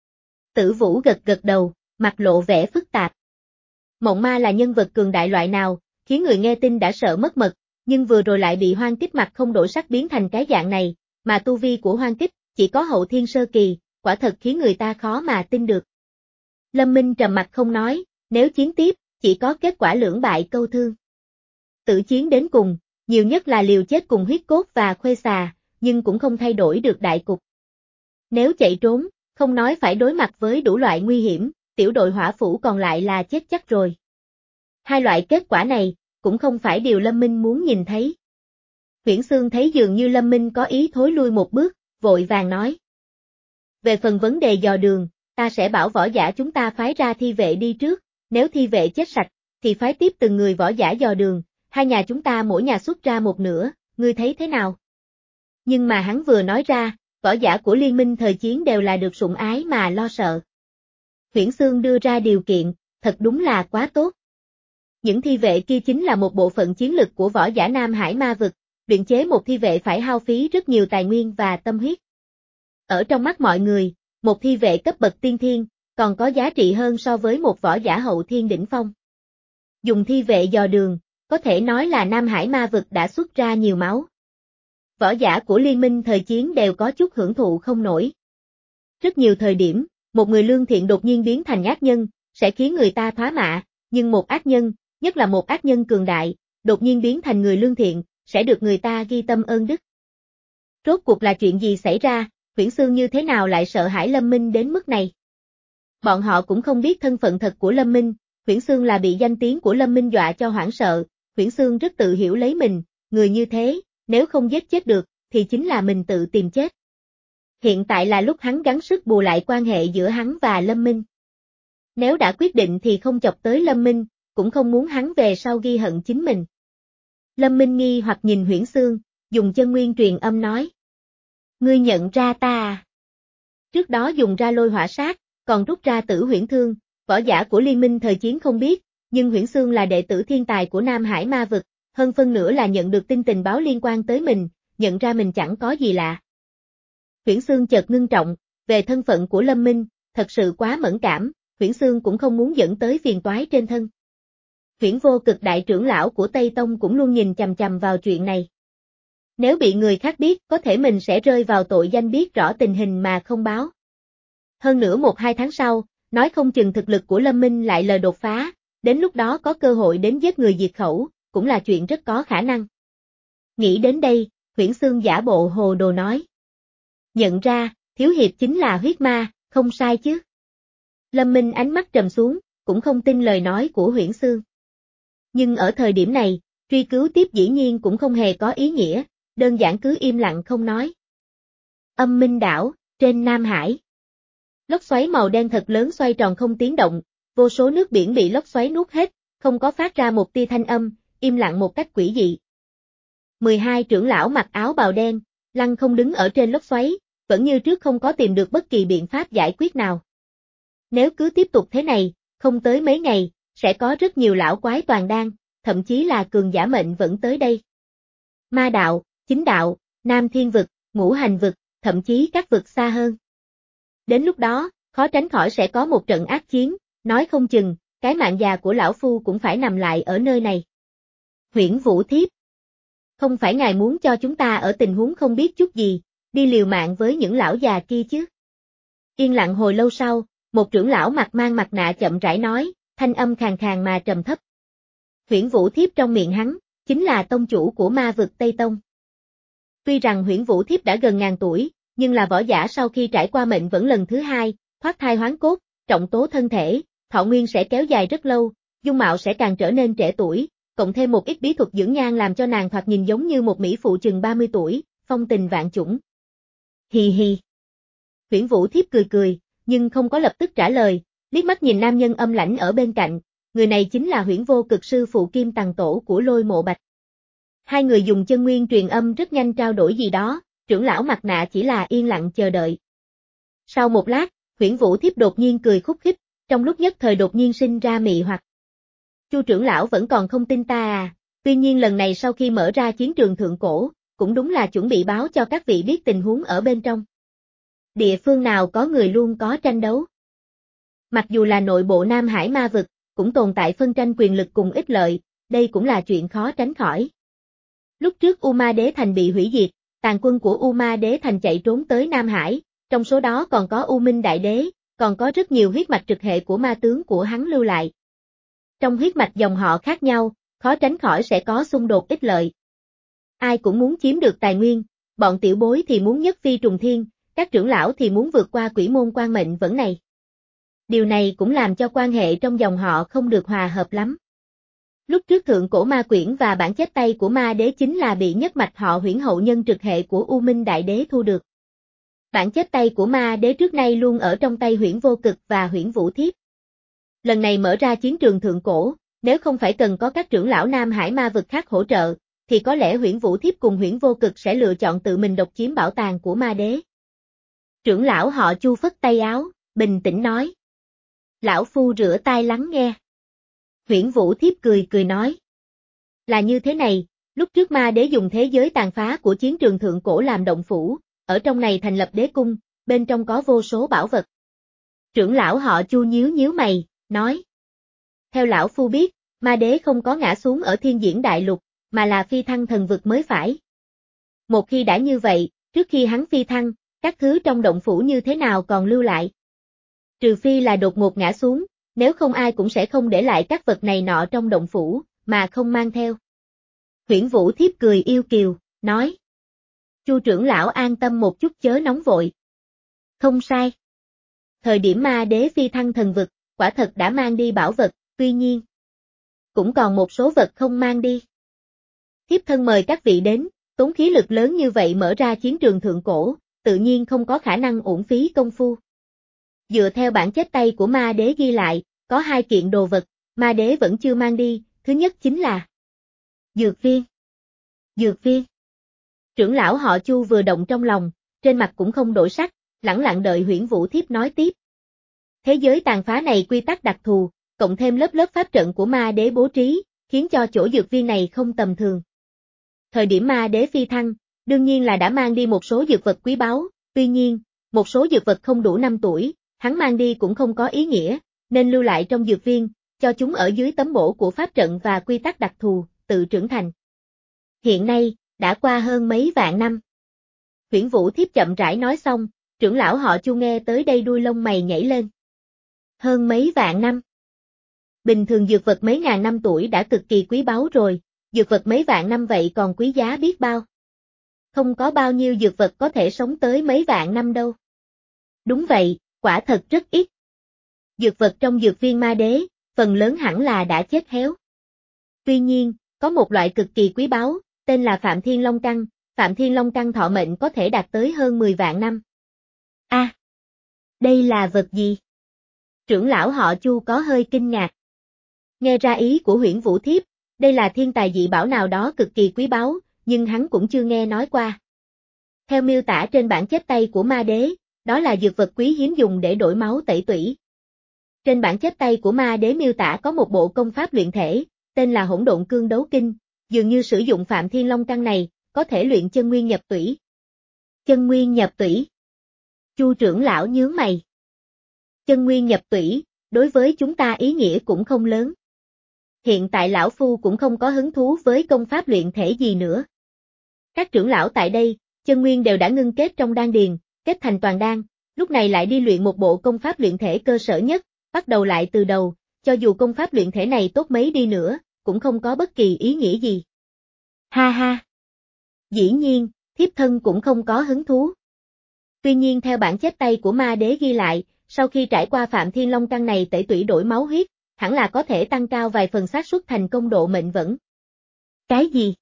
Tử Vũ gật gật đầu, mặt lộ vẻ phức tạp. Mộng ma là nhân vật cường đại loại nào, khiến người nghe tin đã sợ mất mật, nhưng vừa rồi lại bị hoang kích mặt không đổi sắc biến thành cái dạng này, mà tu vi của hoang kích chỉ có hậu thiên sơ kỳ, quả thật khiến người ta khó mà tin được. Lâm Minh trầm mặt không nói, nếu chiến tiếp, chỉ có kết quả lưỡng bại câu thương. Tử chiến đến cùng, nhiều nhất là liều chết cùng huyết cốt và khuê xà, nhưng cũng không thay đổi được đại cục. Nếu chạy trốn, không nói phải đối mặt với đủ loại nguy hiểm, tiểu đội Hỏa Phủ còn lại là chết chắc rồi. Hai loại kết quả này, cũng không phải điều Lâm Minh muốn nhìn thấy. Huyễn Xương thấy dường như Lâm Minh có ý thối lui một bước, vội vàng nói. Về phần vấn đề dò đường, ta sẽ bảo võ giả chúng ta phái ra thi vệ đi trước, nếu thi vệ chết sạch, thì phái tiếp từng người võ giả dò đường, hai nhà chúng ta mỗi nhà xuất ra một nửa, ngươi thấy thế nào? Nhưng mà hắn vừa nói ra, võ giả của liên minh thời chiến đều là được sủng ái mà lo sợ. Huyễn Xương đưa ra điều kiện, thật đúng là quá tốt. Những thi vệ kia chính là một bộ phận chiến lực của võ giả Nam Hải ma vực, luyện chế một thi vệ phải hao phí rất nhiều tài nguyên và tâm huyết. Ở trong mắt mọi người, một thi vệ cấp bậc tiên thiên, còn có giá trị hơn so với một võ giả hậu thiên đỉnh phong. Dùng thi vệ dò đường, có thể nói là Nam Hải ma vực đã xuất ra nhiều máu. Võ giả của liên minh thời chiến đều có chút hưởng thụ không nổi. Rất nhiều thời điểm, một người lương thiện đột nhiên biến thành ác nhân, sẽ khiến người ta thoá mạ, nhưng một ác nhân, nhất là một ác nhân cường đại, đột nhiên biến thành người lương thiện, sẽ được người ta ghi tâm ơn đức. Rốt cuộc là chuyện gì xảy ra, Huyễn Xương như thế nào lại sợ hãi Lâm Minh đến mức này? Bọn họ cũng không biết thân phận thật của Lâm Minh, Huyễn Xương là bị danh tiếng của Lâm Minh dọa cho hoảng sợ, Huyễn Xương rất tự hiểu lấy mình, người như thế, nếu không giết chết được, thì chính là mình tự tìm chết. Hiện tại là lúc hắn gắng sức bù lại quan hệ giữa hắn và Lâm Minh. Nếu đã quyết định thì không chọc tới Lâm Minh, cũng không muốn hắn về sau ghi hận chính mình. Lâm Minh nghi hoặc nhìn Huyễn Xương, dùng chân nguyên truyền âm nói. Ngươi nhận ra ta à? Trước đó dùng ra lôi hỏa sát, còn rút ra tử huyễn thương, võ giả của liên minh thời chiến không biết, nhưng Huyễn Xương là đệ tử thiên tài của Nam Hải ma vực, hơn phân nửa là nhận được tin tình báo liên quan tới mình, nhận ra mình chẳng có gì lạ. Huyễn Xương chợt ngưng trọng, về thân phận của Lâm Minh, thật sự quá mẫn cảm, Huyễn Xương cũng không muốn dẫn tới phiền toái trên thân. Huyễn Vô Cực đại trưởng lão của Tây Tông cũng luôn nhìn chằm chằm vào chuyện này. Nếu bị người khác biết, có thể mình sẽ rơi vào tội danh biết rõ tình hình mà không báo. Hơn nữa một hai tháng sau, nói không chừng thực lực của Lâm Minh lại lời đột phá, đến lúc đó có cơ hội đến giết người diệt khẩu, cũng là chuyện rất có khả năng. Nghĩ đến đây, Huyễn Xương giả bộ hồ đồ nói. Nhận ra, thiếu hiệp chính là huyết ma, không sai chứ. Lâm Minh ánh mắt trầm xuống, cũng không tin lời nói của Huyễn Xương. Nhưng ở thời điểm này, truy cứu tiếp dĩ nhiên cũng không hề có ý nghĩa, đơn giản cứ im lặng không nói. Âm Minh đảo, trên Nam Hải. Lốc xoáy màu đen thật lớn xoay tròn không tiếng động, vô số nước biển bị lốc xoáy nuốt hết, không có phát ra một tia thanh âm, im lặng một cách quỷ dị. mười hai trưởng lão mặc áo bào đen, lăng không đứng ở trên lốc xoáy, vẫn như trước không có tìm được bất kỳ biện pháp giải quyết nào. Nếu cứ tiếp tục thế này, không tới mấy ngày, sẽ có rất nhiều lão quái toàn đan, thậm chí là cường giả mệnh vẫn tới đây. Ma đạo, chính đạo, Nam Thiên vực, Ngũ Hành vực, thậm chí các vực xa hơn. Đến lúc đó, khó tránh khỏi sẽ có một trận ác chiến, nói không chừng, cái mạng già của lão phu cũng phải nằm lại ở nơi này. Huyễn Vũ Thiếp. Không phải ngài muốn cho chúng ta ở tình huống không biết chút gì, đi liều mạng với những lão già kia chứ? Yên lặng hồi lâu sau, một trưởng lão mặt mang mặt nạ chậm rãi nói, thanh âm khàn khàn mà trầm thấp. Huyễn Vũ Thiếp trong miệng hắn, chính là tông chủ của ma vực Tây Tông. Tuy rằng Huyễn Vũ Thiếp đã gần ngàn tuổi, nhưng là võ giả sau khi trải qua mệnh vẫn lần thứ hai, thoát thai hoán cốt, trọng tố thân thể, thọ nguyên sẽ kéo dài rất lâu, dung mạo sẽ càng trở nên trẻ tuổi, cộng thêm một ít bí thuật dưỡng nhan làm cho nàng thoạt nhìn giống như một mỹ phụ chừng ba mươi tuổi, phong tình vạn chủng. Hì hì. Huyễn Vũ Thiếp cười cười, nhưng không có lập tức trả lời, liếc mắt nhìn nam nhân âm lãnh ở bên cạnh, người này chính là Huyễn Vô Cực sư phụ Kim Tằng Tổ của Lôi Mộ Bạch. Hai người dùng chân nguyên truyền âm rất nhanh trao đổi gì đó, trưởng lão mặt nạ chỉ là yên lặng chờ đợi. Sau một lát, Huyễn Vũ Thiếp đột nhiên cười khúc khích, trong lúc nhất thời đột nhiên sinh ra mị hoặc. Chu trưởng lão vẫn còn không tin ta à, tuy nhiên lần này sau khi mở ra chiến trường thượng cổ, cũng đúng là chuẩn bị báo cho các vị biết tình huống ở bên trong. Địa phương nào có người luôn có tranh đấu. Mặc dù là nội bộ Nam Hải ma vực, cũng tồn tại phân tranh quyền lực cùng ích lợi, đây cũng là chuyện khó tránh khỏi. Lúc trước U Ma Đế Thành bị hủy diệt, tàn quân của U Ma Đế Thành chạy trốn tới Nam Hải, trong số đó còn có U Minh Đại Đế, còn có rất nhiều huyết mạch trực hệ của ma tướng của hắn lưu lại. Trong huyết mạch dòng họ khác nhau, khó tránh khỏi sẽ có xung đột ích lợi. Ai cũng muốn chiếm được tài nguyên, bọn tiểu bối thì muốn nhất phi trùng thiên, các trưởng lão thì muốn vượt qua quỷ môn quan mệnh vẫn này. Điều này cũng làm cho quan hệ trong dòng họ không được hòa hợp lắm. Lúc trước thượng cổ ma quyển và bản chép tay của ma đế chính là bị nhất mạch họ Huyễn hậu nhân trực hệ của U Minh Đại Đế thu được. Bản chép tay của ma đế trước nay luôn ở trong tay Huyễn Vô Cực và Huyễn Vũ Thiếp. Lần này mở ra chiến trường thượng cổ, nếu không phải cần có các trưởng lão Nam Hải ma vực khác hỗ trợ, thì có lẽ Huyễn Vũ Thiếp cùng Huyễn Vô Cực sẽ lựa chọn tự mình độc chiếm bảo tàng của ma đế. Trưởng lão họ Chu phất tay áo, bình tĩnh nói. Lão phu rửa tai lắng nghe. Huyễn Vũ Thiếp cười cười nói. Là như thế này, lúc trước ma đế dùng thế giới tàn phá của chiến trường thượng cổ làm động phủ, ở trong này thành lập đế cung, bên trong có vô số bảo vật. Trưởng lão họ Chu nhíu nhíu mày, nói. Theo lão phu biết, ma đế không có ngã xuống ở thiên diễn đại lục, mà là phi thăng thần vực mới phải. Một khi đã như vậy, trước khi hắn phi thăng, các thứ trong động phủ như thế nào còn lưu lại? Trừ phi là đột ngột ngã xuống, nếu không ai cũng sẽ không để lại các vật này nọ trong động phủ, mà không mang theo. Huyễn Vũ Thiếp cười yêu kiều, nói. Chu trưởng lão an tâm một chút chớ nóng vội. Không sai. Thời điểm ma đế phi thăng thần vực, quả thật đã mang đi bảo vật, tuy nhiên. Cũng còn một số vật không mang đi. Thiếp thân mời các vị đến, Tốn khí lực lớn như vậy mở ra chiến trường thượng cổ, tự nhiên không có khả năng uổng phí công phu. Dựa theo bản chép tay của ma đế ghi lại, có hai kiện đồ vật, ma đế vẫn chưa mang đi, thứ nhất chính là dược viên. Dược viên. Trưởng lão họ Chu vừa động trong lòng, trên mặt cũng không đổi sắc, lẳng lặng đợi Huyễn Vũ Thiếp nói tiếp. Thế giới tàn phá này quy tắc đặc thù, cộng thêm lớp lớp pháp trận của ma đế bố trí, khiến cho chỗ dược viên này không tầm thường. Thời điểm ma đế phi thăng, đương nhiên là đã mang đi một số dược vật quý báu, tuy nhiên, một số dược vật không đủ năm tuổi, hắn mang đi cũng không có ý nghĩa, nên lưu lại trong dược viên, cho chúng ở dưới tấm bổ của pháp trận và quy tắc đặc thù, tự trưởng thành. Hiện nay, đã qua hơn mấy vạn năm. Huyễn Vũ Thiếp chậm rãi nói xong, trưởng lão họ Chu nghe tới đây đuôi lông mày nhảy lên. Hơn mấy vạn năm. Bình thường dược vật mấy ngàn năm tuổi đã cực kỳ quý báu rồi, dược vật mấy vạn năm vậy còn quý giá biết bao. Không có bao nhiêu dược vật có thể sống tới mấy vạn năm đâu. Đúng vậy, quả thật rất ít. Dược vật trong dược viên ma đế, phần lớn hẳn là đã chết héo. Tuy nhiên, có một loại cực kỳ quý báu, tên là Phạm Thiên Long Căn, Phạm Thiên Long Căn thọ mệnh có thể đạt tới hơn mười vạn năm. A, à, đây là vật gì? Trưởng lão họ Chu có hơi kinh ngạc. Nghe ra ý của Huyễn Vũ Thiếp, đây là thiên tài dị bảo nào đó cực kỳ quý báu, nhưng hắn cũng chưa nghe nói qua. Theo miêu tả trên bản chép tay của ma đế, đó là dược vật quý hiếm dùng để đổi máu tẩy tủy. Trên bản chép tay của ma đế miêu tả có một bộ công pháp luyện thể, tên là Hỗn Độn Cương Đấu Kinh, dường như sử dụng Phạm Thiên Long Căn này, có thể luyện chân nguyên nhập tủy. Chân nguyên nhập tủy. Chu trưởng lão nhướng mày. Chân nguyên nhập tủy, đối với chúng ta ý nghĩa cũng không lớn. Hiện tại lão phu cũng không có hứng thú với công pháp luyện thể gì nữa. Các trưởng lão tại đây, chân nguyên đều đã ngưng kết trong đan điền, kết thành toàn đan, lúc này lại đi luyện một bộ công pháp luyện thể cơ sở nhất, bắt đầu lại từ đầu, cho dù công pháp luyện thể này tốt mấy đi nữa, cũng không có bất kỳ ý nghĩa gì. Ha ha! Dĩ nhiên, thiếp thân cũng không có hứng thú. Tuy nhiên theo bản chép tay của ma đế ghi lại, sau khi trải qua Phạm Thiên Long Căn này tẩy tủy đổi máu huyết, hẳn là có thể tăng cao vài phần xác suất thành công độ mệnh vẫn. Cái gì?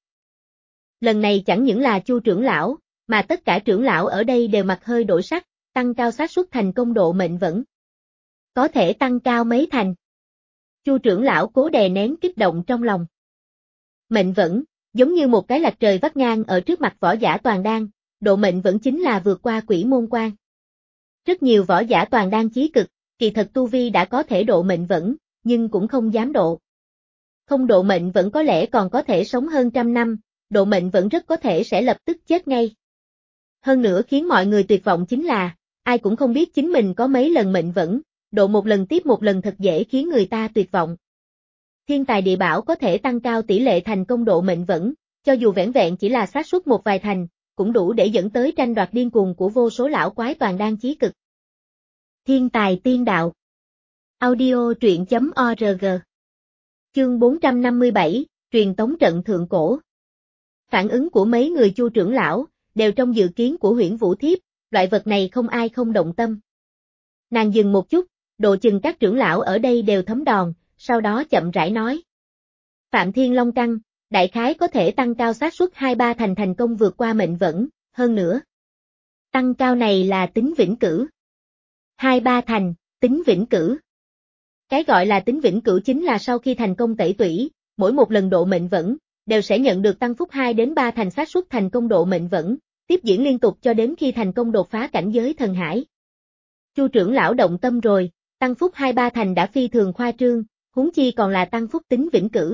Lần này chẳng những là Chu trưởng lão, mà tất cả trưởng lão ở đây đều mặt hơi đổi sắc, tăng cao xác suất thành công độ mệnh vẫn. Có thể tăng cao mấy thành. Chu trưởng lão cố đè nén kích động trong lòng. Mệnh vẫn, giống như một cái lạch trời vắt ngang ở trước mặt võ giả toàn đan, độ mệnh vẫn chính là vượt qua quỷ môn quan. Rất nhiều võ giả toàn đan chí cực, kỳ thật tu vi đã có thể độ mệnh vẫn, nhưng cũng không dám độ. Không độ mệnh vẫn có lẽ còn có thể sống hơn trăm năm, độ mệnh vẫn rất có thể sẽ lập tức chết ngay. Hơn nữa khiến mọi người tuyệt vọng chính là, ai cũng không biết chính mình có mấy lần mệnh vẫn, độ một lần tiếp một lần thật dễ khiến người ta tuyệt vọng. Thiên tài địa bảo có thể tăng cao tỷ lệ thành công độ mệnh vẫn, cho dù vẻn vẹn chỉ là xác suất một vài thành, cũng đủ để dẫn tới tranh đoạt điên cuồng của vô số lão quái toàn đan chí cực. Thiên tài tiên đạo. Audio truyện chấm org. Chương bốn trăm năm mươi bảy, truyền tống trận thượng cổ. Phản ứng của mấy người Chu trưởng lão, đều trong dự kiến của Huyễn Vũ Thiếp, loại vật này không ai không động tâm. Nàng dừng một chút, độ chừng các trưởng lão ở đây đều thấm đòn, sau đó chậm rãi nói. Phạm Thiên Long Căn, đại khái có thể tăng cao xác suất hai ba thành thành công vượt qua mệnh vẫn, hơn nữa. Tăng cao này là tính vĩnh cửu. Hai ba thành, tính vĩnh cửu. Cái gọi là tính vĩnh cửu chính là sau khi thành công tẩy tủy, mỗi một lần độ mệnh vẫn, đều sẽ nhận được tăng phúc hai đến ba thành xác suất thành công độ mệnh vẫn, tiếp diễn liên tục cho đến khi thành công đột phá cảnh giới thần hải. Chu trưởng lão động tâm rồi, tăng phúc hai ba thành đã phi thường khoa trương, huống chi còn là tăng phúc tính vĩnh cửu.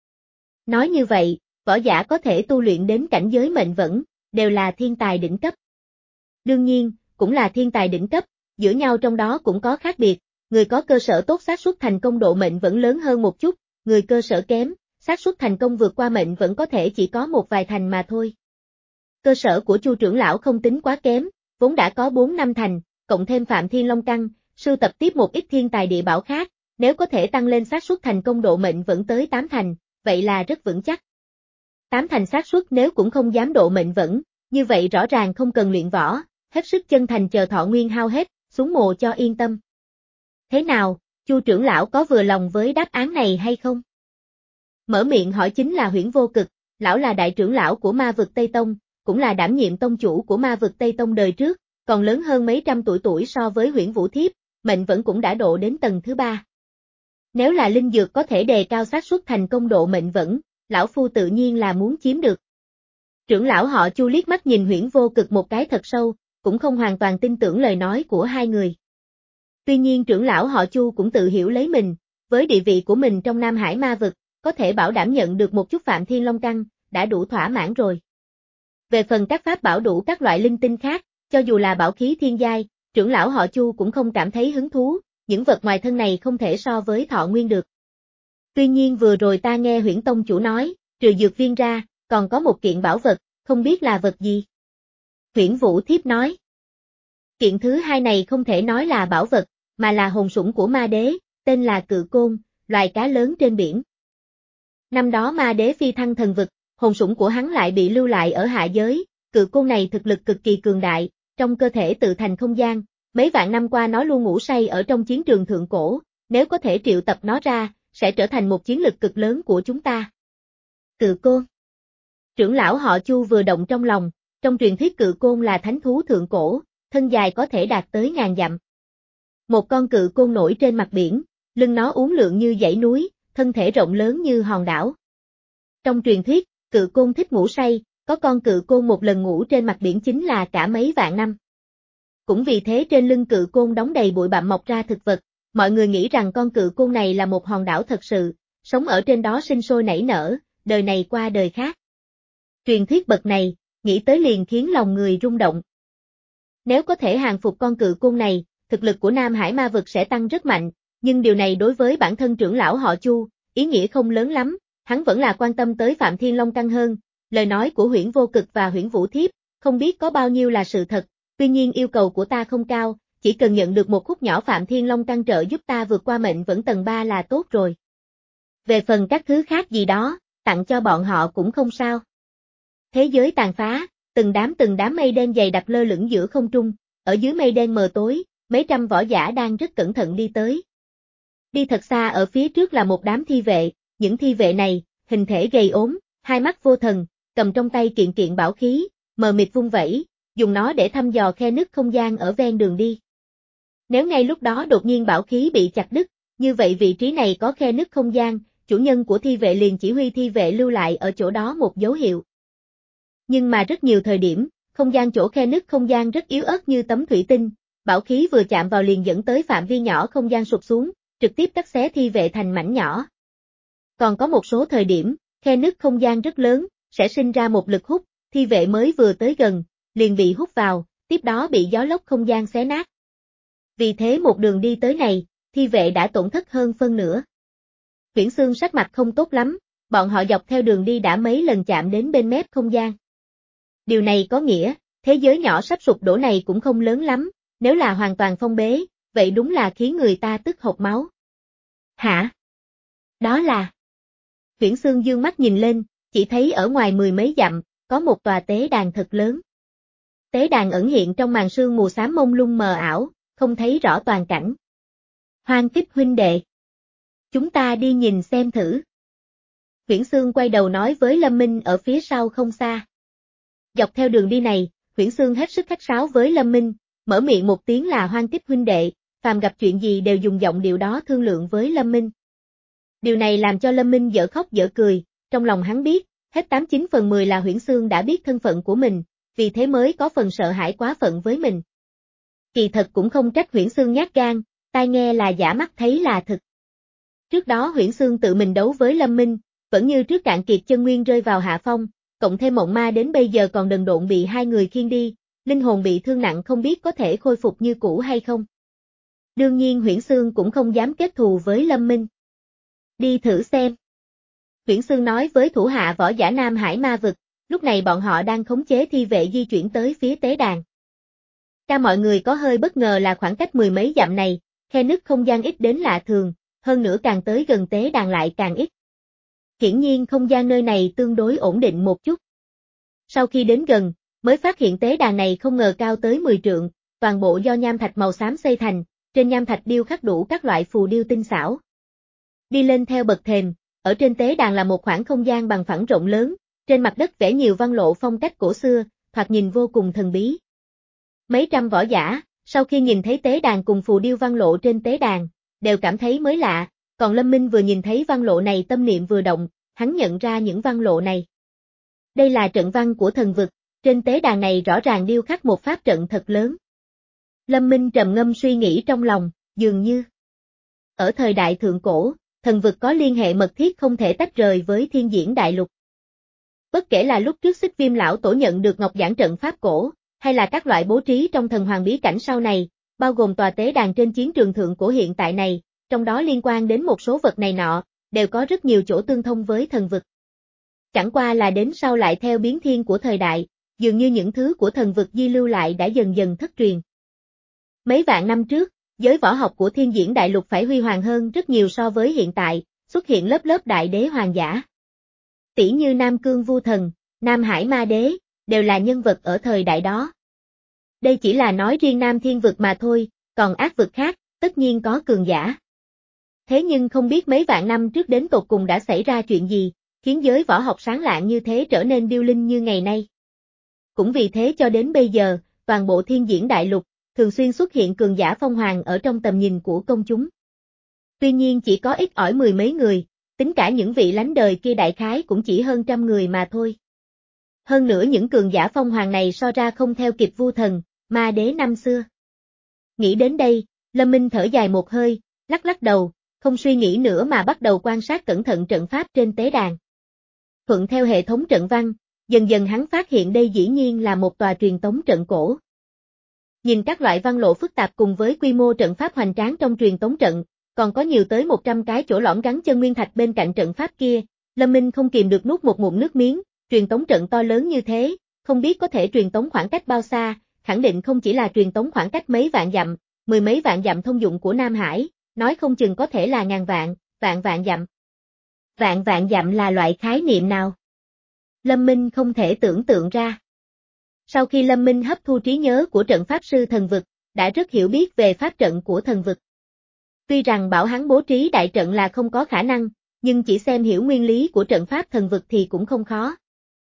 Nói như vậy, võ giả có thể tu luyện đến cảnh giới mệnh vẫn, đều là thiên tài đỉnh cấp. Đương nhiên, cũng là thiên tài đỉnh cấp, giữa nhau trong đó cũng có khác biệt, người có cơ sở tốt xác suất thành công độ mệnh vẫn lớn hơn một chút, người cơ sở kém, xác suất thành công vượt qua mệnh vẫn có thể chỉ có một vài thành mà thôi. Cơ sở của Chu trưởng lão không tính quá kém, vốn đã có bốn năm thành, cộng thêm Phạm Thiên Long Căn, sưu tập tiếp một ít thiên tài địa bảo khác, nếu có thể tăng lên xác suất thành công độ mệnh vẫn tới tám thành, vậy là rất vững chắc. tám thành xác suất nếu cũng không dám độ mệnh vẫn, như vậy rõ ràng không cần luyện võ, hết sức chân thành chờ thọ nguyên hao hết, xuống mồ cho yên tâm. Thế nào, Chu trưởng lão có vừa lòng với đáp án này hay không? Mở miệng hỏi chính là Huyễn Vô Cực, lão là đại trưởng lão của ma vực Tây Tông, cũng là đảm nhiệm tông chủ của ma vực Tây Tông đời trước, còn lớn hơn mấy trăm tuổi tuổi so với Huyễn Vũ Thiếp, mệnh vẫn cũng đã độ đến tầng thứ ba. Nếu là linh dược có thể đề cao xác suất thành công độ mệnh vẫn, lão phu tự nhiên là muốn chiếm được. Trưởng lão họ Chu liếc mắt nhìn Huyễn Vô Cực một cái thật sâu, cũng không hoàn toàn tin tưởng lời nói của hai người. Tuy nhiên trưởng lão họ Chu cũng tự hiểu lấy mình, với địa vị của mình trong Nam Hải ma vực, có thể bảo đảm nhận được một chút Phạm Thiên Long Căn, đã đủ thỏa mãn rồi. Về phần các pháp bảo đủ các loại linh tinh khác, cho dù là bảo khí thiên giai, trưởng lão họ Chu cũng không cảm thấy hứng thú, những vật ngoài thân này không thể so với thọ nguyên được. Tuy nhiên vừa rồi ta nghe Huyễn Tông chủ nói, trừ dược viên ra, còn có một kiện bảo vật, không biết là vật gì. Huyễn Vũ Thiếp nói. Kiện thứ hai này không thể nói là bảo vật, mà là hồn sủng của ma đế, tên là Cự Côn, loài cá lớn trên biển. Năm đó ma đế phi thăng thần vực, hồn sủng của hắn lại bị lưu lại ở hạ giới, Cự Côn này thực lực cực kỳ cường đại, trong cơ thể tự thành không gian, mấy vạn năm qua nó luôn ngủ say ở trong chiến trường thượng cổ, nếu có thể triệu tập nó ra, sẽ trở thành một chiến lực cực lớn của chúng ta. Cự Côn. Trưởng lão họ Chu vừa động trong lòng, trong truyền thuyết Cự Côn là thánh thú thượng cổ, thân dài có thể đạt tới ngàn dặm. Một con cự côn nổi trên mặt biển, lưng nó uốn lượn như dãy núi, thân thể rộng lớn như hòn đảo. Trong truyền thuyết, cự côn thích ngủ say, có con cự côn một lần ngủ trên mặt biển chính là cả mấy vạn năm. Cũng vì thế trên lưng cự côn đóng đầy bụi bặm mọc ra thực vật, mọi người nghĩ rằng con cự côn này là một hòn đảo thật sự, sống ở trên đó sinh sôi nảy nở, đời này qua đời khác. Truyền thuyết bậc này, nghĩ tới liền khiến lòng người rung động. Nếu có thể hàng phục con cự côn này, thực lực của Nam Hải ma vực sẽ tăng rất mạnh, nhưng điều này đối với bản thân trưởng lão họ Chu, ý nghĩa không lớn lắm, hắn vẫn là quan tâm tới Phạm Thiên Long Căn hơn, lời nói của Huyễn Vô Cực và Huyễn Vũ Thiếp, không biết có bao nhiêu là sự thật, tuy nhiên yêu cầu của ta không cao, chỉ cần nhận được một khúc nhỏ Phạm Thiên Long Căn trợ giúp ta vượt qua mệnh vẫn tầng ba là tốt rồi. Về phần các thứ khác gì đó, tặng cho bọn họ cũng không sao. Thế giới tàn phá, từng đám từng đám mây đen dày đặc lơ lửng giữa không trung, ở dưới mây đen mờ tối, mấy trăm võ giả đang rất cẩn thận đi tới. Đi thật xa ở phía trước là một đám thi vệ, những thi vệ này, hình thể gầy ốm, hai mắt vô thần, cầm trong tay kiện kiện bảo khí, mờ mịt vung vẩy, dùng nó để thăm dò khe nứt không gian ở ven đường đi. Nếu ngay lúc đó đột nhiên bảo khí bị chặt đứt, như vậy vị trí này có khe nứt không gian, chủ nhân của thi vệ liền chỉ huy thi vệ lưu lại ở chỗ đó một dấu hiệu. Nhưng mà rất nhiều thời điểm, không gian chỗ khe nứt không gian rất yếu ớt như tấm thủy tinh, bảo khí vừa chạm vào liền dẫn tới phạm vi nhỏ không gian sụp xuống, trực tiếp cắt xé thi vệ thành mảnh nhỏ. Còn có một số thời điểm, khe nứt không gian rất lớn, sẽ sinh ra một lực hút, thi vệ mới vừa tới gần, liền bị hút vào, tiếp đó bị gió lốc không gian xé nát. Vì thế một đường đi tới này, thi vệ đã tổn thất hơn phân nửa. Huyễn Xương sắc mặt không tốt lắm, bọn họ dọc theo đường đi đã mấy lần chạm đến bên mép không gian. Điều này có nghĩa, thế giới nhỏ sắp sụp đổ này cũng không lớn lắm, nếu là hoàn toàn phong bế, vậy đúng là khiến người ta tức hộc máu. Hả? Đó là... Huyễn Xương dương mắt nhìn lên, chỉ thấy ở ngoài mười mấy dặm, có một tòa tế đàn thật lớn. Tế đàn ẩn hiện trong màn sương mù xám mông lung mờ ảo, không thấy rõ toàn cảnh. Hoang Tích huynh đệ. Chúng ta đi nhìn xem thử. Huyễn Xương quay đầu nói với Lâm Minh ở phía sau không xa. Dọc theo đường đi này, Huyễn Xương hết sức khách sáo với Lâm Minh, mở miệng một tiếng là Hoang Tích huynh đệ, phàm gặp chuyện gì đều dùng giọng điệu đó thương lượng với Lâm Minh. Điều này làm cho Lâm Minh dở khóc dở cười, trong lòng hắn biết, hết tám chín phần mười là Huyễn Xương đã biết thân phận của mình, vì thế mới có phần sợ hãi quá phận với mình. Kỳ thật cũng không trách Huyễn Xương nhát gan, tai nghe là giả mắt thấy là thực. Trước đó Huyễn Xương tự mình đấu với Lâm Minh, vẫn như trước cạn kiệt chân nguyên rơi vào hạ phong, cộng thêm mộng ma đến bây giờ còn đần độn bị hai người khiêng đi, linh hồn bị thương nặng không biết có thể khôi phục như cũ hay không. Đương nhiên Huyễn Xương cũng không dám kết thù với Lâm Minh. Đi thử xem. Huyễn Xương nói với thủ hạ võ giả Nam Hải ma vực, lúc này bọn họ đang khống chế thi vệ di chuyển tới phía tế đàn. Ca mọi người có hơi bất ngờ là khoảng cách mười mấy dặm này, khe nứt không gian ít đến lạ thường, hơn nữa càng tới gần tế đàn lại càng ít. Hiển nhiên không gian nơi này tương đối ổn định một chút. Sau khi đến gần, mới phát hiện tế đàn này không ngờ cao tới mười trượng, toàn bộ do nham thạch màu xám xây thành, trên nham thạch điêu khắc đủ các loại phù điêu tinh xảo. Đi lên theo bậc thềm, ở trên tế đàn là một khoảng không gian bằng phẳng rộng lớn, Trên mặt đất vẽ nhiều văn lộ phong cách cổ xưa, thoạt nhìn vô cùng thần bí. Mấy trăm võ giả, sau khi nhìn thấy tế đàn cùng phù điêu văn lộ trên tế đàn, đều cảm thấy mới lạ, còn Lâm Minh vừa nhìn thấy văn lộ này tâm niệm vừa động, hắn nhận ra những văn lộ này. Đây là trận văn của thần vực, trên tế đàn này rõ ràng điêu khắc một pháp trận thật lớn. Lâm Minh trầm ngâm suy nghĩ trong lòng, dường như ở thời đại thượng cổ, thần vực có liên hệ mật thiết không thể tách rời với thiên diễn đại lục. Bất kể là lúc trước Xích Viêm lão tổ nhận được ngọc giản trận pháp cổ, hay là các loại bố trí trong thần hoàng bí cảnh sau này, bao gồm tòa tế đàn trên chiến trường thượng cổ hiện tại này, trong đó liên quan đến một số vật này nọ, đều có rất nhiều chỗ tương thông với thần vực. Chẳng qua là đến sau lại theo biến thiên của thời đại, dường như những thứ của thần vực di lưu lại đã dần dần thất truyền. Mấy vạn năm trước, giới võ học của thiên diễn đại lục phải huy hoàng hơn rất nhiều so với hiện tại, xuất hiện lớp lớp đại đế hoàng giả. Tỷ như Nam Cương Vu Thần, Nam Hải Ma Đế, đều là nhân vật ở thời đại đó. Đây chỉ là nói riêng Nam Thiên vực mà thôi, còn ác vực khác, tất nhiên có cường giả. Thế nhưng không biết mấy vạn năm trước đến tột cùng đã xảy ra chuyện gì, khiến giới võ học sáng lạng như thế trở nên điêu linh như ngày nay. Cũng vì thế cho đến bây giờ, toàn bộ thiên diễn đại lục, thường xuyên xuất hiện cường giả phong hoàng ở trong tầm nhìn của công chúng. Tuy nhiên chỉ có ít ỏi mười mấy người, tính cả những vị lánh đời kia đại khái cũng chỉ hơn trăm người mà thôi. Hơn nữa những cường giả phong hoàng này so ra không theo kịp Vu Thần, Ma Đế năm xưa. Nghĩ đến đây, Lâm Minh thở dài một hơi, lắc lắc đầu, không suy nghĩ nữa mà bắt đầu quan sát cẩn thận trận pháp trên tế đàn. Thuận theo hệ thống trận văn, dần dần hắn phát hiện đây dĩ nhiên là một tòa truyền tống trận cổ. Nhìn các loại văn lộ phức tạp cùng với quy mô trận pháp hoành tráng trong truyền tống trận, còn có nhiều tới một trăm cái chỗ lõm gắn chân nguyên thạch bên cạnh trận pháp kia, Lâm Minh không kìm được nuốt một ngụm nước miếng, truyền tống trận to lớn như thế, không biết có thể truyền tống khoảng cách bao xa, khẳng định không chỉ là truyền tống khoảng cách mấy vạn dặm, mười mấy vạn dặm thông dụng của Nam Hải, nói không chừng có thể là ngàn vạn, vạn vạn dặm. Vạn vạn dặm là loại khái niệm nào? Lâm Minh không thể tưởng tượng ra. Sau khi Lâm Minh hấp thu trí nhớ của trận pháp sư thần vực, đã rất hiểu biết về pháp trận của thần vực. Tuy rằng bảo hắn bố trí đại trận là không có khả năng, nhưng chỉ xem hiểu nguyên lý của trận pháp thần vực thì cũng không khó.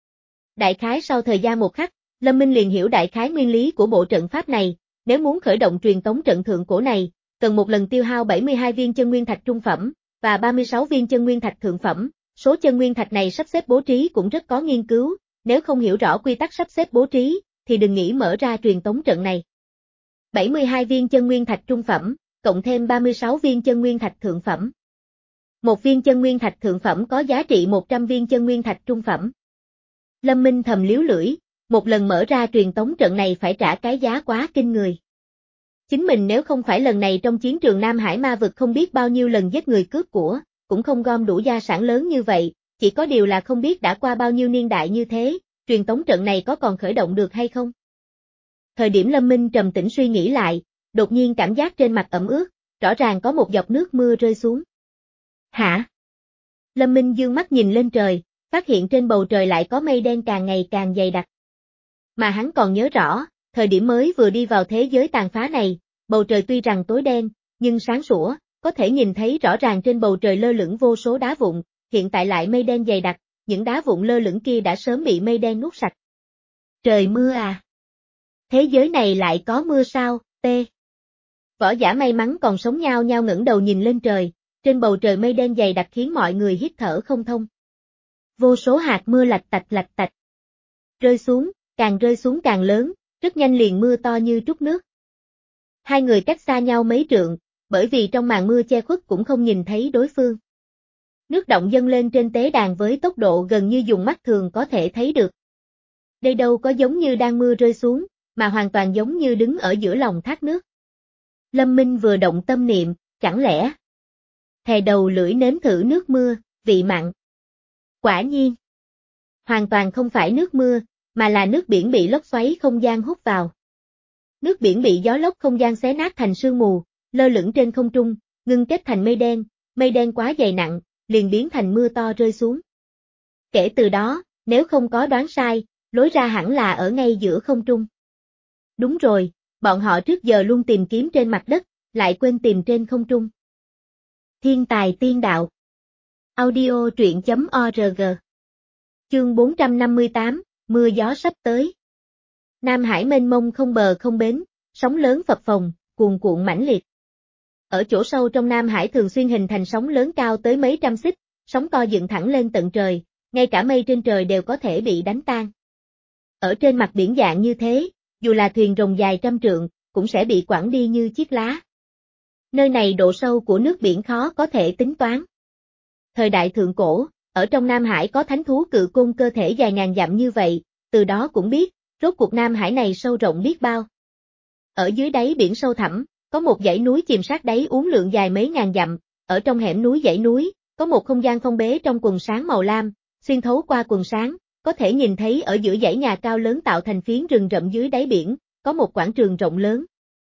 Đại khái sau thời gian một khắc, Lâm Minh liền hiểu đại khái nguyên lý của bộ trận pháp này, nếu muốn khởi động truyền tống trận thượng cổ này, cần một lần tiêu hao bảy mươi hai viên chân nguyên thạch trung phẩm, và ba mươi sáu viên chân nguyên thạch thượng phẩm, số chân nguyên thạch này sắp xếp bố trí cũng rất có nghiên cứu, nếu không hiểu rõ quy tắc sắp xếp bố trí, thì đừng nghĩ mở ra truyền tống trận này. bảy mươi hai viên chân nguyên thạch trung phẩm, cộng thêm ba mươi sáu viên chân nguyên thạch thượng phẩm. Một viên chân nguyên thạch thượng phẩm có giá trị một trăm viên chân nguyên thạch trung phẩm. Lâm Minh thầm liếu lưỡi, một lần mở ra truyền tống trận này phải trả cái giá quá kinh người. Chính mình nếu không phải lần này trong chiến trường Nam Hải ma vực không biết bao nhiêu lần giết người cướp của, cũng không gom đủ gia sản lớn như vậy, chỉ có điều là không biết đã qua bao nhiêu niên đại như thế, truyền tống trận này có còn khởi động được hay không. Thời điểm Lâm Minh trầm tĩnh suy nghĩ lại, đột nhiên cảm giác trên mặt ẩm ướt, rõ ràng có một giọt nước mưa rơi xuống. Hả? Lâm Minh dương mắt nhìn lên trời, phát hiện trên bầu trời lại có mây đen càng ngày càng dày đặc. Mà hắn còn nhớ rõ, thời điểm mới vừa đi vào thế giới tàn phá này, bầu trời tuy rằng tối đen, nhưng sáng sủa, có thể nhìn thấy rõ ràng trên bầu trời lơ lửng vô số đá vụn, hiện tại lại mây đen dày đặc, những đá vụn lơ lửng kia đã sớm bị mây đen nuốt sạch. Trời mưa à? Thế giới này lại có mưa sao, t. Võ giả may mắn còn sống nhao nhao ngẩng đầu nhìn lên trời, trên bầu trời mây đen dày đặc khiến mọi người hít thở không thông. Vô số hạt mưa lạch tạch lạch tạch. Rơi xuống, càng rơi xuống càng lớn, rất nhanh liền mưa to như trút nước. Hai người cách xa nhau mấy trượng, bởi vì trong màn mưa che khuất cũng không nhìn thấy đối phương. Nước động dâng lên trên tế đàn với tốc độ gần như dùng mắt thường có thể thấy được. Đây đâu có giống như đang mưa rơi xuống, mà hoàn toàn giống như đứng ở giữa lòng thác nước. Lâm Minh vừa động tâm niệm, chẳng lẽ thè đầu lưỡi nếm thử nước mưa, vị mặn. Quả nhiên, hoàn toàn không phải nước mưa, mà là nước biển bị lốc xoáy không gian hút vào. Nước biển bị gió lốc không gian xé nát thành sương mù, lơ lửng trên không trung, ngưng kết thành mây đen, mây đen quá dày nặng, liền biến thành mưa to rơi xuống. Kể từ đó, nếu không có đoán sai, lối ra hẳn là ở ngay giữa không trung. Đúng rồi, bọn họ trước giờ luôn tìm kiếm trên mặt đất, lại quên tìm trên không trung. Thiên tài tiên đạo. Audio truyện chấm org Chương bốn trăm năm mươi tám, mưa gió sắp tới. Nam Hải mênh mông không bờ không bến, sóng lớn phập phồng, cuồn cuộn mãnh liệt. Ở chỗ sâu trong Nam Hải thường xuyên hình thành sóng lớn cao tới mấy trăm xích, sóng to dựng thẳng lên tận trời, ngay cả mây trên trời đều có thể bị đánh tan. Ở trên mặt biển dạng như thế, dù là thuyền rồng dài trăm trượng, cũng sẽ bị quẳng đi như chiếc lá. Nơi này độ sâu của nước biển khó có thể tính toán. Thời đại thượng cổ, ở trong Nam Hải có thánh thú cự côn cơ thể dài ngàn dặm như vậy, từ đó cũng biết, rốt cuộc Nam Hải này sâu rộng biết bao. Ở dưới đáy biển sâu thẳm, có một dãy núi chìm sát đáy uốn lượn dài mấy ngàn dặm, ở trong hẻm núi dãy núi, có một không gian phong bế trong quần sáng màu lam, xuyên thấu qua quần sáng, có thể nhìn thấy ở giữa dãy nhà cao lớn tạo thành phiến rừng rậm dưới đáy biển, có một quảng trường rộng lớn.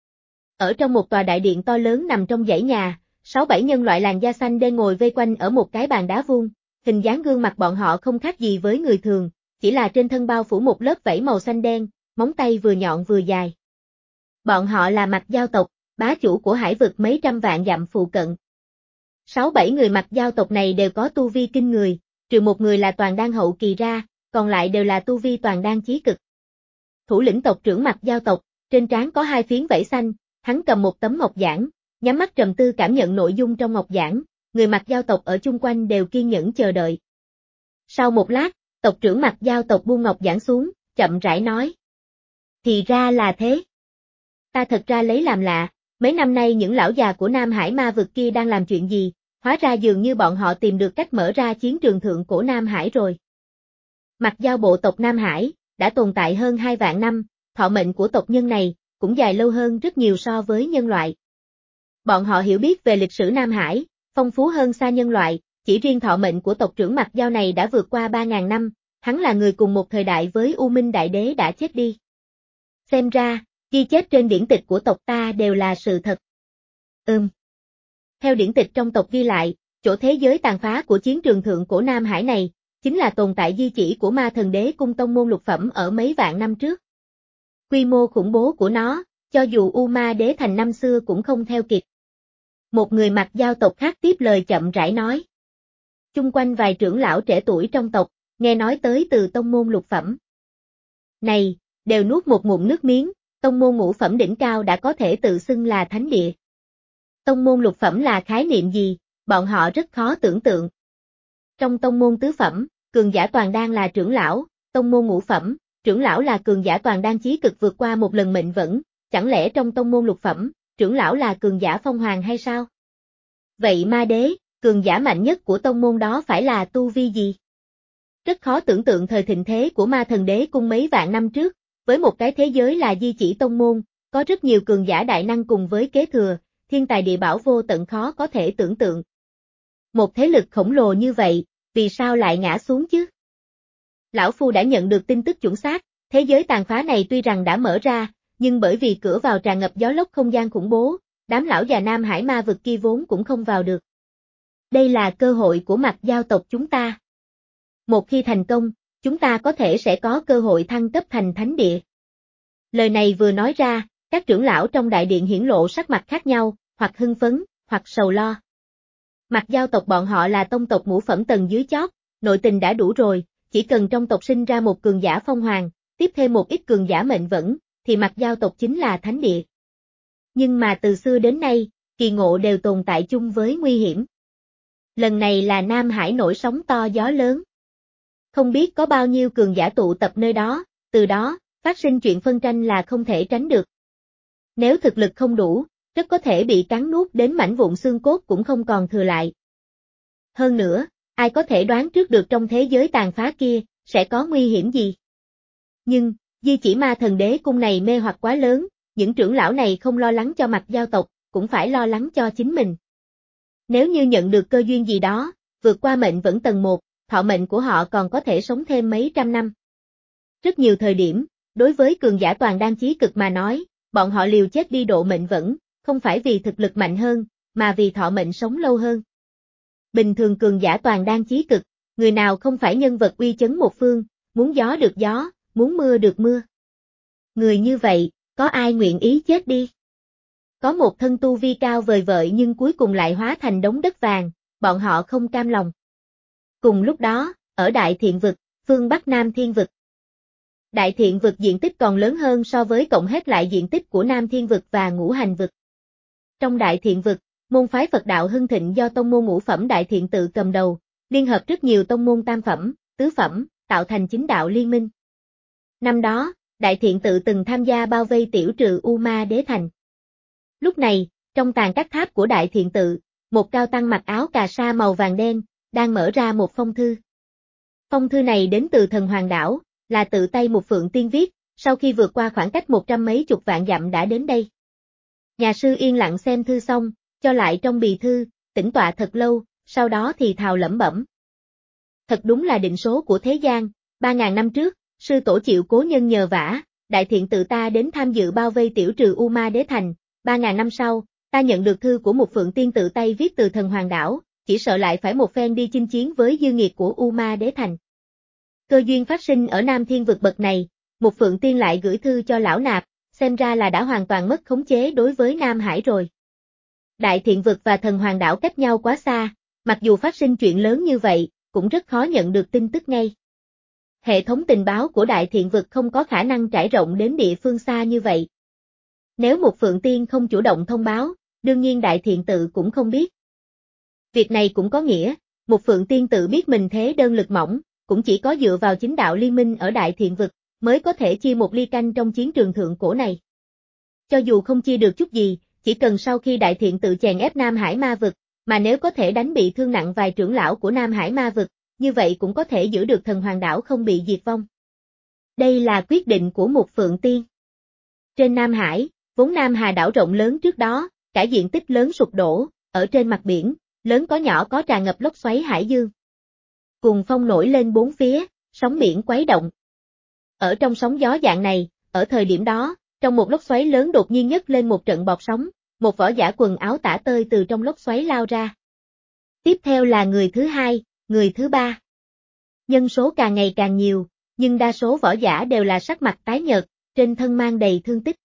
Ở trong một tòa đại điện to lớn nằm trong dãy nhà, sáu bảy nhân loại làn da xanh đen ngồi vây quanh ở một cái bàn đá vuông, hình dáng gương mặt bọn họ không khác gì với người thường, chỉ là trên thân bao phủ một lớp vảy màu xanh đen, móng tay vừa nhọn vừa dài. Bọn họ là Mặc Dao tộc, bá chủ của hải vực mấy trăm vạn dặm phụ cận. Sáu bảy người Mặc Dao tộc này đều có tu vi kinh người, trừ một người là toàn đan hậu kỳ ra, còn lại đều là tu vi toàn đan chí cực. Thủ lĩnh tộc trưởng Mặc Dao tộc, trên trán có hai phiến vảy xanh, hắn cầm một tấm ngọc giản, nhắm mắt trầm tư cảm nhận nội dung trong ngọc giản, người Mặc Dao tộc ở chung quanh đều kiên nhẫn chờ đợi. Sau một lát, tộc trưởng Mặc Dao tộc buông ngọc giản xuống, chậm rãi nói. Thì ra là thế. Ta thật ra lấy làm lạ, mấy năm nay những lão già của Nam Hải ma vực kia đang làm chuyện gì, hóa ra dường như bọn họ tìm được cách mở ra chiến trường thượng cổ Nam Hải rồi. Mặc Dao bộ tộc Nam Hải, đã tồn tại hơn hai vạn năm, thọ mệnh của tộc nhân này, cũng dài lâu hơn rất nhiều so với nhân loại. Bọn họ hiểu biết về lịch sử Nam Hải, phong phú hơn xa nhân loại, chỉ riêng thọ mệnh của tộc trưởng Mặc Dao này đã vượt qua ba ngàn năm, hắn là người cùng một thời đại với U Minh Đại Đế đã chết đi. Xem ra, ghi chép trên điển tịch của tộc ta đều là sự thật. Ừm. Theo điển tịch trong tộc ghi lại, chỗ thế giới tàn phá của chiến trường thượng cổ Nam Hải này, chính là tồn tại di chỉ của Ma Thần Đế cung tông môn lục phẩm ở mấy vạn năm trước. Quy mô khủng bố của nó, cho dù U Ma Đế thành năm xưa cũng không theo kịp. Một người Mặc Dao tộc khác tiếp lời chậm rãi nói. Chung quanh vài trưởng lão trẻ tuổi trong tộc, nghe nói tới từ tông môn lục phẩm. Này, đều nuốt một ngụm nước miếng, tông môn ngũ phẩm đỉnh cao đã có thể tự xưng là thánh địa. Tông môn lục phẩm là khái niệm gì, bọn họ rất khó tưởng tượng. Trong tông môn tứ phẩm, cường giả toàn đan là trưởng lão, tông môn ngũ phẩm, trưởng lão là cường giả toàn đan chí cực vượt qua một lần mệnh vẫn, chẳng lẽ trong tông môn lục phẩm, trưởng lão là cường giả phong hoàng hay sao? Vậy ma đế, cường giả mạnh nhất của tông môn đó phải là tu vi gì? Rất khó tưởng tượng thời thịnh thế của Ma Thần Đế cung mấy vạn năm trước, với một cái thế giới là di chỉ tông môn, có rất nhiều cường giả đại năng cùng với kế thừa, thiên tài địa bảo vô tận khó có thể tưởng tượng. Một thế lực khổng lồ như vậy, vì sao lại ngã xuống chứ? Lão Phu đã nhận được tin tức chuẩn xác, thế giới tàn phá này tuy rằng đã mở ra, nhưng bởi vì cửa vào tràn ngập gió lốc không gian khủng bố, đám lão già Nam Hải ma vực kia vốn cũng không vào được. Đây là cơ hội của Mặc Dao tộc chúng ta. Một khi thành công, chúng ta có thể sẽ có cơ hội thăng cấp thành thánh địa. Lời này vừa nói ra, các trưởng lão trong đại điện hiển lộ sắc mặt khác nhau, hoặc hưng phấn, hoặc sầu lo. Mặc Dao tộc bọn họ là tông tộc ngũ phẩm tầng dưới chót, nội tình đã đủ rồi, chỉ cần trong tộc sinh ra một cường giả phong hoàng, tiếp thêm một ít cường giả mệnh vẫn, thì Mặc Dao tộc chính là thánh địa. Nhưng mà từ xưa đến nay, kỳ ngộ đều tồn tại chung với nguy hiểm. Lần này là Nam Hải nổi sóng to gió lớn. Không biết có bao nhiêu cường giả tụ tập nơi đó, từ đó, phát sinh chuyện phân tranh là không thể tránh được. Nếu thực lực không đủ, rất có thể bị cắn nuốt đến mảnh vụn xương cốt cũng không còn thừa lại. Hơn nữa, ai có thể đoán trước được trong thế giới tàn phá kia, sẽ có nguy hiểm gì? Nhưng, di chỉ Ma Thần Đế cung này mê hoặc quá lớn, những trưởng lão này không lo lắng cho Mặc Dao tộc, cũng phải lo lắng cho chính mình. Nếu như nhận được cơ duyên gì đó, vượt qua mệnh vẫn tầng một, thọ mệnh của họ còn có thể sống thêm mấy trăm năm. Rất nhiều thời điểm, đối với cường giả toàn đan chí cực mà nói, bọn họ liều chết đi độ mệnh vẫn, không phải vì thực lực mạnh hơn, mà vì thọ mệnh sống lâu hơn. Bình thường cường giả toàn đan chí cực, người nào không phải nhân vật uy chấn một phương, muốn gió được gió, muốn mưa được mưa. Người như vậy, có ai nguyện ý chết đi? Có một thân tu vi cao vời vợi nhưng cuối cùng lại hóa thành đống đất vàng, bọn họ không cam lòng. Cùng lúc đó, ở Đại Thiện Vực, phương Bắc Nam Thiên Vực. Đại Thiện Vực diện tích còn lớn hơn so với cộng hết lại diện tích của Nam Thiên Vực và Ngũ Hành Vực. Trong Đại Thiện Vực, môn phái Phật đạo hưng thịnh do tông môn ngũ phẩm Đại Thiện Tự cầm đầu, liên hợp rất nhiều tông môn tam phẩm, tứ phẩm, tạo thành chính đạo liên minh. Năm đó, Đại Thiện Tự từng tham gia bao vây tiểu trừ U Ma Đế Thành. Lúc này, trong tàn các tháp của Đại Thiện Tự, một cao tăng mặc áo cà sa màu vàng đen, đang mở ra một phong thư. Phong thư này đến từ thần Hoàng Đảo, là tự tay một Phượng Tiên viết, sau khi vượt qua khoảng cách một trăm mấy chục vạn dặm đã đến đây. Nhà sư yên lặng xem thư xong, cho lại trong bì thư, tĩnh tọa thật lâu, sau đó thì thào lẩm bẩm. Thật đúng là định số của thế gian, ba ngàn năm trước, sư tổ chịu cố nhân nhờ vả, Đại Thiện Tự ta đến tham dự bao vây tiểu trừ U Ma Đế Thành, ba ngàn năm sau, ta nhận được thư của một Phượng Tiên tự tay viết từ thần Hoàng Đảo, chỉ sợ lại phải một phen đi chinh chiến với dư nghiệt của U Ma Đế Thành. Cơ duyên phát sinh ở Nam Thiên Vực bậc này, một Phượng Tiên lại gửi thư cho lão nạp, xem ra là đã hoàn toàn mất khống chế đối với Nam Hải rồi. Đại Thiện Vực và thần Hoàng Đảo cách nhau quá xa, mặc dù phát sinh chuyện lớn như vậy, cũng rất khó nhận được tin tức ngay. Hệ thống tình báo của Đại Thiện Vực không có khả năng trải rộng đến địa phương xa như vậy. Nếu một Phượng Tiên không chủ động thông báo, đương nhiên Đại Thiện Tự cũng không biết. Việc này cũng có nghĩa, một Phượng Tiên tự biết mình thế đơn lực mỏng, cũng chỉ có dựa vào chính đạo liên minh ở Đại Thiện Vực, mới có thể chia một ly canh trong chiến trường thượng cổ này. Cho dù không chia được chút gì, chỉ cần sau khi Đại Thiện Tự chèn ép Nam Hải Ma Vực, mà nếu có thể đánh bị thương nặng vài trưởng lão của Nam Hải Ma Vực, như vậy cũng có thể giữ được thần Hoàng Đảo không bị diệt vong. Đây là quyết định của một Phượng Tiên. Trên Nam Hải, vốn Nam Hà đảo rộng lớn trước đó, cả diện tích lớn sụp đổ, ở trên mặt biển, lớn có nhỏ có tràn ngập lốc xoáy hải dương. Cuồng phong nổi lên bốn phía, sóng biển quấy động. Ở trong sóng gió dạng này, ở thời điểm đó, trong một lốc xoáy lớn đột nhiên nhấc lên một trận bọt sóng, một võ giả quần áo tả tơi từ trong lốc xoáy lao ra. Tiếp theo là người thứ hai, người thứ ba. Nhân số càng ngày càng nhiều, nhưng đa số võ giả đều là sắc mặt tái nhợt, trên thân mang đầy thương tích.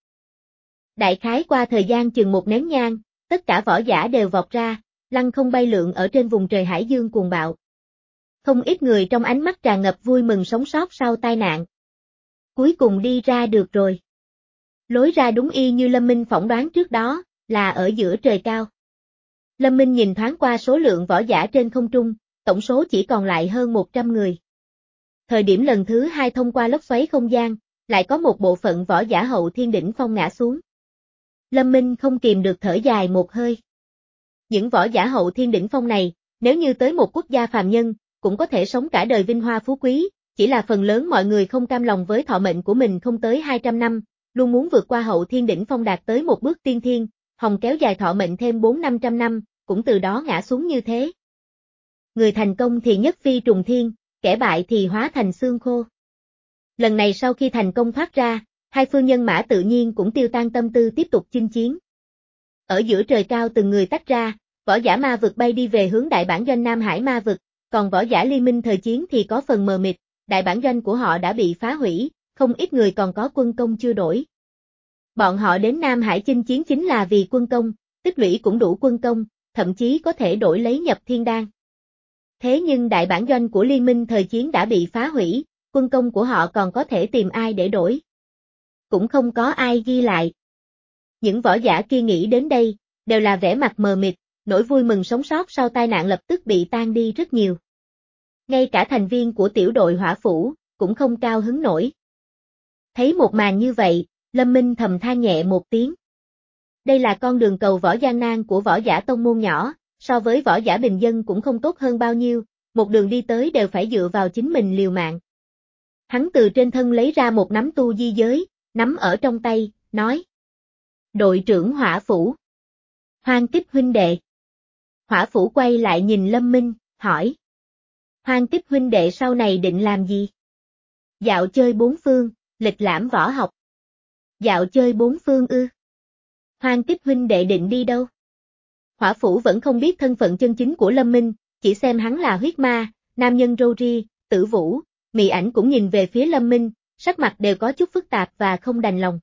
Đại khái qua thời gian chừng một nén nhang, tất cả võ giả đều vọt ra, lăng không bay lượn ở trên vùng trời hải dương cuồng bạo. Không ít người trong ánh mắt tràn ngập vui mừng sống sót sau tai nạn. Cuối cùng đi ra được rồi. Lối ra đúng y như Lâm Minh phỏng đoán trước đó, là ở giữa trời cao. Lâm Minh nhìn thoáng qua số lượng võ giả trên không trung, tổng số chỉ còn lại hơn một trăm người. Thời điểm lần thứ hai thông qua lốc xoáy không gian, lại có một bộ phận võ giả hậu thiên đỉnh phong ngã xuống. Lâm Minh không kìm được thở dài một hơi. Những võ giả hậu thiên đỉnh phong này, nếu như tới một quốc gia phàm nhân, cũng có thể sống cả đời vinh hoa phú quý, chỉ là phần lớn mọi người không cam lòng với thọ mệnh của mình không tới hai trăm năm, luôn muốn vượt qua hậu thiên đỉnh phong đạt tới một bước tiên thiên, hòng kéo dài thọ mệnh thêm bốn năm trăm năm, cũng từ đó ngã xuống như thế. Người thành công thì nhất phi trùng thiên, kẻ bại thì hóa thành xương khô. Lần này sau khi thành công thoát ra, hai phương nhân mã tự nhiên cũng tiêu tan tâm tư tiếp tục chinh chiến. Ở giữa trời cao từng người tách ra, võ giả ma vực bay đi về hướng đại bản doanh Nam Hải ma vực, còn võ giả liên minh thời chiến thì có phần mờ mịt, đại bản doanh của họ đã bị phá hủy, không ít người còn có quân công chưa đổi. Bọn họ đến Nam Hải chinh chiến chính là vì quân công, tích lũy cũng đủ quân công, thậm chí có thể đổi lấy nhập thiên đan. Thế nhưng đại bản doanh của liên minh thời chiến đã bị phá hủy, quân công của họ còn có thể tìm ai để đổi. Cũng không có ai ghi lại. Những võ giả kia nghĩ đến đây, đều là vẻ mặt mờ mịt, nỗi vui mừng sống sót sau tai nạn lập tức bị tan đi rất nhiều. Ngay cả thành viên của tiểu đội hỏa phủ, cũng không cao hứng nổi. Thấy một màn như vậy, Lâm Minh thầm than nhẹ một tiếng. Đây là con đường cầu võ gian nan của võ giả tông môn nhỏ, so với võ giả bình dân cũng không tốt hơn bao nhiêu, một đường đi tới đều phải dựa vào chính mình liều mạng. Hắn từ trên thân lấy ra một nắm tu di giới, nắm ở trong tay, nói. Đội trưởng hỏa phủ. Hoan Kích huynh đệ. Hỏa phủ quay lại nhìn Lâm Minh, hỏi. Hoan Kích huynh đệ sau này định làm gì? Dạo chơi bốn phương, lịch lãm võ học. Dạo chơi bốn phương ư? Hoan Kích huynh đệ định đi đâu? Hỏa phủ vẫn không biết thân phận chân chính của Lâm Minh, chỉ xem hắn là huyết ma, nam nhân râu ria, tử vũ, mị ảnh cũng nhìn về phía Lâm Minh, sắc mặt đều có chút phức tạp và không đành lòng.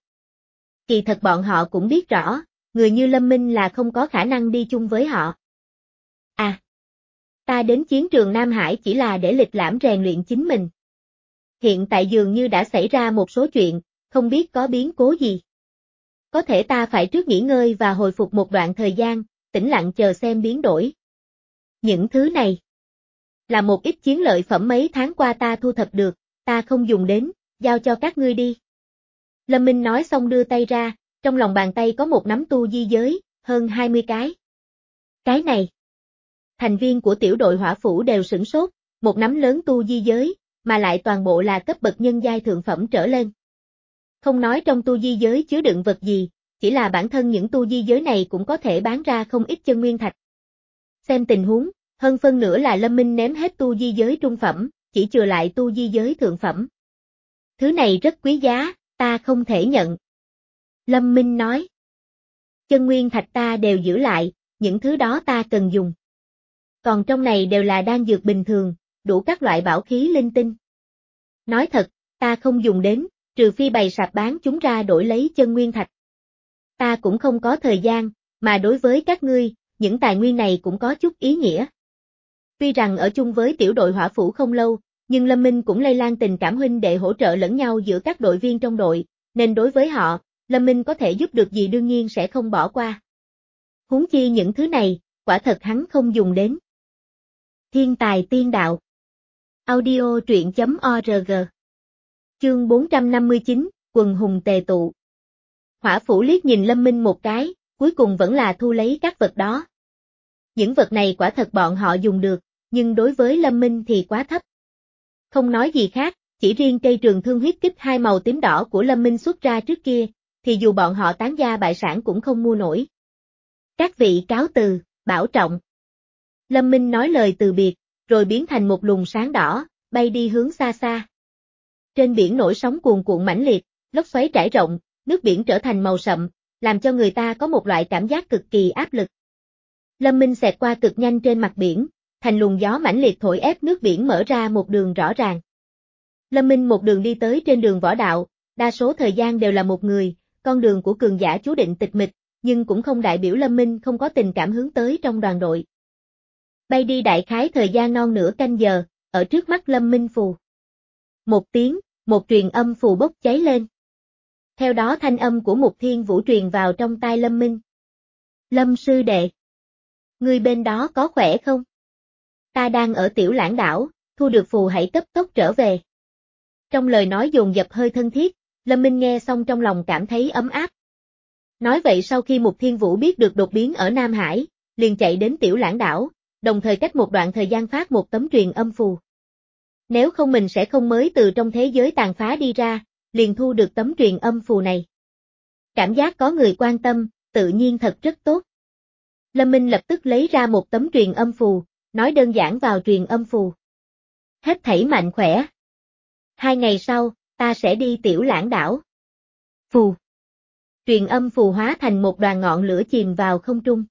Kỳ thật bọn họ cũng biết rõ, người như Lâm Minh là không có khả năng đi chung với họ. À, ta đến chiến trường Nam Hải chỉ là để lịch lãm rèn luyện chính mình. Hiện tại dường như đã xảy ra một số chuyện, không biết có biến cố gì. Có thể ta phải trước nghỉ ngơi và hồi phục một đoạn thời gian, tĩnh lặng chờ xem biến đổi. Những thứ này là một ít chiến lợi phẩm mấy tháng qua ta thu thập được, ta không dùng đến, giao cho các ngươi đi. Lâm Minh nói xong đưa tay ra, trong lòng bàn tay có một nắm tu di giới, hơn hai mươi cái. Cái này. Thành viên của tiểu đội hỏa phủ đều sửng sốt, một nắm lớn tu di giới, mà lại toàn bộ là cấp bậc nhân giai thượng phẩm trở lên. Không nói trong tu di giới chứa đựng vật gì, chỉ là bản thân những tu di giới này cũng có thể bán ra không ít chân nguyên thạch. Xem tình huống, hơn phân nửa là Lâm Minh ném hết tu di giới trung phẩm, chỉ chừa lại tu di giới thượng phẩm. Thứ này rất quý giá, ta không thể nhận. Lâm Minh nói. Chân nguyên thạch ta đều giữ lại, những thứ đó ta cần dùng. Còn trong này đều là đan dược bình thường, đủ các loại bảo khí linh tinh. Nói thật, ta không dùng đến, trừ phi bày sạp bán chúng ra đổi lấy chân nguyên thạch. Ta cũng không có thời gian, mà đối với các ngươi, những tài nguyên này cũng có chút ý nghĩa. Tuy rằng ở chung với tiểu đội hỏa phủ không lâu, nhưng Lâm Minh cũng lây lan tình cảm huynh đệ hỗ trợ lẫn nhau giữa các đội viên trong đội, nên đối với họ, Lâm Minh có thể giúp được gì đương nhiên sẽ không bỏ qua. Huống chi những thứ này, quả thật hắn không dùng đến. Thiên tài tiên đạo. Audio truyện chấm org. Chương bốn trăm năm mươi chín, quần hùng tề tụ. Hỏa phủ liếc nhìn Lâm Minh một cái, cuối cùng vẫn là thu lấy các vật đó. Những vật này quả thật bọn họ dùng được, nhưng đối với Lâm Minh thì quá thấp. Không nói gì khác, chỉ riêng cây trường thương huyết kích hai màu tím đỏ của Lâm Minh xuất ra trước kia, thì dù bọn họ tán gia bại sản cũng không mua nổi. Các vị cáo từ, bảo trọng. Lâm Minh nói lời từ biệt, rồi biến thành một luồng sáng đỏ, bay đi hướng xa xa. Trên biển nổi sóng cuồn cuộn mãnh liệt, lốc xoáy trải rộng, nước biển trở thành màu sậm, làm cho người ta có một loại cảm giác cực kỳ áp lực. Lâm Minh xẹt qua cực nhanh trên mặt biển, thành luồng gió mãnh liệt thổi ép nước biển mở ra một đường rõ ràng. Lâm Minh một đường đi tới trên đường võ đạo, đa số thời gian đều là một người, con đường của cường giả chú định tịch mịch, nhưng cũng không đại biểu Lâm Minh không có tình cảm hướng tới trong đoàn đội. Bay đi đại khái thời gian non nửa canh giờ, ở trước mắt Lâm Minh phù. Một tiếng, một truyền âm phù bốc cháy lên. Theo đó thanh âm của Mục Thiên Vũ truyền vào trong tai Lâm Minh. Lâm sư đệ. Ngươi bên đó có khỏe không? Ta đang ở Tiểu Lãng đảo, thu được phù hãy cấp tốc trở về. Trong lời nói dồn dập hơi thân thiết, Lâm Minh nghe xong trong lòng cảm thấy ấm áp. Nói vậy sau khi Mục Thiên Vũ biết được đột biến ở Nam Hải, liền chạy đến Tiểu Lãng đảo, đồng thời cách một đoạn thời gian phát một tấm truyền âm phù. Nếu không mình sẽ không mới từ trong thế giới tàn phá đi ra, liền thu được tấm truyền âm phù này. Cảm giác có người quan tâm, tự nhiên thật rất tốt. Lâm Minh lập tức lấy ra một tấm truyền âm phù, nói đơn giản vào truyền âm phù. Hết thảy mạnh khỏe. Hai ngày sau, ta sẽ đi Tiểu Lãng đảo. Phù. Truyền âm phù hóa thành một đoàn ngọn lửa chìm vào không trung.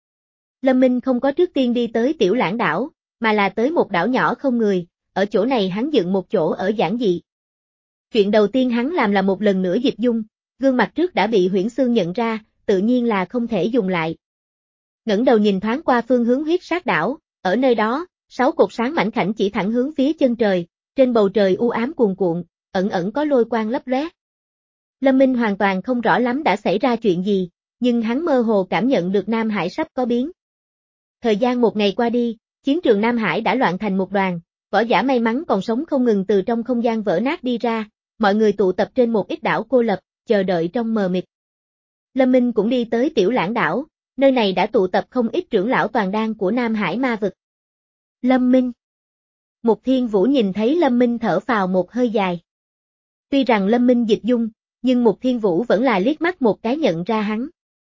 Lâm Minh không có trước tiên đi tới Tiểu Lãng đảo, mà là tới một đảo nhỏ không người, ở chỗ này hắn dựng một chỗ ở giản dị. Chuyện đầu tiên hắn làm là một lần nữa dịch dung, gương mặt trước đã bị Huyễn Xương nhận ra, tự nhiên là không thể dùng lại. Ngẩng đầu nhìn thoáng qua phương hướng huyết sát đảo, ở nơi đó, sáu cột sáng mảnh khảnh chỉ thẳng hướng phía chân trời, trên bầu trời u ám cuồn cuộn, ẩn ẩn có lôi quang lấp lóe. Lâm Minh hoàn toàn không rõ lắm đã xảy ra chuyện gì, nhưng hắn mơ hồ cảm nhận được Nam Hải sắp có biến. Thời gian một ngày qua đi, chiến trường Nam Hải đã loạn thành một đoàn, võ giả may mắn còn sống không ngừng từ trong không gian vỡ nát đi ra, mọi người tụ tập trên một ít đảo cô lập, chờ đợi trong mờ mịt. Lâm Minh cũng đi tới Tiểu Lãng đảo, nơi này đã tụ tập không ít trưởng lão toàn đan của Nam Hải ma vực. Lâm Minh. Mục Thiên Vũ nhìn thấy Lâm Minh thở phào một hơi dài. Tuy rằng Lâm Minh dịch dung, nhưng Mục Thiên Vũ vẫn là liếc mắt một cái nhận ra hắn.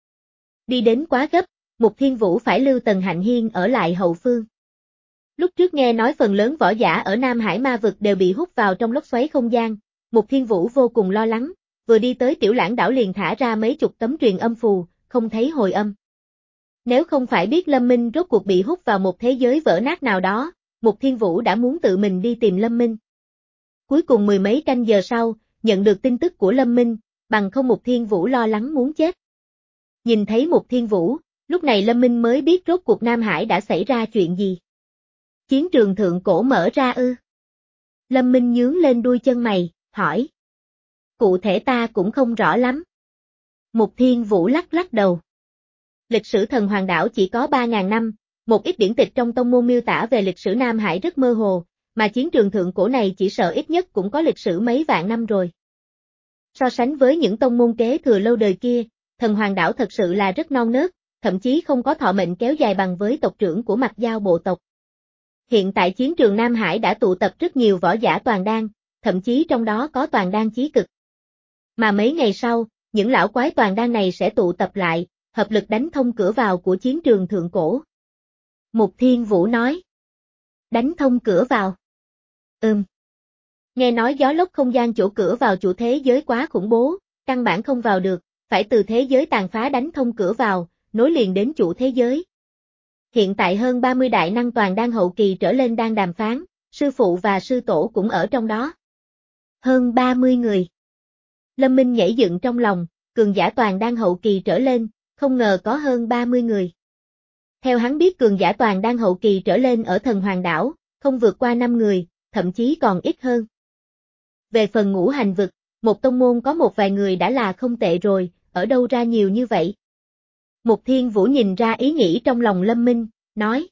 Đi đến quá gấp, Mục Thiên Vũ phải lưu Tần Hạnh Hiên ở lại hậu phương. Lúc trước nghe nói phần lớn võ giả ở Nam Hải ma vực đều bị hút vào trong lốc xoáy không gian, Mục Thiên Vũ vô cùng lo lắng, vừa đi tới Tiểu Lãng đảo liền thả ra mấy chục tấm truyền âm phù, không thấy hồi âm. Nếu không phải biết Lâm Minh rốt cuộc bị hút vào một thế giới vỡ nát nào đó, Mục Thiên Vũ đã muốn tự mình đi tìm Lâm Minh. Cuối cùng mười mấy canh giờ sau, nhận được tin tức của Lâm Minh, bằng không Mục Thiên Vũ lo lắng muốn chết. Nhìn thấy Mục Thiên Vũ, lúc này Lâm Minh mới biết rốt cuộc Nam Hải đã xảy ra chuyện gì. Chiến trường thượng cổ mở ra ư? Lâm Minh nhướng lên đuôi chân mày, hỏi. Cụ thể ta cũng không rõ lắm. Mục Thiên Vũ lắc lắc đầu. Lịch sử thần hoàng đảo chỉ có ba ngàn năm, một ít điển tịch trong tông môn miêu tả về lịch sử Nam Hải rất mơ hồ, mà chiến trường thượng cổ này chỉ sợ ít nhất cũng có lịch sử mấy vạn năm rồi. So sánh với những tông môn kế thừa lâu đời kia, thần hoàng đảo thật sự là rất non nớt, thậm chí không có thọ mệnh kéo dài bằng với tộc trưởng của Mạc Giao bộ tộc. Hiện tại chiến trường Nam Hải đã tụ tập rất nhiều võ giả toàn đan, thậm chí trong đó có toàn đan chí cực. Mà mấy ngày sau, những lão quái toàn đan này sẽ tụ tập lại, hợp lực đánh thông cửa vào của chiến trường thượng cổ. Mục Thiên Vũ nói. Đánh thông cửa vào. Ừm. Nghe nói gió lốc không gian chỗ cửa vào chủ thế giới quá khủng bố, căn bản không vào được, phải từ thế giới tàn phá đánh thông cửa vào, nối liền đến chủ thế giới. Hiện tại hơn ba mươi đại năng toàn đan hậu kỳ trở lên đang đàm phán, sư phụ và sư tổ cũng ở trong đó. Hơn ba mươi người. Lâm Minh nhảy dựng trong lòng, cường giả toàn đan hậu kỳ trở lên, không ngờ có hơn ba mươi người. Theo hắn biết cường giả toàn đan hậu kỳ trở lên ở thần hoàng đảo, không vượt qua năm người, thậm chí còn ít hơn. Về phần ngũ hành vực, một tông môn có một vài người đã là không tệ rồi, ở đâu ra nhiều như vậy? Mục Thiên Vũ nhìn ra ý nghĩ trong lòng Lâm Minh, nói.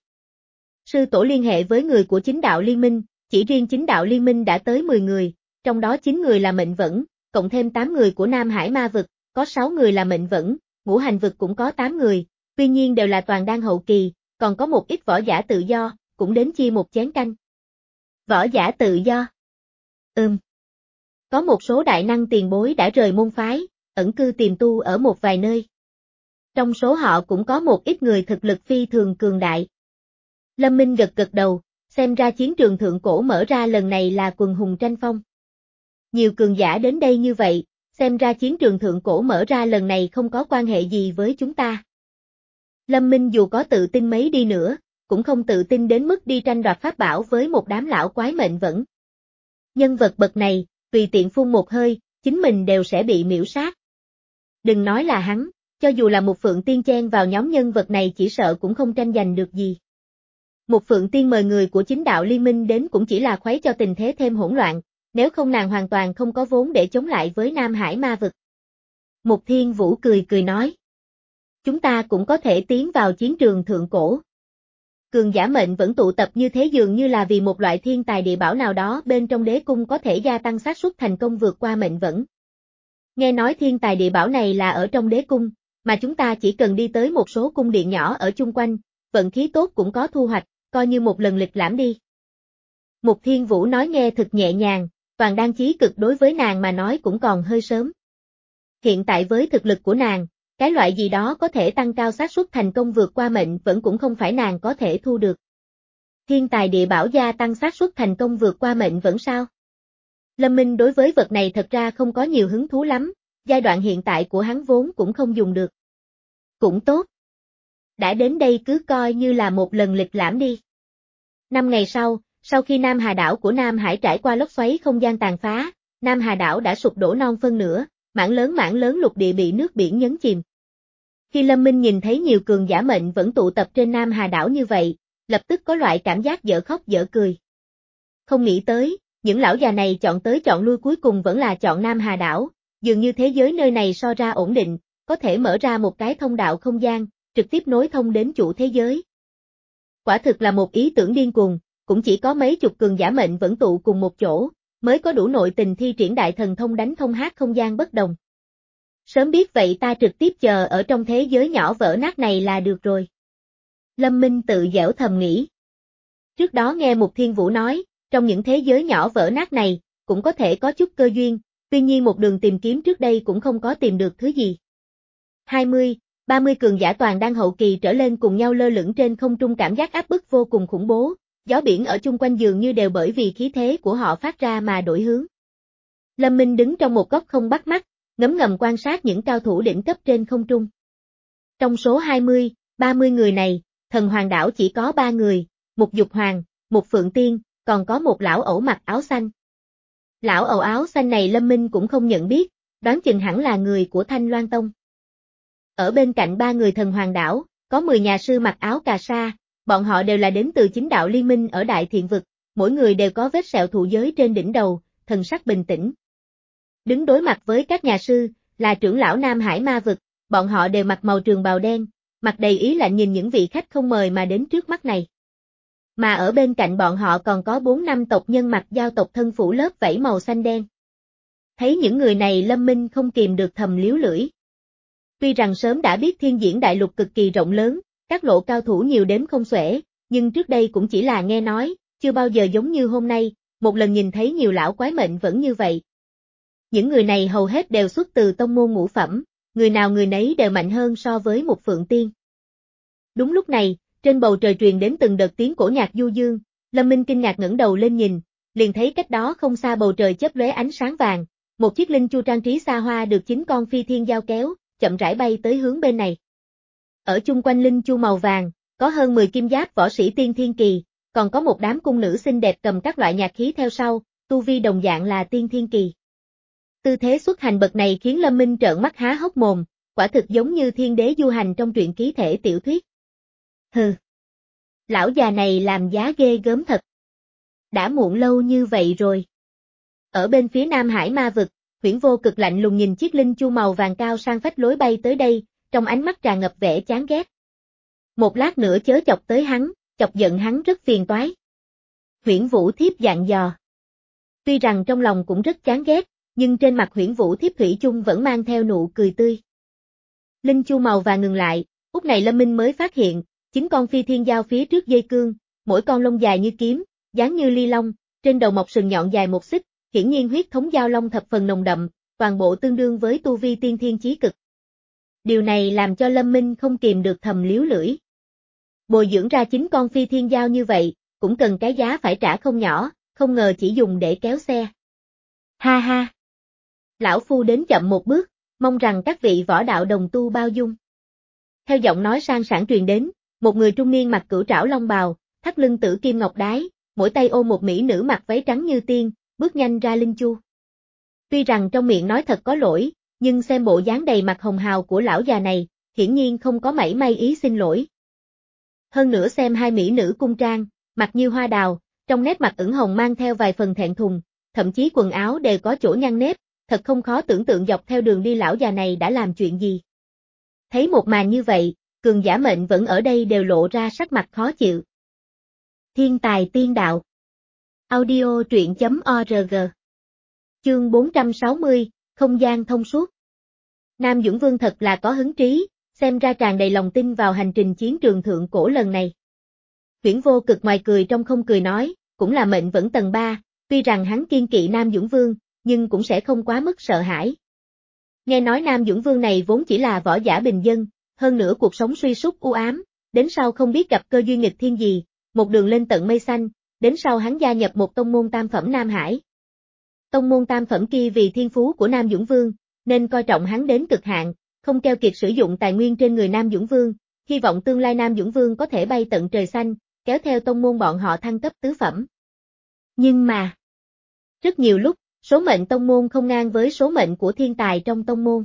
Sư tổ liên hệ với người của chính đạo liên minh, chỉ riêng chính đạo liên minh đã tới mười người, trong đó chín người là mệnh vẫn, cộng thêm tám người của Nam Hải ma vực, có sáu người là mệnh vẫn, ngũ hành vực cũng có tám người, tuy nhiên đều là toàn đan hậu kỳ, còn có một ít võ giả tự do, cũng đến chia một chén canh. Võ giả tự do? Ừm. Có một số đại năng tiền bối đã rời môn phái, ẩn cư tìm tu ở một vài nơi. Trong số họ cũng có một ít người thực lực phi thường cường đại. Lâm Minh gật gật đầu, xem ra chiến trường thượng cổ mở ra lần này là quần hùng tranh phong. Nhiều cường giả đến đây như vậy, xem ra chiến trường thượng cổ mở ra lần này không có quan hệ gì với chúng ta. Lâm Minh dù có tự tin mấy đi nữa, cũng không tự tin đến mức đi tranh đoạt pháp bảo với một đám lão quái mệnh vẫn. Nhân vật bậc này, tùy tiện phun một hơi, chính mình đều sẽ bị miễu sát. Đừng nói là hắn, cho dù là một Phượng Tiên chen vào nhóm nhân vật này chỉ sợ cũng không tranh giành được gì. Một Phượng Tiên mời người của chính đạo liên minh đến cũng chỉ là khuấy cho tình thế thêm hỗn loạn, nếu không nàng hoàn toàn không có vốn để chống lại với Nam Hải ma vực. Mục Thiên Vũ cười cười nói. Chúng ta cũng có thể tiến vào chiến trường thượng cổ. Cường giả mệnh vẫn tụ tập như thế dường như là vì một loại thiên tài địa bảo nào đó bên trong đế cung có thể gia tăng xác suất thành công vượt qua mệnh vẫn. Nghe nói thiên tài địa bảo này là ở trong đế cung, mà chúng ta chỉ cần đi tới một số cung điện nhỏ ở chung quanh, vận khí tốt cũng có thu hoạch, coi như một lần lịch lãm đi. Mục Thiên Vũ nói nghe thật nhẹ nhàng, toàn đan chí cực đối với nàng mà nói cũng còn hơi sớm. Hiện tại với thực lực của nàng, cái loại gì đó có thể tăng cao xác suất thành công vượt qua mệnh vẫn cũng không phải nàng có thể thu được. Thiên tài địa bảo gia tăng xác suất thành công vượt qua mệnh vẫn sao? Lâm Minh đối với vật này thật ra không có nhiều hứng thú lắm, giai đoạn hiện tại của hắn vốn cũng không dùng được. Cũng tốt. Đã đến đây cứ coi như là một lần lịch lãm đi. Năm ngày sau, sau khi Nam Hà đảo của Nam Hải trải qua lốc xoáy không gian tàn phá, Nam Hà đảo đã sụp đổ non phân nửa, mảng lớn mảng lớn lục địa bị nước biển nhấn chìm. Khi Lâm Minh nhìn thấy nhiều cường giả mệnh vẫn tụ tập trên Nam Hà đảo như vậy, lập tức có loại cảm giác dở khóc dở cười. Không nghĩ tới, những lão già này chọn tới chọn lui cuối cùng vẫn là chọn Nam Hà đảo, dường như thế giới nơi này so ra ổn định, có thể mở ra một cái thông đạo không gian, trực tiếp nối thông đến chủ thế giới. Quả thực là một ý tưởng điên cuồng, cũng chỉ có mấy chục cường giả mệnh vẫn tụ cùng một chỗ, mới có đủ nội tình thi triển đại thần thông đánh thông hát không gian bất đồng. Sớm biết vậy ta trực tiếp chờ ở trong thế giới nhỏ vỡ nát này là được rồi. Lâm Minh tự giễu thầm nghĩ. Trước đó nghe Mục Thiên Vũ nói, trong những thế giới nhỏ vỡ nát này, cũng có thể có chút cơ duyên, tuy nhiên một đường tìm kiếm trước đây cũng không có tìm được thứ gì. hai mươi, ba mươi cường giả toàn đang hậu kỳ trở lên cùng nhau lơ lửng trên không trung cảm giác áp bức vô cùng khủng bố, gió biển ở chung quanh dường như đều bởi vì khí thế của họ phát ra mà đổi hướng. Lâm Minh đứng trong một góc không bắt mắt, ngấm ngầm quan sát những cao thủ đỉnh cấp trên không trung. Trong số hai mươi, ba mươi người này, thần hoàng đảo chỉ có ba người, một dục hoàng, một phượng tiên, còn có một lão ẩu mặc áo xanh. Lão ẩu áo xanh này Lâm Minh cũng không nhận biết, đoán chừng hẳn là người của Thanh Loan Tông. Ở bên cạnh ba người thần hoàng đảo, có mười nhà sư mặc áo cà sa, bọn họ đều là đến từ chính đạo liên minh ở Đại Thiện Vực, mỗi người đều có vết sẹo thụ giới trên đỉnh đầu, thần sắc bình tĩnh. Đứng đối mặt với các nhà sư, là trưởng lão Nam Hải Ma Vực, bọn họ đều mặc màu trường bào đen, mặt đầy ý lạnh nhìn những vị khách không mời mà đến trước mắt này. Mà ở bên cạnh bọn họ còn có bốn năm tộc nhân mặc giao tộc thân phủ lớp vảy màu xanh đen. Thấy những người này Lâm Minh không kìm được thầm liếu lưỡi. Tuy rằng sớm đã biết thiên diễn đại lục cực kỳ rộng lớn, các lộ cao thủ nhiều đếm không xuể, nhưng trước đây cũng chỉ là nghe nói, chưa bao giờ giống như hôm nay, một lần nhìn thấy nhiều lão quái mệnh vẫn như vậy. Những người này hầu hết đều xuất từ tông môn ngũ phẩm, người nào người nấy đều mạnh hơn so với một phượng tiên. Đúng lúc này, trên bầu trời truyền đến từng đợt tiếng cổ nhạc du dương, Lâm Minh kinh ngạc ngẩng đầu lên nhìn, liền thấy cách đó không xa bầu trời chớp lóe ánh sáng vàng, một chiếc linh chu trang trí xa hoa được chín con phi thiên giao kéo, chậm rãi bay tới hướng bên này. Ở chung quanh linh chu màu vàng, có hơn mười kim giáp võ sĩ tiên thiên kỳ, còn có một đám cung nữ xinh đẹp cầm các loại nhạc khí theo sau, tu vi đồng dạng là tiên thiên kỳ. Tư thế xuất hành bậc này khiến Lâm Minh trợn mắt há hốc mồm, quả thực giống như thiên đế du hành trong truyện ký thể tiểu thuyết. Hừ. Lão già này làm giá ghê gớm thật. Đã muộn lâu như vậy rồi. Ở bên phía Nam Hải Ma Vực, Huyễn Vô Cực lạnh lùng nhìn chiếc linh chu màu vàng cao sang phách lối bay tới đây, trong ánh mắt tràn ngập vẻ chán ghét. Một lát nữa chớ chọc tới hắn, chọc giận hắn rất phiền toái. Huyễn Vũ Thiếp dặn dò. Tuy rằng trong lòng cũng rất chán ghét, nhưng trên mặt Huyễn Vũ Thiếp thủy chung vẫn mang theo nụ cười tươi. Linh chu màu vàng ngừng lại, lúc này Lâm Minh mới phát hiện, chín con phi thiên giao phía trước dây cương, mỗi con lông dài như kiếm, dáng như ly long, trên đầu mọc sừng nhọn dài một xích, hiển nhiên huyết thống giao long thập phần nồng đậm, toàn bộ tương đương với tu vi tiên thiên chí cực. Điều này làm cho Lâm Minh không kìm được thầm liếu lưỡi. Bồi dưỡng ra chín con phi thiên giao như vậy, cũng cần cái giá phải trả không nhỏ, không ngờ chỉ dùng để kéo xe. Ha ha! Lão Phu đến chậm một bước, mong rằng các vị võ đạo đồng tu bao dung. Theo giọng nói sang sảng truyền đến, một người trung niên mặc cửu trảo long bào, thắt lưng tử kim ngọc đái, mỗi tay ôm một mỹ nữ mặc váy trắng như tiên, bước nhanh ra linh chu. Tuy rằng trong miệng nói thật có lỗi, nhưng xem bộ dáng đầy mặt hồng hào của lão già này, hiển nhiên không có mảy may ý xin lỗi. Hơn nữa xem hai mỹ nữ cung trang, mặt như hoa đào, trong nét mặt ửng hồng mang theo vài phần thẹn thùng, thậm chí quần áo đều có chỗ nhăn nếp, thật không khó tưởng tượng dọc theo đường đi lão già này đã làm chuyện gì. Thấy một màn như vậy, cường giả mệnh vẫn ở đây đều lộ ra sắc mặt khó chịu. Thiên tài tiên đạo. Audio truyện chấm org. Chương bốn trăm sáu mươi, không gian thông suốt. Nam Dũng Vương thật là có hứng trí, xem ra tràn đầy lòng tin vào hành trình chiến trường thượng cổ lần này. Huyễn Vô Cực ngoài cười trong không cười nói, cũng là mệnh vẫn tầng ba, tuy rằng hắn kiên kỵ Nam Dũng Vương, nhưng cũng sẽ không quá mức sợ hãi. Nghe nói Nam Dũng Vương này vốn chỉ là võ giả bình dân, hơn nữa cuộc sống suy sút u ám, đến sau không biết gặp cơ duyên nghịch thiên gì, một đường lên tận mây xanh, đến sau hắn gia nhập một tông môn tam phẩm Nam Hải. Tông môn tam phẩm kia vì thiên phú của Nam Dũng Vương, nên coi trọng hắn đến cực hạn, không keo kiệt sử dụng tài nguyên trên người Nam Dũng Vương, hy vọng tương lai Nam Dũng Vương có thể bay tận trời xanh, kéo theo tông môn bọn họ thăng cấp tứ phẩm. Nhưng mà, rất nhiều lúc, số mệnh tông môn không ngang với số mệnh của thiên tài trong tông môn.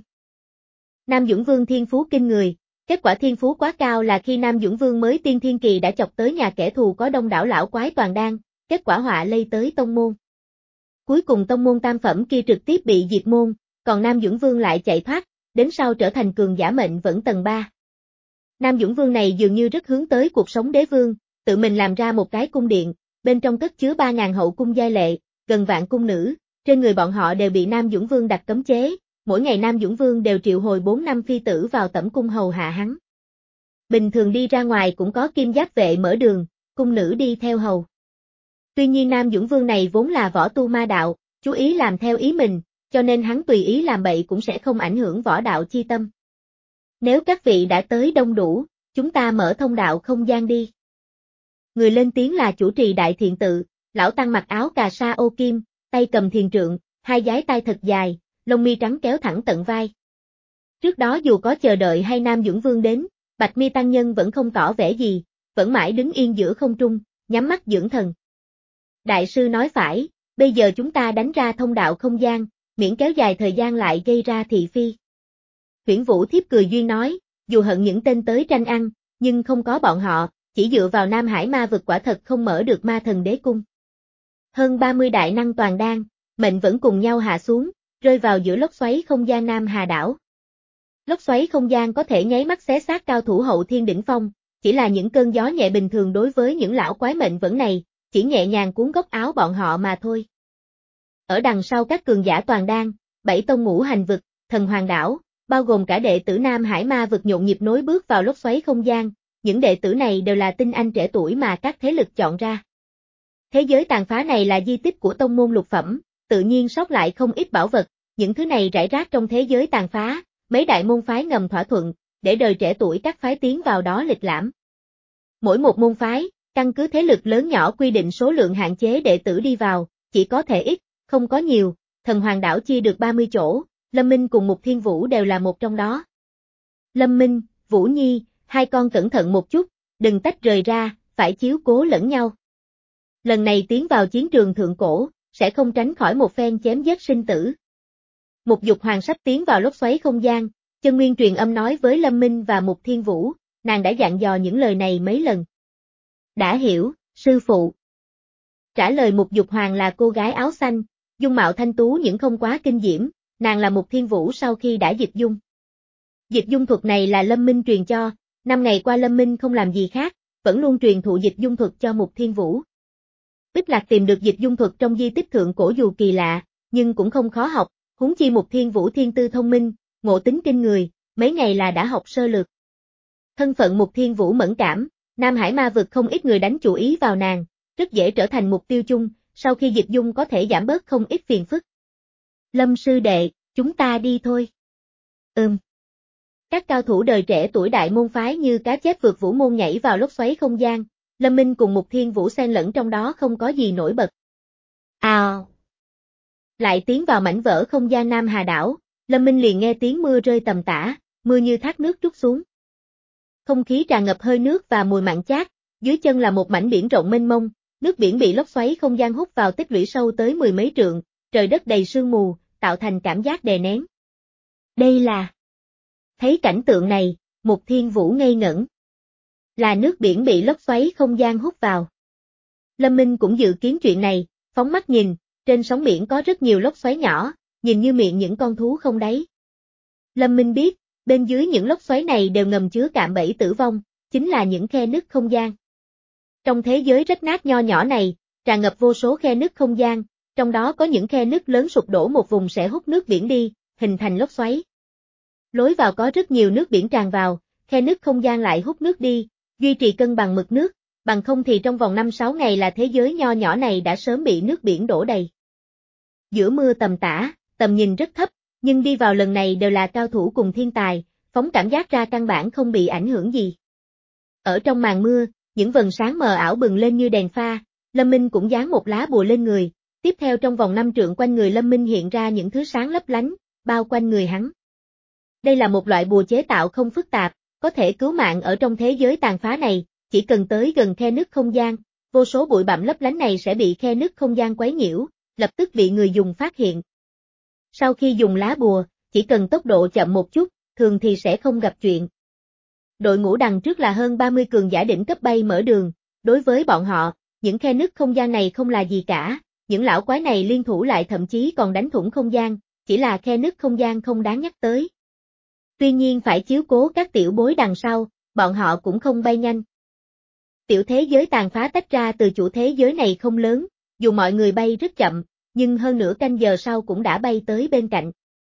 Nam Dũng Vương thiên phú kinh người, kết quả thiên phú quá cao là khi Nam Dũng Vương mới tiên thiên kỳ đã chọc tới nhà kẻ thù có đông đảo lão quái toàn đan, kết quả họa lây tới tông môn. Cuối cùng tông môn tam phẩm kia trực tiếp bị diệt môn, còn Nam Dũng Vương lại chạy thoát, đến sau trở thành cường giả mệnh vẫn tầng ba. Nam Dũng Vương này dường như rất hướng tới cuộc sống đế vương, tự mình làm ra một cái cung điện, bên trong cất chứa ba ngàn hậu cung giai lệ, gần vạn cung nữ, trên người bọn họ đều bị Nam Dũng Vương đặt cấm chế, mỗi ngày Nam Dũng Vương đều triệu hồi bốn năm phi tử vào tẩm cung hầu hạ hắn. Bình thường đi ra ngoài cũng có kim giáp vệ mở đường, cung nữ đi theo hầu. Tuy nhiên Nam Dũng Vương này vốn là võ tu ma đạo, chú ý làm theo ý mình, cho nên hắn tùy ý làm bậy cũng sẽ không ảnh hưởng võ đạo chi tâm. Nếu các vị đã tới đông đủ, chúng ta mở thông đạo không gian đi. Người lên tiếng là chủ trì đại thiện tự, lão tăng mặc áo cà sa ô kim, tay cầm thiền trượng, hai dái tay thật dài, lông mi trắng kéo thẳng tận vai. Trước đó dù có chờ đợi hay Nam Dũng Vương đến, Bạch Mi tăng nhân vẫn không tỏ vẻ gì, vẫn mãi đứng yên giữa không trung, nhắm mắt dưỡng thần. Đại sư nói phải, bây giờ chúng ta đánh ra thông đạo không gian, miễn kéo dài thời gian lại gây ra thị phi. Huyễn Vũ Thiếp cười duyên nói, dù hận những tên tới tranh ăn, nhưng không có bọn họ, chỉ dựa vào Nam Hải Ma Vực quả thật không mở được Ma Thần Đế Cung. Hơn ba mươi đại năng toàn đan, mệnh vẫn cùng nhau hạ xuống, rơi vào giữa lốc xoáy không gian Nam Hà đảo. Lốc xoáy không gian có thể nháy mắt xé xác cao thủ hậu thiên đỉnh phong, chỉ là những cơn gió nhẹ bình thường đối với những lão quái mệnh vẫn này, chỉ nhẹ nhàng cuốn góc áo bọn họ mà thôi. Ở đằng sau các cường giả toàn đan, bảy tông ngũ hành vực, thần hoàng đảo, bao gồm cả đệ tử Nam Hải Ma vực nhộn nhịp nối bước vào lốc xoáy không gian, những đệ tử này đều là tinh anh trẻ tuổi mà các thế lực chọn ra. Thế giới tàn phá này là di tích của tông môn lục phẩm, tự nhiên sót lại không ít bảo vật, những thứ này rải rác trong thế giới tàn phá, mấy đại môn phái ngầm thỏa thuận, để đời trẻ tuổi các phái tiến vào đó lịch lãm. Mỗi một môn phái, căn cứ thế lực lớn nhỏ quy định số lượng hạn chế đệ tử đi vào, chỉ có thể ít, không có nhiều, thần hoàng đảo chia được ba mươi chỗ, Lâm Minh cùng Mục Thiên Vũ đều là một trong đó. Lâm Minh, Vũ Nhi, hai con cẩn thận một chút, đừng tách rời ra, phải chiếu cố lẫn nhau. Lần này tiến vào chiến trường thượng cổ, sẽ không tránh khỏi một phen chém giết sinh tử. Mục Dục Hoàng sắp tiến vào lốc xoáy không gian, Chân Nguyên truyền âm nói với Lâm Minh và Mục Thiên Vũ, nàng đã dặn dò những lời này mấy lần. Đã hiểu, sư phụ. Trả lời Mục Dục Hoàng là cô gái áo xanh, dung mạo thanh tú nhưng không quá kinh diễm, nàng là Mục Thiên Vũ sau khi đã dịch dung. Dịch dung thuật này là Lâm Minh truyền cho, năm ngày qua Lâm Minh không làm gì khác, vẫn luôn truyền thụ dịch dung thuật cho Mục Thiên Vũ. Bích Lạc tìm được dịch dung thuật trong di tích thượng cổ dù kỳ lạ, nhưng cũng không khó học, huống chi Mục Thiên Vũ thiên tư thông minh, ngộ tính kinh người, mấy ngày là đã học sơ lược. Thân phận Mục Thiên Vũ mẫn cảm, Nam Hải Ma vực không ít người đánh chủ ý vào nàng, rất dễ trở thành mục tiêu chung, sau khi dịch dung có thể giảm bớt không ít phiền phức. Lâm sư đệ, chúng ta đi thôi. Ừm. Các cao thủ đời trẻ tuổi đại môn phái như cá chép vượt vũ môn nhảy vào lốc xoáy không gian, Lâm Minh cùng Mục Thiên Vũ xen lẫn trong đó không có gì nổi bật. Ào! Lại tiến vào mảnh vỡ không gian Nam Hà đảo, Lâm Minh liền nghe tiếng mưa rơi tầm tã, mưa như thác nước trút xuống. Không khí tràn ngập hơi nước và mùi mặn chát, dưới chân là một mảnh biển rộng mênh mông, nước biển bị lốc xoáy không gian hút vào tích lũy sâu tới mười mấy trượng, trời đất đầy sương mù, tạo thành cảm giác đè nén. Đây là... Thấy cảnh tượng này, Mục Thiên Vũ ngây ngẩn. Là nước biển bị lốc xoáy không gian hút vào. Lâm Minh cũng dự kiến chuyện này, phóng mắt nhìn, trên sóng biển có rất nhiều lốc xoáy nhỏ, nhìn như miệng những con thú không đáy. Lâm Minh biết, bên dưới những lốc xoáy này đều ngầm chứa cạm bẫy tử vong, chính là những khe nứt không gian. Trong thế giới rách nát nho nhỏ này, tràn ngập vô số khe nứt không gian, trong đó có những khe nứt lớn sụp đổ một vùng sẽ hút nước biển đi, hình thành lốc xoáy. Lối vào có rất nhiều nước biển tràn vào, khe nứt không gian lại hút nước đi, duy trì cân bằng mực nước, bằng không thì trong vòng năm sáu ngày là thế giới nho nhỏ này đã sớm bị nước biển đổ đầy. Giữa mưa tầm tã, tầm nhìn rất thấp, nhưng đi vào lần này đều là cao thủ cùng thiên tài, phóng cảm giác ra căn bản không bị ảnh hưởng gì. Ở trong màn mưa, những vầng sáng mờ ảo bừng lên như đèn pha, Lâm Minh cũng dán một lá bùa lên người, tiếp theo trong vòng năm trượng quanh người Lâm Minh hiện ra những thứ sáng lấp lánh, bao quanh người hắn. Đây là một loại bùa chế tạo không phức tạp, có thể cứu mạng ở trong thế giới tàn phá này, chỉ cần tới gần khe nứt không gian, vô số bụi bặm lấp lánh này sẽ bị khe nứt không gian quấy nhiễu, lập tức bị người dùng phát hiện. Sau khi dùng lá bùa, chỉ cần tốc độ chậm một chút, thường thì sẽ không gặp chuyện. Đội ngũ đằng trước là hơn ba mươi cường giả đỉnh cấp bay mở đường, đối với bọn họ, những khe nứt không gian này không là gì cả, những lão quái này liên thủ lại thậm chí còn đánh thủng không gian, chỉ là khe nứt không gian không đáng nhắc tới. Tuy nhiên phải chiếu cố các tiểu bối đằng sau, bọn họ cũng không bay nhanh. Tiểu thế giới tàn phá tách ra từ chủ thế giới này không lớn, dù mọi người bay rất chậm, nhưng hơn nửa canh giờ sau cũng đã bay tới bên cạnh.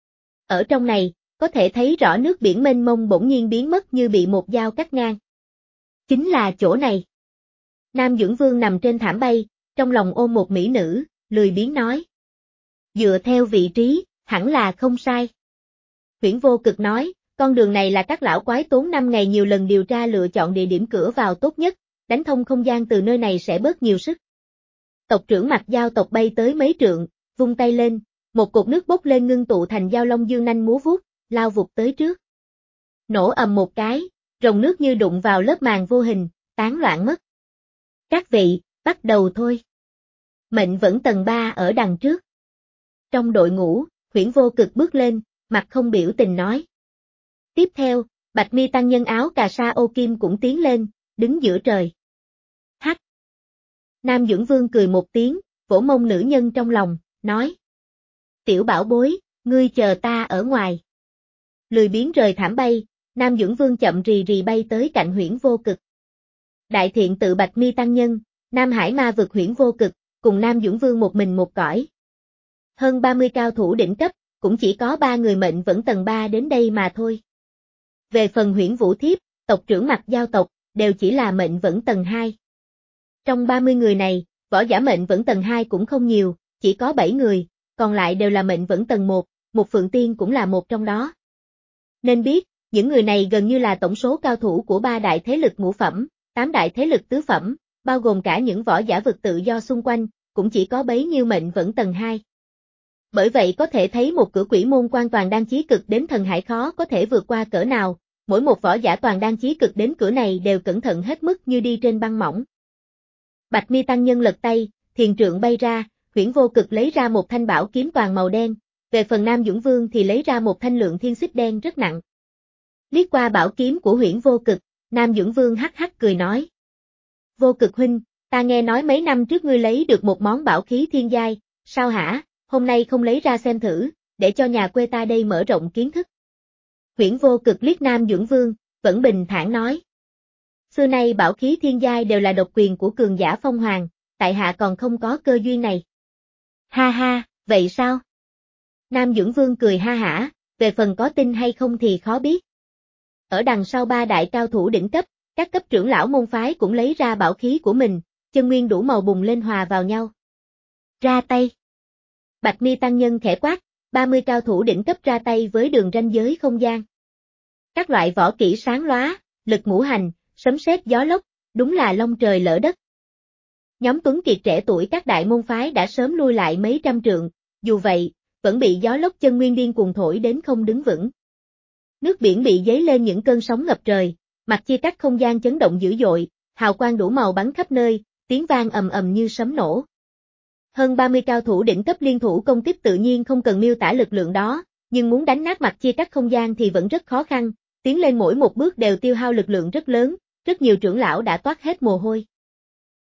Ở trong này, có thể thấy rõ nước biển mênh mông bỗng nhiên biến mất như bị một dao cắt ngang. Chính là chỗ này. Nam Dưỡng Vương nằm trên thảm bay, trong lòng ôm một mỹ nữ, lười biếng nói. Dựa theo vị trí, hẳn là không sai. Huyễn Vô Cực nói, con đường này là các lão quái tốn năm ngày nhiều lần điều tra lựa chọn địa điểm cửa vào tốt nhất, đánh thông không gian từ nơi này sẽ bớt nhiều sức. Tộc trưởng Mặc Dao tộc bay tới mấy trượng, vung tay lên, một cột nước bốc lên ngưng tụ thành dao long dương nanh múa vuốt, lao vụt tới trước. Nổ ầm một cái, rồng nước như đụng vào lớp màng vô hình, tán loạn mất. Các vị, bắt đầu thôi. Mệnh vẫn tầng ba ở đằng trước. Trong đội ngũ, Huyễn Vô Cực bước lên, mặt không biểu tình nói. Tiếp theo, Bạch Mi tăng nhân áo cà sa ô kim cũng tiến lên, đứng giữa trời. Hắc. Nam Dưỡng Vương cười một tiếng, vỗ mông nữ nhân trong lòng, nói. Tiểu bảo bối, ngươi chờ ta ở ngoài. Lười biếng rời thảm bay, Nam Dưỡng Vương chậm rì rì bay tới cạnh Huyễn Vô Cực. Đại thiện tự Bạch Mi tăng nhân, Nam Hải ma vực Huyễn Vô Cực, cùng Nam Dưỡng Vương một mình một cõi. Hơn ba mươi cao thủ đỉnh cấp, cũng chỉ có ba người mệnh vẫn tầng ba đến đây mà thôi. Về phần Huyễn Vũ Thiếp, tộc trưởng Mặc Giao tộc, đều chỉ là mệnh vẫn tầng hai. Trong ba mươi người này, võ giả mệnh vẫn tầng hai cũng không nhiều, chỉ có bảy người, còn lại đều là mệnh vẫn tầng một, một Phượng Tiên cũng là một trong đó. Nên biết, những người này gần như là tổng số cao thủ của ba đại thế lực ngũ phẩm, tám đại thế lực tứ phẩm, bao gồm cả những võ giả vực tự do xung quanh, cũng chỉ có bấy nhiêu mệnh vẫn tầng hai. Bởi vậy có thể thấy một cửa quỷ môn quan toàn đan chí cực đến thần hải khó có thể vượt qua cỡ nào, mỗi một võ giả toàn đan chí cực đến cửa này đều cẩn thận hết mức như đi trên băng mỏng. Bạch Mi tăng nhân lật tay, thiền trượng bay ra, Huyễn Vô Cực lấy ra một thanh bảo kiếm toàn màu đen, về phần Nam Dưỡng Vương thì lấy ra một thanh lượng thiên xích đen rất nặng. Liếc qua bảo kiếm của Huyễn Vô Cực, Nam Dưỡng Vương hắc hắc cười nói. Vô Cực huynh, ta nghe nói mấy năm trước ngươi lấy được một món bảo khí thiên giai, sao hả, hôm nay không lấy ra xem thử, để cho nhà quê ta đây mở rộng kiến thức. Huyễn Vô Cực liếc Nam Dưỡng Vương, vẫn bình thản nói. Xưa nay bảo khí thiên giai đều là độc quyền của cường giả phong hoàng, tại hạ còn không có cơ duyên này. Ha ha, vậy sao? Nam Dưỡng Vương cười ha hả, về phần có tin hay không thì khó biết. Ở đằng sau ba đại cao thủ đỉnh cấp, các cấp trưởng lão môn phái cũng lấy ra bảo khí của mình, chân nguyên đủ màu bùng lên hòa vào nhau. Ra tay. Bạch Mi tăng nhân khẽ quát, ba mươi cao thủ đỉnh cấp ra tay với đường ranh giới không gian. Các loại võ kỹ sáng lóa, lực ngũ hành, sấm sét gió lốc, đúng là long trời lỡ đất. Nhóm tuấn kiệt trẻ tuổi các đại môn phái đã sớm lui lại mấy trăm trượng, dù vậy, vẫn bị gió lốc chân nguyên điên cuồng thổi đến không đứng vững. Nước biển bị dấy lên những cơn sóng ngập trời, mặt chia cắt không gian chấn động dữ dội, hào quang đủ màu bắn khắp nơi, tiếng vang ầm ầm như sấm nổ. Hơn ba mươi cao thủ đỉnh cấp liên thủ công kích tự nhiên không cần miêu tả lực lượng đó, nhưng muốn đánh nát mặt chia cắt không gian thì vẫn rất khó khăn, tiến lên mỗi một bước đều tiêu hao lực lượng rất lớn, rất nhiều trưởng lão đã toát hết mồ hôi.